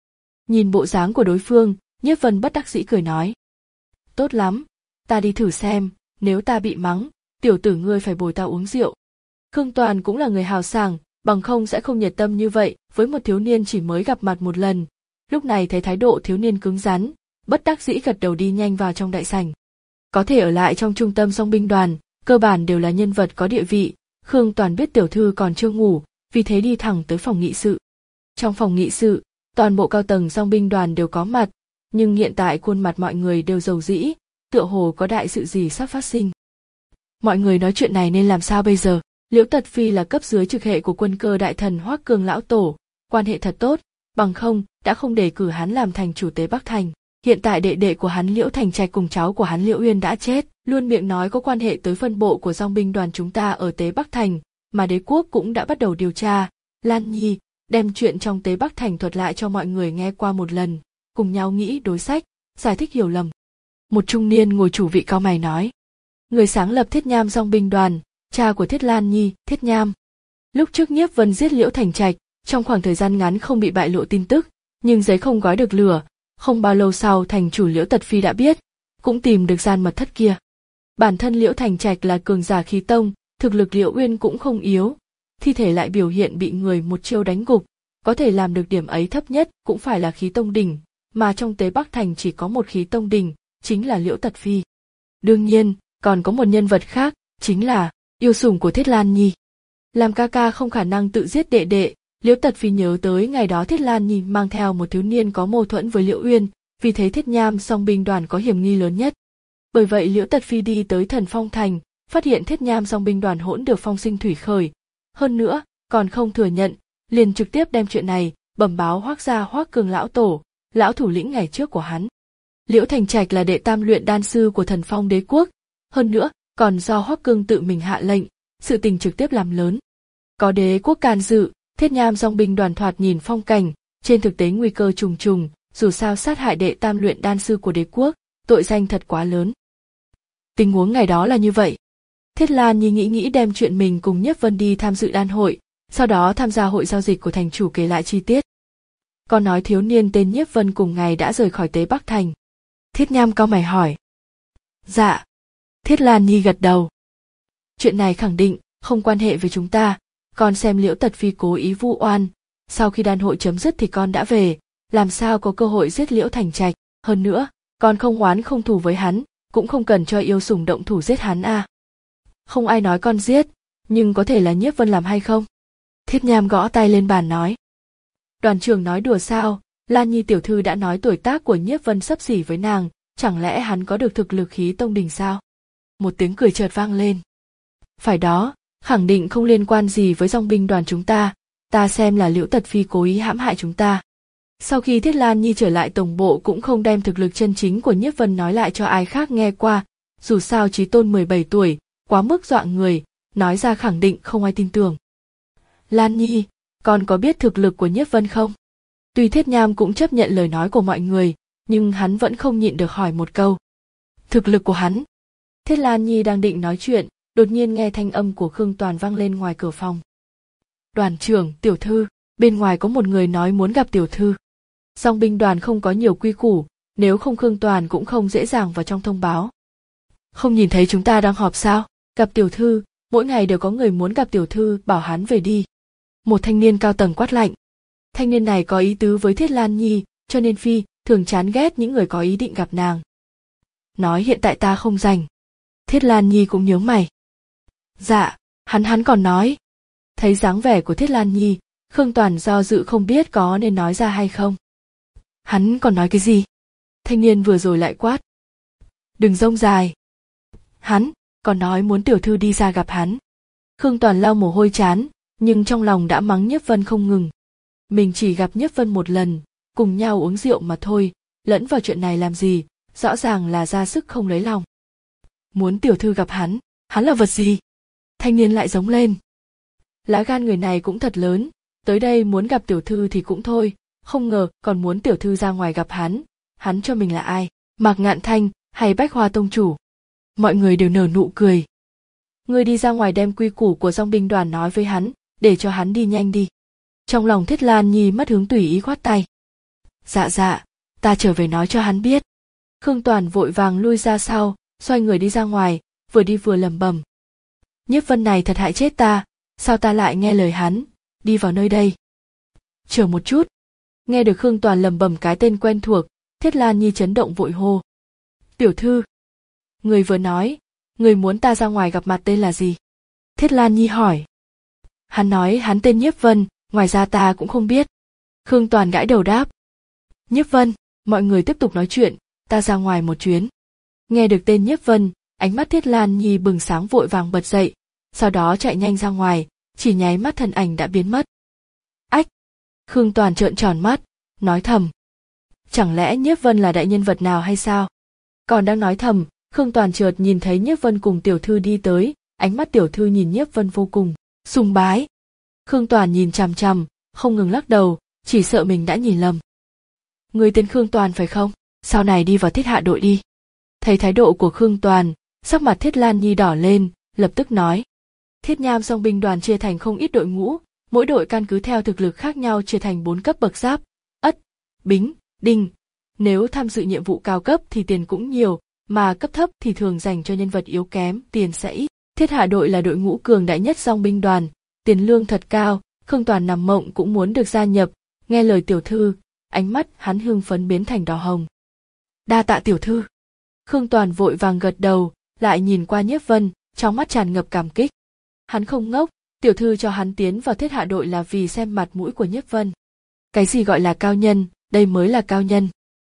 Nhìn bộ dáng của đối phương, Nhiếp Vân bất đắc dĩ cười nói. Tốt lắm, ta đi thử xem, nếu ta bị mắng, tiểu tử ngươi phải bồi ta uống rượu. Khương Toàn cũng là người hào sảng, bằng không sẽ không nhiệt tâm như vậy với một thiếu niên chỉ mới gặp mặt một lần. Lúc này thấy thái độ thiếu niên cứng rắn, bất đắc dĩ gật đầu đi nhanh vào trong đại sảnh. Có thể ở lại trong trung tâm dong binh đoàn, cơ bản đều là nhân vật có địa vị. Khương Toàn biết tiểu thư còn chưa ngủ, vì thế đi thẳng tới phòng nghị sự. Trong phòng nghị sự, toàn bộ cao tầng dong binh đoàn đều có mặt, nhưng hiện tại khuôn mặt mọi người đều rầu rĩ, tựa hồ có đại sự gì sắp phát sinh. Mọi người nói chuyện này nên làm sao bây giờ? Liễu Tật Phi là cấp dưới trực hệ của quân cơ đại thần Hoắc Cương lão tổ, quan hệ thật tốt, bằng không đã không đề cử hắn làm thành chủ tế Bắc Thành. Hiện tại đệ đệ của hắn Liễu Thành Trạch cùng cháu của hắn Liễu Uyên đã chết, luôn miệng nói có quan hệ tới phân bộ của dong binh đoàn chúng ta ở tế Bắc Thành, mà đế quốc cũng đã bắt đầu điều tra. Lan Nhi đem chuyện trong tế Bắc Thành thuật lại cho mọi người nghe qua một lần, cùng nhau nghĩ đối sách, giải thích hiểu lầm. Một trung niên ngồi chủ vị cao mày nói, người sáng lập Thiết Nham dong binh đoàn, cha của Thiết Lan Nhi, Thiết Nham. Lúc trước Nhiếp Vân giết Liễu Thành Trạch, trong khoảng thời gian ngắn không bị bại lộ tin tức, nhưng giấy không gói được lửa, không bao lâu sau thành chủ Liễu Tật Phi đã biết, cũng tìm được gian mật thất kia. Bản thân Liễu Thành Trạch là cường giả khí tông, thực lực Liễu Uyên cũng không yếu, thi thể lại biểu hiện bị người một chiêu đánh gục, có thể làm được điểm ấy thấp nhất cũng phải là khí tông đỉnh, mà trong tế Bắc Thành chỉ có một khí tông đỉnh, chính là Liễu Tật Phi. Đương nhiên, còn có một nhân vật khác, chính là yêu sủng của Thiết Lan Nhi. Làm ca ca không khả năng tự giết đệ đệ, Liễu Tật Phi nhớ tới ngày đó Thiết Lan Nhi mang theo một thiếu niên có mâu thuẫn với Liễu Uyên, vì thế Thiết Nham dong binh đoàn có hiểm nghi lớn nhất. Bởi vậy Liễu Tật Phi đi tới Thần Phong Thành, phát hiện Thiết Nham dong binh đoàn hỗn được phong sinh thủy khởi, hơn nữa còn không thừa nhận, liền trực tiếp đem chuyện này bẩm báo Hoắc gia Hoắc Cường lão tổ, lão thủ lĩnh ngày trước của hắn. Liễu Thành Trạch là đệ tam luyện đan sư của Thần Phong đế quốc, hơn nữa còn do Hoắc Cương tự mình hạ lệnh, sự tình trực tiếp làm lớn. Có đế quốc can dự, Thiết Nham dong binh đoàn thoạt nhìn phong cảnh, trên thực tế nguy cơ trùng trùng, dù sao sát hại đệ tam luyện đan sư của đế quốc, tội danh thật quá lớn. Tình huống ngày đó là như vậy. Thiết Lan Nhi nghĩ nghĩ đem chuyện mình cùng Nhiếp Vân đi tham dự đan hội, sau đó tham gia hội giao dịch của thành chủ kể lại chi tiết. Còn nói thiếu niên tên Nhiếp Vân cùng ngày đã rời khỏi tế Bắc Thành. Thiết Nham cau mày hỏi. Dạ. Thiết Lan Nhi gật đầu. Chuyện này khẳng định không quan hệ với chúng ta, con xem Liễu Tật Phi cố ý vu oan, sau khi đan hội chấm dứt thì con đã về, làm sao có cơ hội giết Liễu Thành Trạch, hơn nữa, con không oán không thù với hắn, cũng không cần cho yêu sủng động thủ giết hắn à. Không ai nói con giết, nhưng có thể là Nhiếp Vân làm hay không? Thiết Nham gõ tay lên bàn nói. Đoàn trưởng nói đùa sao, Lan Nhi tiểu thư đã nói tuổi tác của Nhiếp Vân xấp xỉ với nàng, chẳng lẽ hắn có được thực lực khí tông đỉnh sao? Một tiếng cười chợt vang lên. Phải đó, khẳng định không liên quan gì với dong binh đoàn chúng ta, ta xem là Liễu Tật Phi cố ý hãm hại chúng ta. Sau khi Thiết Lan Nhi trở lại tổng bộ cũng không đem thực lực chân chính của Nhiếp Vân nói lại cho ai khác nghe qua, dù sao chí tôn mười bảy tuổi, quá mức dọa người, nói ra khẳng định không ai tin tưởng. Lan Nhi, con có biết thực lực của Nhiếp Vân không? Tuy Thiết Nham cũng chấp nhận lời nói của mọi người, nhưng hắn vẫn không nhịn được hỏi một câu. Thực lực của hắn? Thiết Lan Nhi đang định nói chuyện, đột nhiên nghe thanh âm của Khương Toàn vang lên ngoài cửa phòng. Đoàn trưởng, tiểu thư, bên ngoài có một người nói muốn gặp tiểu thư. Dong binh đoàn không có nhiều quy củ, nếu không Khương Toàn cũng không dễ dàng vào trong thông báo. Không nhìn thấy chúng ta đang họp sao? Gặp tiểu thư, mỗi ngày đều có người muốn gặp tiểu thư, bảo hắn về đi. Một thanh niên cao tầng quát lạnh. Thanh niên này có ý tứ với Thiết Lan Nhi, cho nên phi thường chán ghét những người có ý định gặp nàng. Nói hiện tại ta không rảnh. Thiết Lan Nhi cũng nhướng mày. Dạ, hắn hắn còn nói. Thấy dáng vẻ của Thiết Lan Nhi, Khương Toàn do dự không biết có nên nói ra hay không. Hắn còn nói cái gì? Thanh niên vừa rồi lại quát. Đừng rông dài. Hắn còn nói muốn tiểu thư đi ra gặp hắn. Khương Toàn lau mồ hôi chán, nhưng trong lòng đã mắng Nhiếp Vân không ngừng. Mình chỉ gặp Nhiếp Vân một lần, cùng nhau uống rượu mà thôi, lẫn vào chuyện này làm gì, rõ ràng là ra sức không lấy lòng. Muốn tiểu thư gặp hắn, hắn là vật gì? Thanh niên lại giống lên. Lá gan người này cũng thật lớn, tới đây muốn gặp tiểu thư thì cũng thôi, không ngờ còn muốn tiểu thư ra ngoài gặp hắn, hắn cho mình là ai, Mạc Ngạn Thanh hay Bách Hoa tông chủ? Mọi người đều nở nụ cười. Ngươi đi ra ngoài đem quy củ của dong binh đoàn nói với hắn, để cho hắn đi nhanh đi. Trong lòng Thiết Lan Nhi mất hứng tùy ý khoát tay. Dạ dạ, ta trở về nói cho hắn biết. Khương Toàn vội vàng lui ra sau, xoay người đi ra ngoài, vừa đi vừa lẩm bẩm. Nhiếp Vân này thật hại chết ta, sao ta lại nghe lời hắn, đi vào nơi đây. Chờ một chút. Nghe được Khương Toàn lẩm bẩm cái tên quen thuộc, Thiết Lan Nhi chấn động vội hô. Tiểu thư. Người vừa nói, người muốn ta ra ngoài gặp mặt tên là gì? Thiết Lan Nhi hỏi. Hắn nói hắn tên Nhiếp Vân, ngoài ra ta cũng không biết. Khương Toàn gãi đầu đáp. Nhiếp Vân, mọi người tiếp tục nói chuyện, ta ra ngoài một chuyến. Nghe được tên Nhiếp Vân, ánh mắt Thiết Lan Nhi bừng sáng vội vàng bật dậy, sau đó chạy nhanh ra ngoài, chỉ nháy mắt thân ảnh đã biến mất. Ách! Khương Toàn trợn tròn mắt, nói thầm. Chẳng lẽ Nhiếp Vân là đại nhân vật nào hay sao? Còn đang nói thầm, Khương Toàn chợt nhìn thấy Nhiếp Vân cùng tiểu thư đi tới, ánh mắt tiểu thư nhìn Nhiếp Vân vô cùng sùng bái. Khương Toàn nhìn chằm chằm, không ngừng lắc đầu, chỉ sợ mình đã nhìn lầm. Người tên Khương Toàn phải không? Sau này đi vào Thiết hạ đội đi. Thấy thái độ của Khương Toàn, sắc mặt Thiết Lan Nhi đỏ lên, lập tức nói. Thiết Nham Song binh đoàn chia thành không ít đội ngũ, mỗi đội căn cứ theo thực lực khác nhau chia thành bốn cấp bậc giáp, ất, bính, đinh. Nếu tham dự nhiệm vụ cao cấp thì tiền cũng nhiều, mà cấp thấp thì thường dành cho nhân vật yếu kém, tiền sẽ ít. Thiết hạ đội là đội ngũ cường đại nhất Song binh đoàn, tiền lương thật cao, Khương Toàn nằm mộng cũng muốn được gia nhập, nghe lời tiểu thư, ánh mắt hắn hưng phấn biến thành đỏ hồng. Đa tạ tiểu thư. Khương Toàn vội vàng gật đầu, lại nhìn qua Nhiếp Vân, trong mắt tràn ngập cảm kích. Hắn không ngốc, tiểu thư cho hắn tiến vào Thiết hạ đội là vì xem mặt mũi của Nhiếp Vân. Cái gì gọi là cao nhân, đây mới là cao nhân.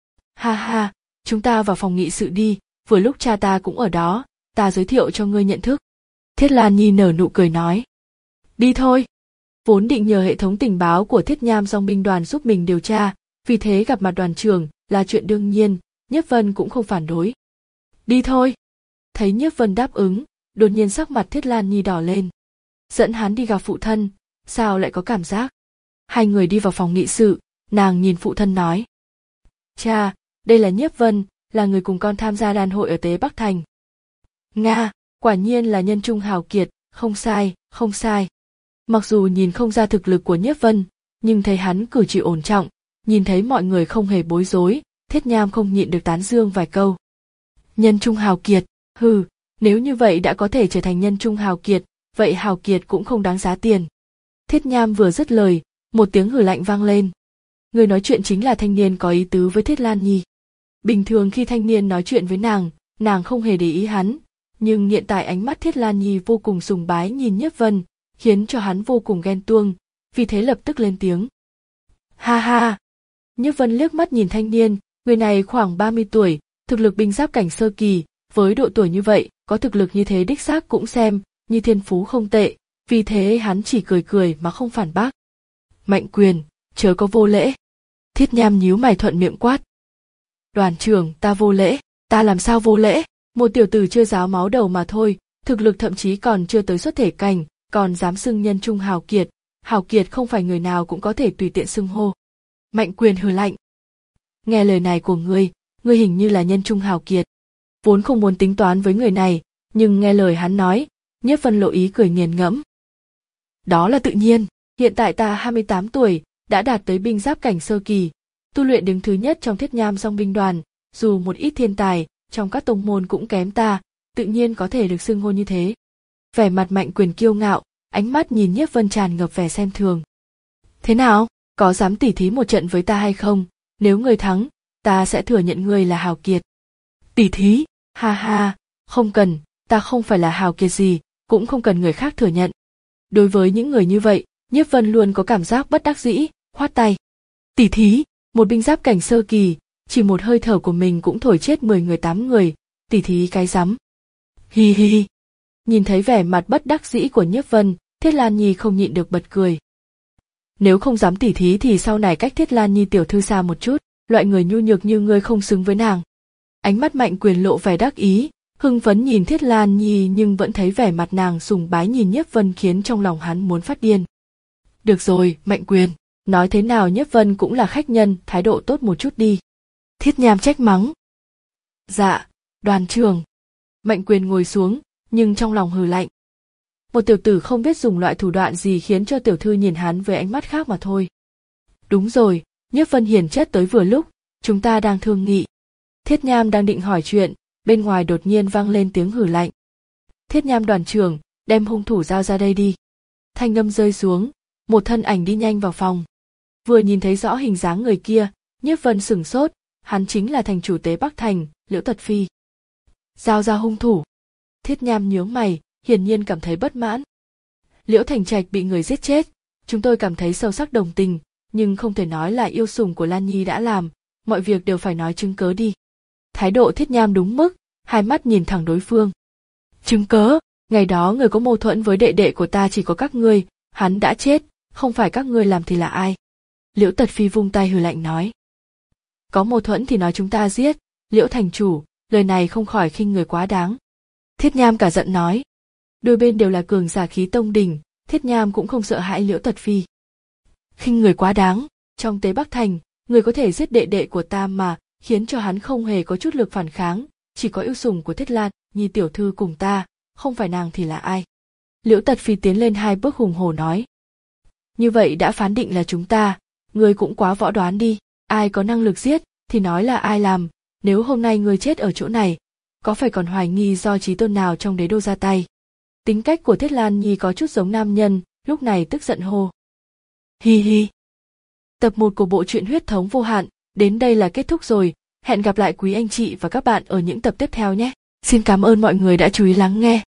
Ha ha, chúng ta vào phòng nghị sự đi, vừa lúc cha ta cũng ở đó, ta giới thiệu cho ngươi nhận thức. Thiết Lan Nhi nở nụ cười nói. Đi thôi. Vốn định nhờ hệ thống tình báo của Thiết Nham Song binh đoàn giúp mình điều tra, vì thế gặp mặt đoàn trưởng là chuyện đương nhiên, Nhiếp Vân cũng không phản đối. Đi thôi. Thấy Nhiếp Vân đáp ứng, đột nhiên sắc mặt Thiết Lan Nhi đỏ lên. Dẫn hắn đi gặp phụ thân, sao lại có cảm giác? Hai người đi vào phòng nghị sự, nàng nhìn phụ thân nói. Cha, đây là Nhiếp Vân, là người cùng con tham gia đàn hội ở Tế Bắc Thành. Nga, quả nhiên là nhân trung hào kiệt, không sai, không sai. Mặc dù nhìn không ra thực lực của Nhiếp Vân, nhưng thấy hắn cử chỉ ổn trọng, nhìn thấy mọi người không hề bối rối, Thiết Nham không nhịn được tán dương vài câu. Nhân trung hào kiệt, hừ, nếu như vậy đã có thể trở thành nhân trung hào kiệt, vậy hào kiệt cũng không đáng giá tiền. Thiết Nham vừa dứt lời, một tiếng hừ lạnh vang lên. Người nói chuyện chính là thanh niên có ý tứ với Thiết Lan Nhi. Bình thường khi thanh niên nói chuyện với nàng, nàng không hề để ý hắn, nhưng hiện tại ánh mắt Thiết Lan Nhi vô cùng sùng bái nhìn Nhiếp Vân, khiến cho hắn vô cùng ghen tuông, vì thế lập tức lên tiếng. Ha ha! Nhiếp Vân liếc mắt nhìn thanh niên, người này khoảng ba mươi tuổi, thực lực binh giáp cảnh sơ kỳ, với độ tuổi như vậy, có thực lực như thế đích xác cũng xem như thiên phú không tệ, vì thế hắn chỉ cười cười mà không phản bác. Mạnh Quyền, chớ có vô lễ. Thiết Nham nhíu mày thuận miệng quát. Đoàn trưởng, ta vô lễ, ta làm sao vô lễ? Một tiểu tử chưa ráo máu đầu mà thôi, thực lực thậm chí còn chưa tới xuất thể cảnh, còn dám xưng nhân trung hào kiệt. Hào kiệt không phải người nào cũng có thể tùy tiện xưng hô. Mạnh Quyền hừ lạnh. Nghe lời này của ngươi, ngươi hình như là nhân trung hào kiệt. Vốn không muốn tính toán với người này, nhưng nghe lời hắn nói, Nhiếp Vân lộ ý cười nghiền ngẫm. Đó là tự nhiên, hiện tại ta hai mươi tám tuổi, đã đạt tới binh giáp cảnh sơ kỳ, tu luyện đứng thứ nhất trong Thiết Nham Song binh đoàn, dù một ít thiên tài trong các tông môn cũng kém ta, tự nhiên có thể được xưng hô như thế. Vẻ mặt Mạnh Quyền kiêu ngạo, ánh mắt nhìn Nhiếp Vân tràn ngập vẻ xem thường. Thế nào, có dám tỉ thí một trận với ta hay không? Nếu ngươi thắng, ta sẽ thừa nhận ngươi là hào kiệt. Tỉ thí? Ha ha, không cần, ta không phải là hào kiệt gì, cũng không cần người khác thừa nhận. Đối với những người như vậy, Nhiếp Vân luôn có cảm giác bất đắc dĩ, khoát tay. Tỉ thí, một binh giáp cảnh sơ kỳ, chỉ một hơi thở của mình cũng thổi chết mười người tám người, tỉ thí cái rắm. Hi hi hi. Nhìn thấy vẻ mặt bất đắc dĩ của Nhiếp Vân, Thiết Lan Nhi không nhịn được bật cười. Nếu không dám tỉ thí thì sau này cách Thiết Lan Nhi tiểu thư xa một chút, loại người nhu nhược như ngươi không xứng với nàng. Ánh mắt Mạnh Quyền lộ vẻ đắc ý, hưng phấn nhìn Thiết Lan Nhi nhưng vẫn thấy vẻ mặt nàng sùng bái nhìn Nhiếp Vân khiến trong lòng hắn muốn phát điên. Được rồi, Mạnh Quyền, nói thế nào Nhiếp Vân cũng là khách nhân, thái độ tốt một chút đi. Thiết Nham trách mắng. Dạ, đoàn trưởng. Mạnh Quyền ngồi xuống, nhưng trong lòng hừ lạnh. Một tiểu tử không biết dùng loại thủ đoạn gì khiến cho tiểu thư nhìn hắn với ánh mắt khác mà thôi. Đúng rồi, Nhiếp Vân hiền chất tới vừa lúc, chúng ta đang thương nghị. Thiết Nham đang định hỏi chuyện, bên ngoài đột nhiên vang lên tiếng hử lạnh. Thiết Nham đoàn trưởng, đem hung thủ giao ra đây đi. Thanh âm rơi xuống, một thân ảnh đi nhanh vào phòng. Vừa nhìn thấy rõ hình dáng người kia, Nhiếp Vân sửng sốt, hắn chính là thành chủ tế Bắc Thành, Liễu Tật Phi. Giao ra hung thủ. Thiết Nham nhướng mày, hiển nhiên cảm thấy bất mãn. Liễu Thành Trạch bị người giết chết, chúng tôi cảm thấy sâu sắc đồng tình, nhưng không thể nói là yêu sủng của Lan Nhi đã làm, mọi việc đều phải nói chứng cớ đi. Thái độ Thiết Nham đúng mức, hai mắt nhìn thẳng đối phương. Chứng cớ, ngày đó người có mâu thuẫn với đệ đệ của ta chỉ có các ngươi, hắn đã chết, không phải các ngươi làm thì là ai? Liễu Tật Phi vung tay hừ lạnh nói. Có mâu thuẫn thì nói chúng ta giết, Liễu thành chủ, lời này không khỏi khinh người quá đáng. Thiết Nham cả giận nói. Đôi bên đều là cường giả khí tông đỉnh, Thiết Nham cũng không sợ hãi Liễu Tật Phi. Khinh người quá đáng, trong Tế Bắc Thành, người có thể giết đệ đệ của ta mà, khiến cho hắn không hề có chút lực phản kháng, chỉ có yêu sủng của Thiết Lan, Nhi tiểu thư cùng ta, không phải nàng thì là ai? Liễu Tật Phi tiến lên hai bước hùng hổ nói. Như vậy đã phán định là chúng ta, ngươi cũng quá võ đoán đi, ai có năng lực giết, thì nói là ai làm, nếu hôm nay ngươi chết ở chỗ này, có phải còn hoài nghi do chí tôn nào trong đế đô ra tay? Tính cách của Thiết Lan Nhi có chút giống nam nhân, lúc này tức giận hô. Hi hi. Tập một của bộ truyện Huyết Thống Vô Hạn, đến đây là kết thúc rồi, hẹn gặp lại quý anh chị và các bạn ở những tập tiếp theo nhé. Xin cảm ơn mọi người đã chú ý lắng nghe.